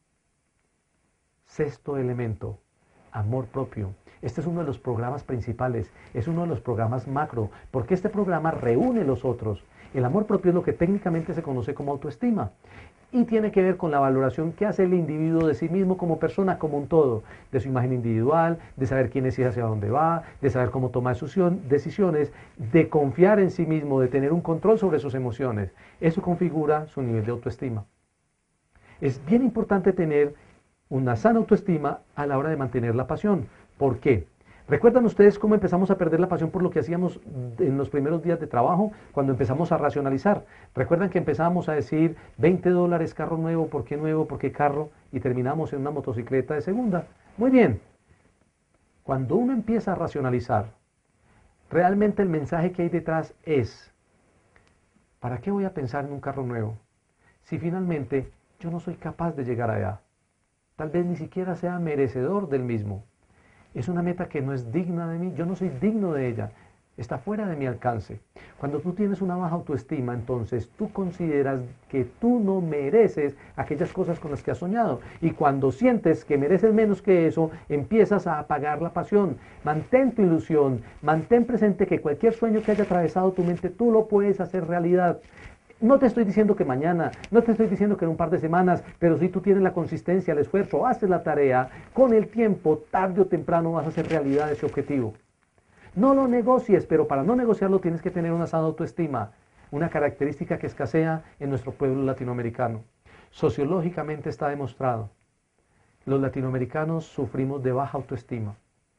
Sexto elemento, amor propio. Este es uno de los programas principales, es uno de los programas macro, porque este programa reúne los otros. El amor propio es lo que técnicamente se conoce como autoestima y tiene que ver con la valoración que hace el individuo de sí mismo como persona, como un todo, de su imagen individual, de saber quién es y hacia dónde va, de saber cómo toma decisiones, de confiar en sí mismo, de tener un control sobre sus emociones. Eso configura su nivel de autoestima. Es bien importante tener una sana autoestima a la hora de mantener la pasión. ¿Por qué? ¿Recuerdan ustedes cómo empezamos a perder la pasión por lo que hacíamos en los primeros días de trabajo, cuando empezamos a racionalizar? ¿Recuerdan que empezábamos a decir veinte dólares, carro nuevo, ¿por qué nuevo? ¿Por qué carro? Y terminamos en una motocicleta de segunda. Muy bien. Cuando uno empieza a racionalizar, realmente el mensaje que hay detrás es, ¿para qué voy a pensar en un carro nuevo si finalmente yo no soy capaz de llegar allá? Tal vez ni siquiera sea merecedor del mismo. Es una meta que no es digna de mí, yo no soy digno de ella, está fuera de mi alcance. Cuando tú tienes una baja autoestima, entonces tú consideras que tú no mereces aquellas cosas con las que has soñado. Y cuando sientes que mereces menos que eso, empiezas a apagar la pasión. Mantén tu ilusión, mantén presente que cualquier sueño que haya atravesado tu mente, tú lo puedes hacer realidad. No te estoy diciendo que mañana, no te estoy diciendo que en un par de semanas, pero si tú tienes la consistencia, el esfuerzo, haces la tarea, con el tiempo, tarde o temprano vas a hacer realidad ese objetivo. No lo negocies, pero para no negociarlo tienes que tener una sana autoestima, una característica que escasea en nuestro pueblo latinoamericano. Sociológicamente está demostrado. Los latinoamericanos sufrimos de baja autoestima.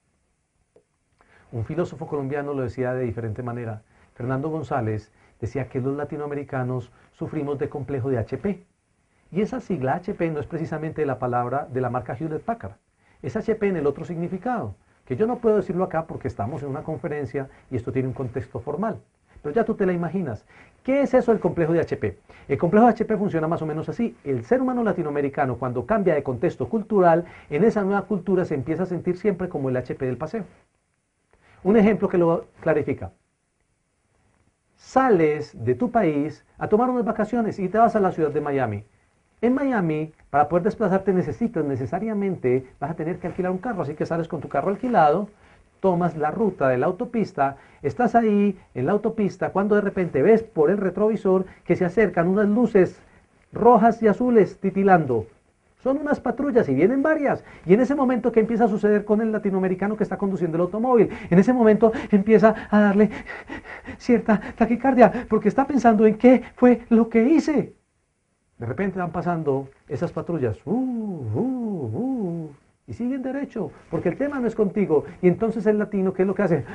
Un filósofo colombiano lo decía de diferente manera. Fernando González decía que los latinoamericanos sufrimos de complejo de H P. Y esa sigla H P no es precisamente la palabra de la marca Hewlett Packard. Es H P en el otro significado, que yo no puedo decirlo acá porque estamos en una conferencia y esto tiene un contexto formal. Pero ya tú te la imaginas. ¿Qué es eso del complejo de H P? El complejo de H P funciona más o menos así. El ser humano latinoamericano, cuando cambia de contexto cultural, en esa nueva cultura se empieza a sentir siempre como el H P del paseo. Un ejemplo que lo clarifica. Sales de tu país a tomar unas vacaciones y te vas a la ciudad de Miami. En Miami, para poder desplazarte necesitas necesariamente, vas a tener que alquilar un carro, así que sales con tu carro alquilado, tomas la ruta de la autopista, estás ahí en la autopista cuando de repente ves por el retrovisor que se acercan unas luces rojas y azules titilando. Son unas patrullas y vienen varias. Y en ese momento, ¿qué empieza a suceder con el latinoamericano que está conduciendo el automóvil? En ese momento empieza a darle cierta taquicardia porque está pensando en qué fue lo que hice. De repente van pasando esas patrullas. Uh, uh, uh, y siguen derecho, porque el tema no es contigo. Y entonces el latino, ¿qué es lo que hace?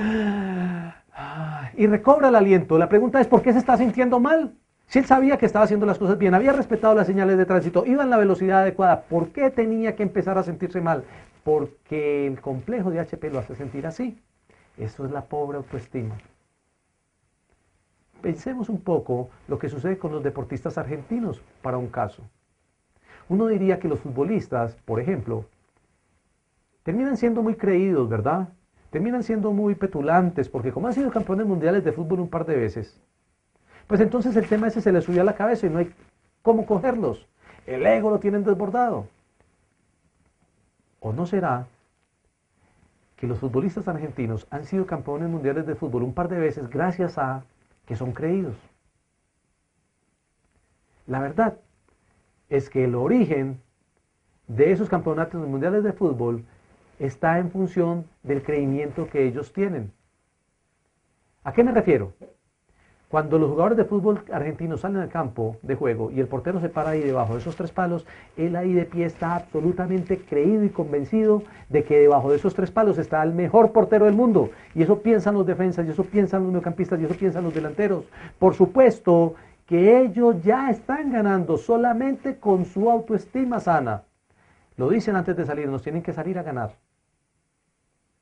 Y recobra el aliento. La pregunta es, ¿por qué se está sintiendo mal? Si él sabía que estaba haciendo las cosas bien, había respetado las señales de tránsito, iba en la velocidad adecuada, ¿por qué tenía que empezar a sentirse mal? Porque el complejo de H P lo hace sentir así. Eso es la pobre autoestima. Pensemos un poco lo que sucede con los deportistas argentinos para un caso. Uno diría que los futbolistas, por ejemplo, terminan siendo muy creídos, ¿verdad? Terminan siendo muy petulantes, porque como han sido campeones mundiales de fútbol un par de veces, pues entonces el tema ese se les subió a la cabeza y no hay cómo cogerlos. El ego lo tienen desbordado. ¿O no será que los futbolistas argentinos han sido campeones mundiales de fútbol un par de veces gracias a que son creídos? La verdad es que el origen de esos campeonatos mundiales de fútbol está en función del creimiento que ellos tienen. ¿A qué me refiero? Cuando los jugadores de fútbol argentinos salen al campo de juego y el portero se para ahí debajo de esos tres palos, él ahí de pie está absolutamente creído y convencido de que debajo de esos tres palos está el mejor portero del mundo. Y eso piensan los defensas, y eso piensan los mediocampistas, y eso piensan los delanteros. Por supuesto que ellos ya están ganando solamente con su autoestima sana. Lo dicen antes de salir, nos tienen que salir a ganar.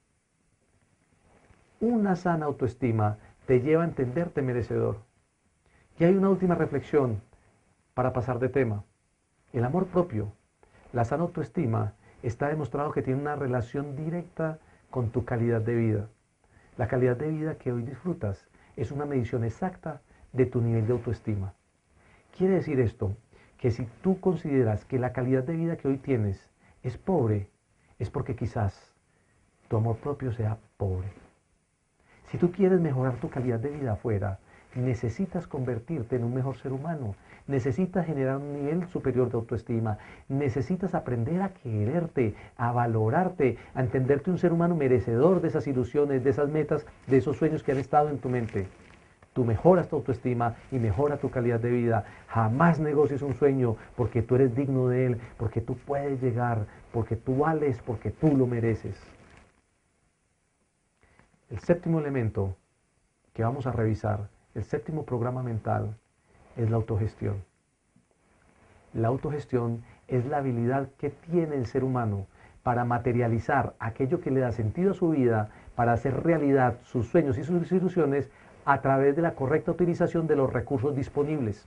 Una sana autoestima te lleva a entenderte merecedor. Y hay una última reflexión para pasar de tema. El amor propio, la sana autoestima, está demostrado que tiene una relación directa con tu calidad de vida. La calidad de vida que hoy disfrutas es una medición exacta de tu nivel de autoestima. Quiere decir esto, que si tú consideras que la calidad de vida que hoy tienes es pobre, es porque quizás tu amor propio sea pobre. Si tú quieres mejorar tu calidad de vida afuera, necesitas convertirte en un mejor ser humano, necesitas generar un nivel superior de autoestima, necesitas aprender a quererte, a valorarte, a entenderte un ser humano merecedor de esas ilusiones, de esas metas, de esos sueños que han estado en tu mente. Tú mejoras tu autoestima y mejora tu calidad de vida. Jamás negocies un sueño porque tú eres digno de él, porque tú puedes llegar, porque tú vales, porque tú lo mereces. El séptimo elemento que vamos a revisar, el séptimo programa mental, es la autogestión. La autogestión es la habilidad que tiene el ser humano para materializar aquello que le da sentido a su vida, para hacer realidad sus sueños y sus ilusiones a través de la correcta utilización de los recursos disponibles.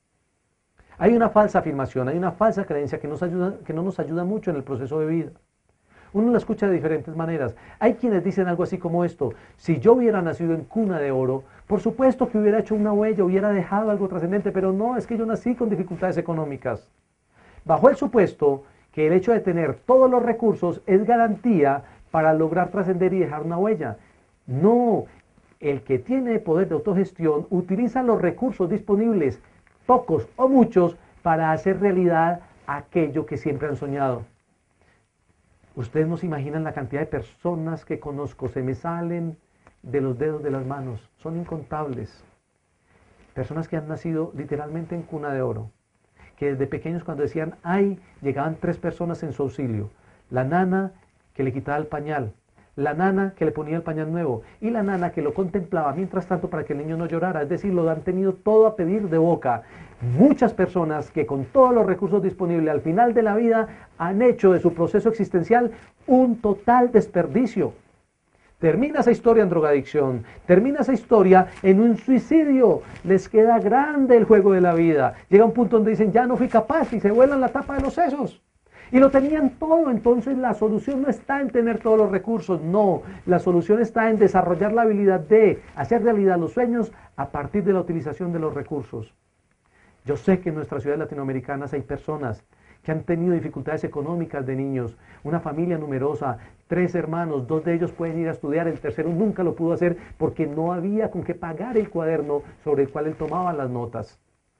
Hay una falsa afirmación, hay una falsa creencia que, nos ayuda, que no nos ayuda mucho en el proceso de vida. Uno la escucha de diferentes maneras. Hay quienes dicen algo así como esto: si yo hubiera nacido en cuna de oro, por supuesto que hubiera hecho una huella, hubiera dejado algo trascendente, pero no, es que yo nací con dificultades económicas. Bajo el supuesto que el hecho de tener todos los recursos es garantía para lograr trascender y dejar una huella. No, el que tiene poder de autogestión utiliza los recursos disponibles, pocos o muchos, para hacer realidad aquello que siempre han soñado. Ustedes no se imaginan la cantidad de personas que conozco, se me salen de los dedos de las manos, son incontables. Personas que han nacido literalmente en cuna de oro, que desde pequeños cuando decían ay, llegaban tres personas en su auxilio: la nana que le quitaba el pañal, la nana que le ponía el pañal nuevo y la nana que lo contemplaba mientras tanto para que el niño no llorara. Es decir, lo han tenido todo a pedir de boca. Muchas personas que con todos los recursos disponibles al final de la vida han hecho de su proceso existencial un total desperdicio. Termina esa historia en drogadicción, termina esa historia en un suicidio, les queda grande el juego de la vida. Llega un punto donde dicen ya no fui capaz y se vuelan la tapa de los sesos. Y lo tenían todo. Entonces la solución no está en tener todos los recursos, no. La solución está en desarrollar la habilidad de hacer realidad los sueños a partir de la utilización de los recursos. Yo sé que en nuestras ciudades latinoamericanas hay personas que han tenido dificultades económicas de niños, una familia numerosa, tres hermanos, dos de ellos pueden ir a estudiar, el tercero nunca lo pudo hacer porque no había con qué pagar el cuaderno sobre el cual él tomaba las notas,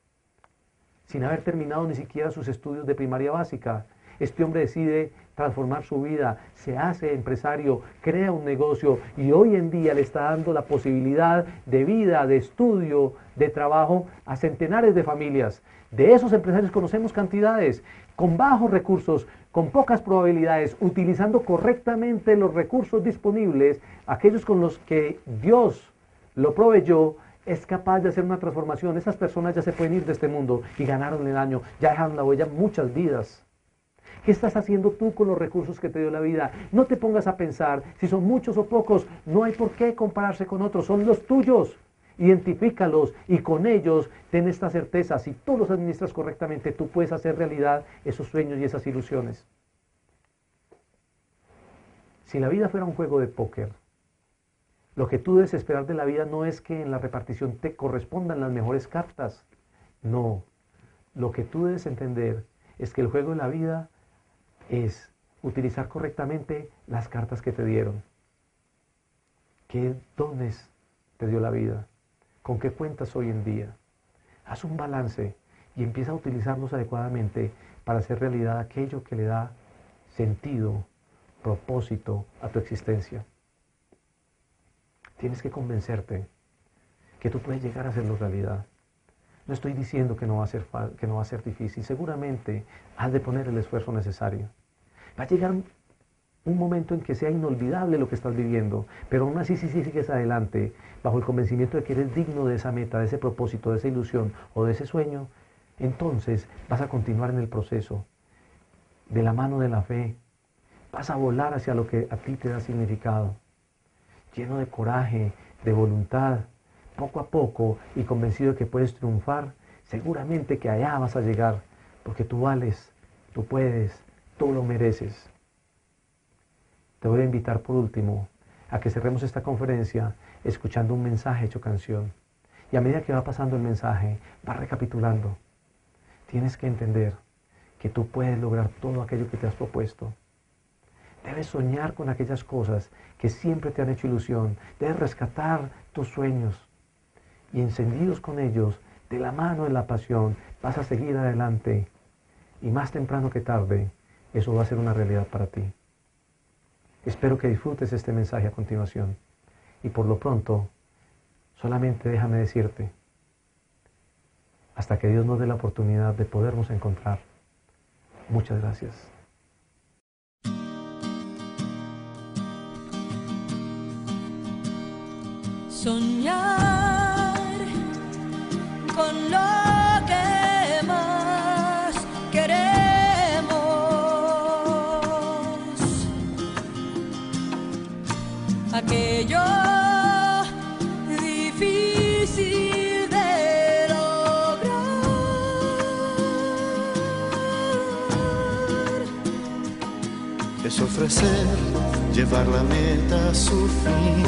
sin haber terminado ni siquiera sus estudios de primaria básica. Este hombre decide transformar su vida, se hace empresario, crea un negocio y hoy en día le está dando la posibilidad de vida, de estudio, de trabajo a centenares de familias. De esos empresarios conocemos cantidades, con bajos recursos, con pocas probabilidades, utilizando correctamente los recursos disponibles, aquellos con los que Dios lo proveyó, es capaz de hacer una transformación. Esas personas ya se pueden ir de este mundo y ganaron el año, ya dejaron la huella muchas vidas. ¿Qué estás haciendo tú con los recursos que te dio la vida? No te pongas a pensar si son muchos o pocos, no hay por qué compararse con otros, son los tuyos. Identifícalos y con ellos ten esta certeza: si tú los administras correctamente, tú puedes hacer realidad esos sueños y esas ilusiones. Si la vida fuera un juego de póker, lo que tú debes esperar de la vida no es que en la repartición te correspondan las mejores cartas. No, lo que tú debes entender es que el juego de la vida es utilizar correctamente las cartas que te dieron. ¿Qué dones te dio la vida? ¿Con qué cuentas hoy en día? Haz un balance y empieza a utilizarlos adecuadamente para hacer realidad aquello que le da sentido, propósito a tu existencia. Tienes que convencerte que tú puedes llegar a hacerlo realidad. No estoy diciendo que no va a ser, que no va a ser difícil. Seguramente has de poner el esfuerzo necesario. Va a llegar un momento en que sea inolvidable lo que estás viviendo, pero aún así si sí, sigues adelante, bajo el convencimiento de que eres digno de esa meta, de ese propósito, de esa ilusión o de ese sueño, entonces vas a continuar en el proceso, de la mano de la fe. Vas a volar hacia lo que a ti te da significado, lleno de coraje, de voluntad, poco a poco y convencido de que puedes triunfar, seguramente que allá vas a llegar, porque tú vales, tú puedes, tú lo mereces. Te voy a invitar por último a que cerremos esta conferencia escuchando un mensaje hecho canción. Y a medida que va pasando el mensaje, va recapitulando. Tienes que entender que tú puedes lograr todo aquello que te has propuesto. Debes soñar con aquellas cosas que siempre te han hecho ilusión. Debes rescatar tus sueños. Y encendidos con ellos, de la mano de la pasión, vas a seguir adelante. Y más temprano que tarde, eso va a ser una realidad para ti. Espero que disfrutes este mensaje a continuación. Y por lo pronto, solamente déjame decirte, hasta que Dios nos dé la oportunidad de podernos encontrar. Muchas gracias. Soñar con lo que más queremos, aquello difícil de lograr, es ofrecer, llevar la meta a su fin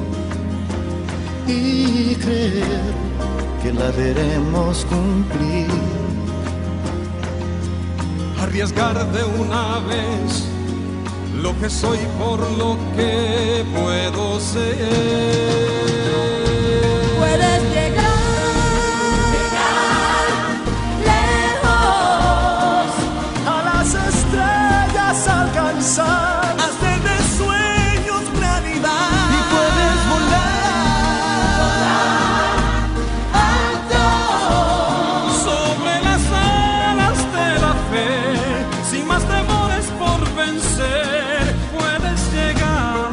y creer que la veremos cumplir. Arriesgar de una vez lo que soy por lo que puedo ser. puedes llegar, llegar lejos, A las estrellas alcanzar, Hacer de sueños realidad. y puedes volar alto, Sobre las alas de la fe, sin más temores por vencer, puedes llegar.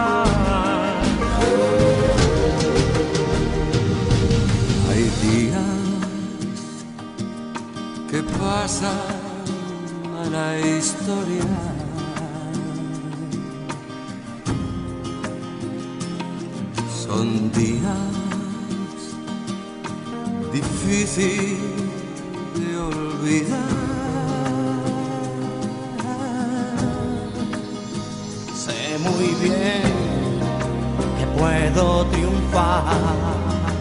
Hay días que pasan a la historia, son días difíciles de olvidar. Sé muy bien que puedo triunfar.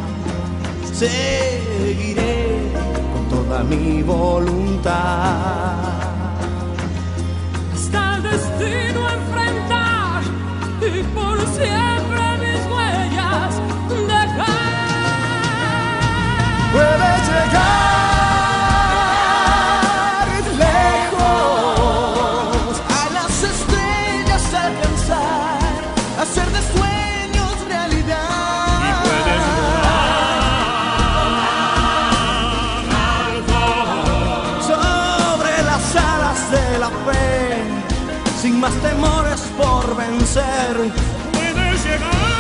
Seguiré con toda mi voluntad. hasta el destino enfrentar y por siempre mis huellas dejar. Puedes llegar lejos, a las estrellas alcanzar, hacer de sueños realidad. Y puedes Sobre las alas de la fe, sin más temores por vencer. puedes llegar.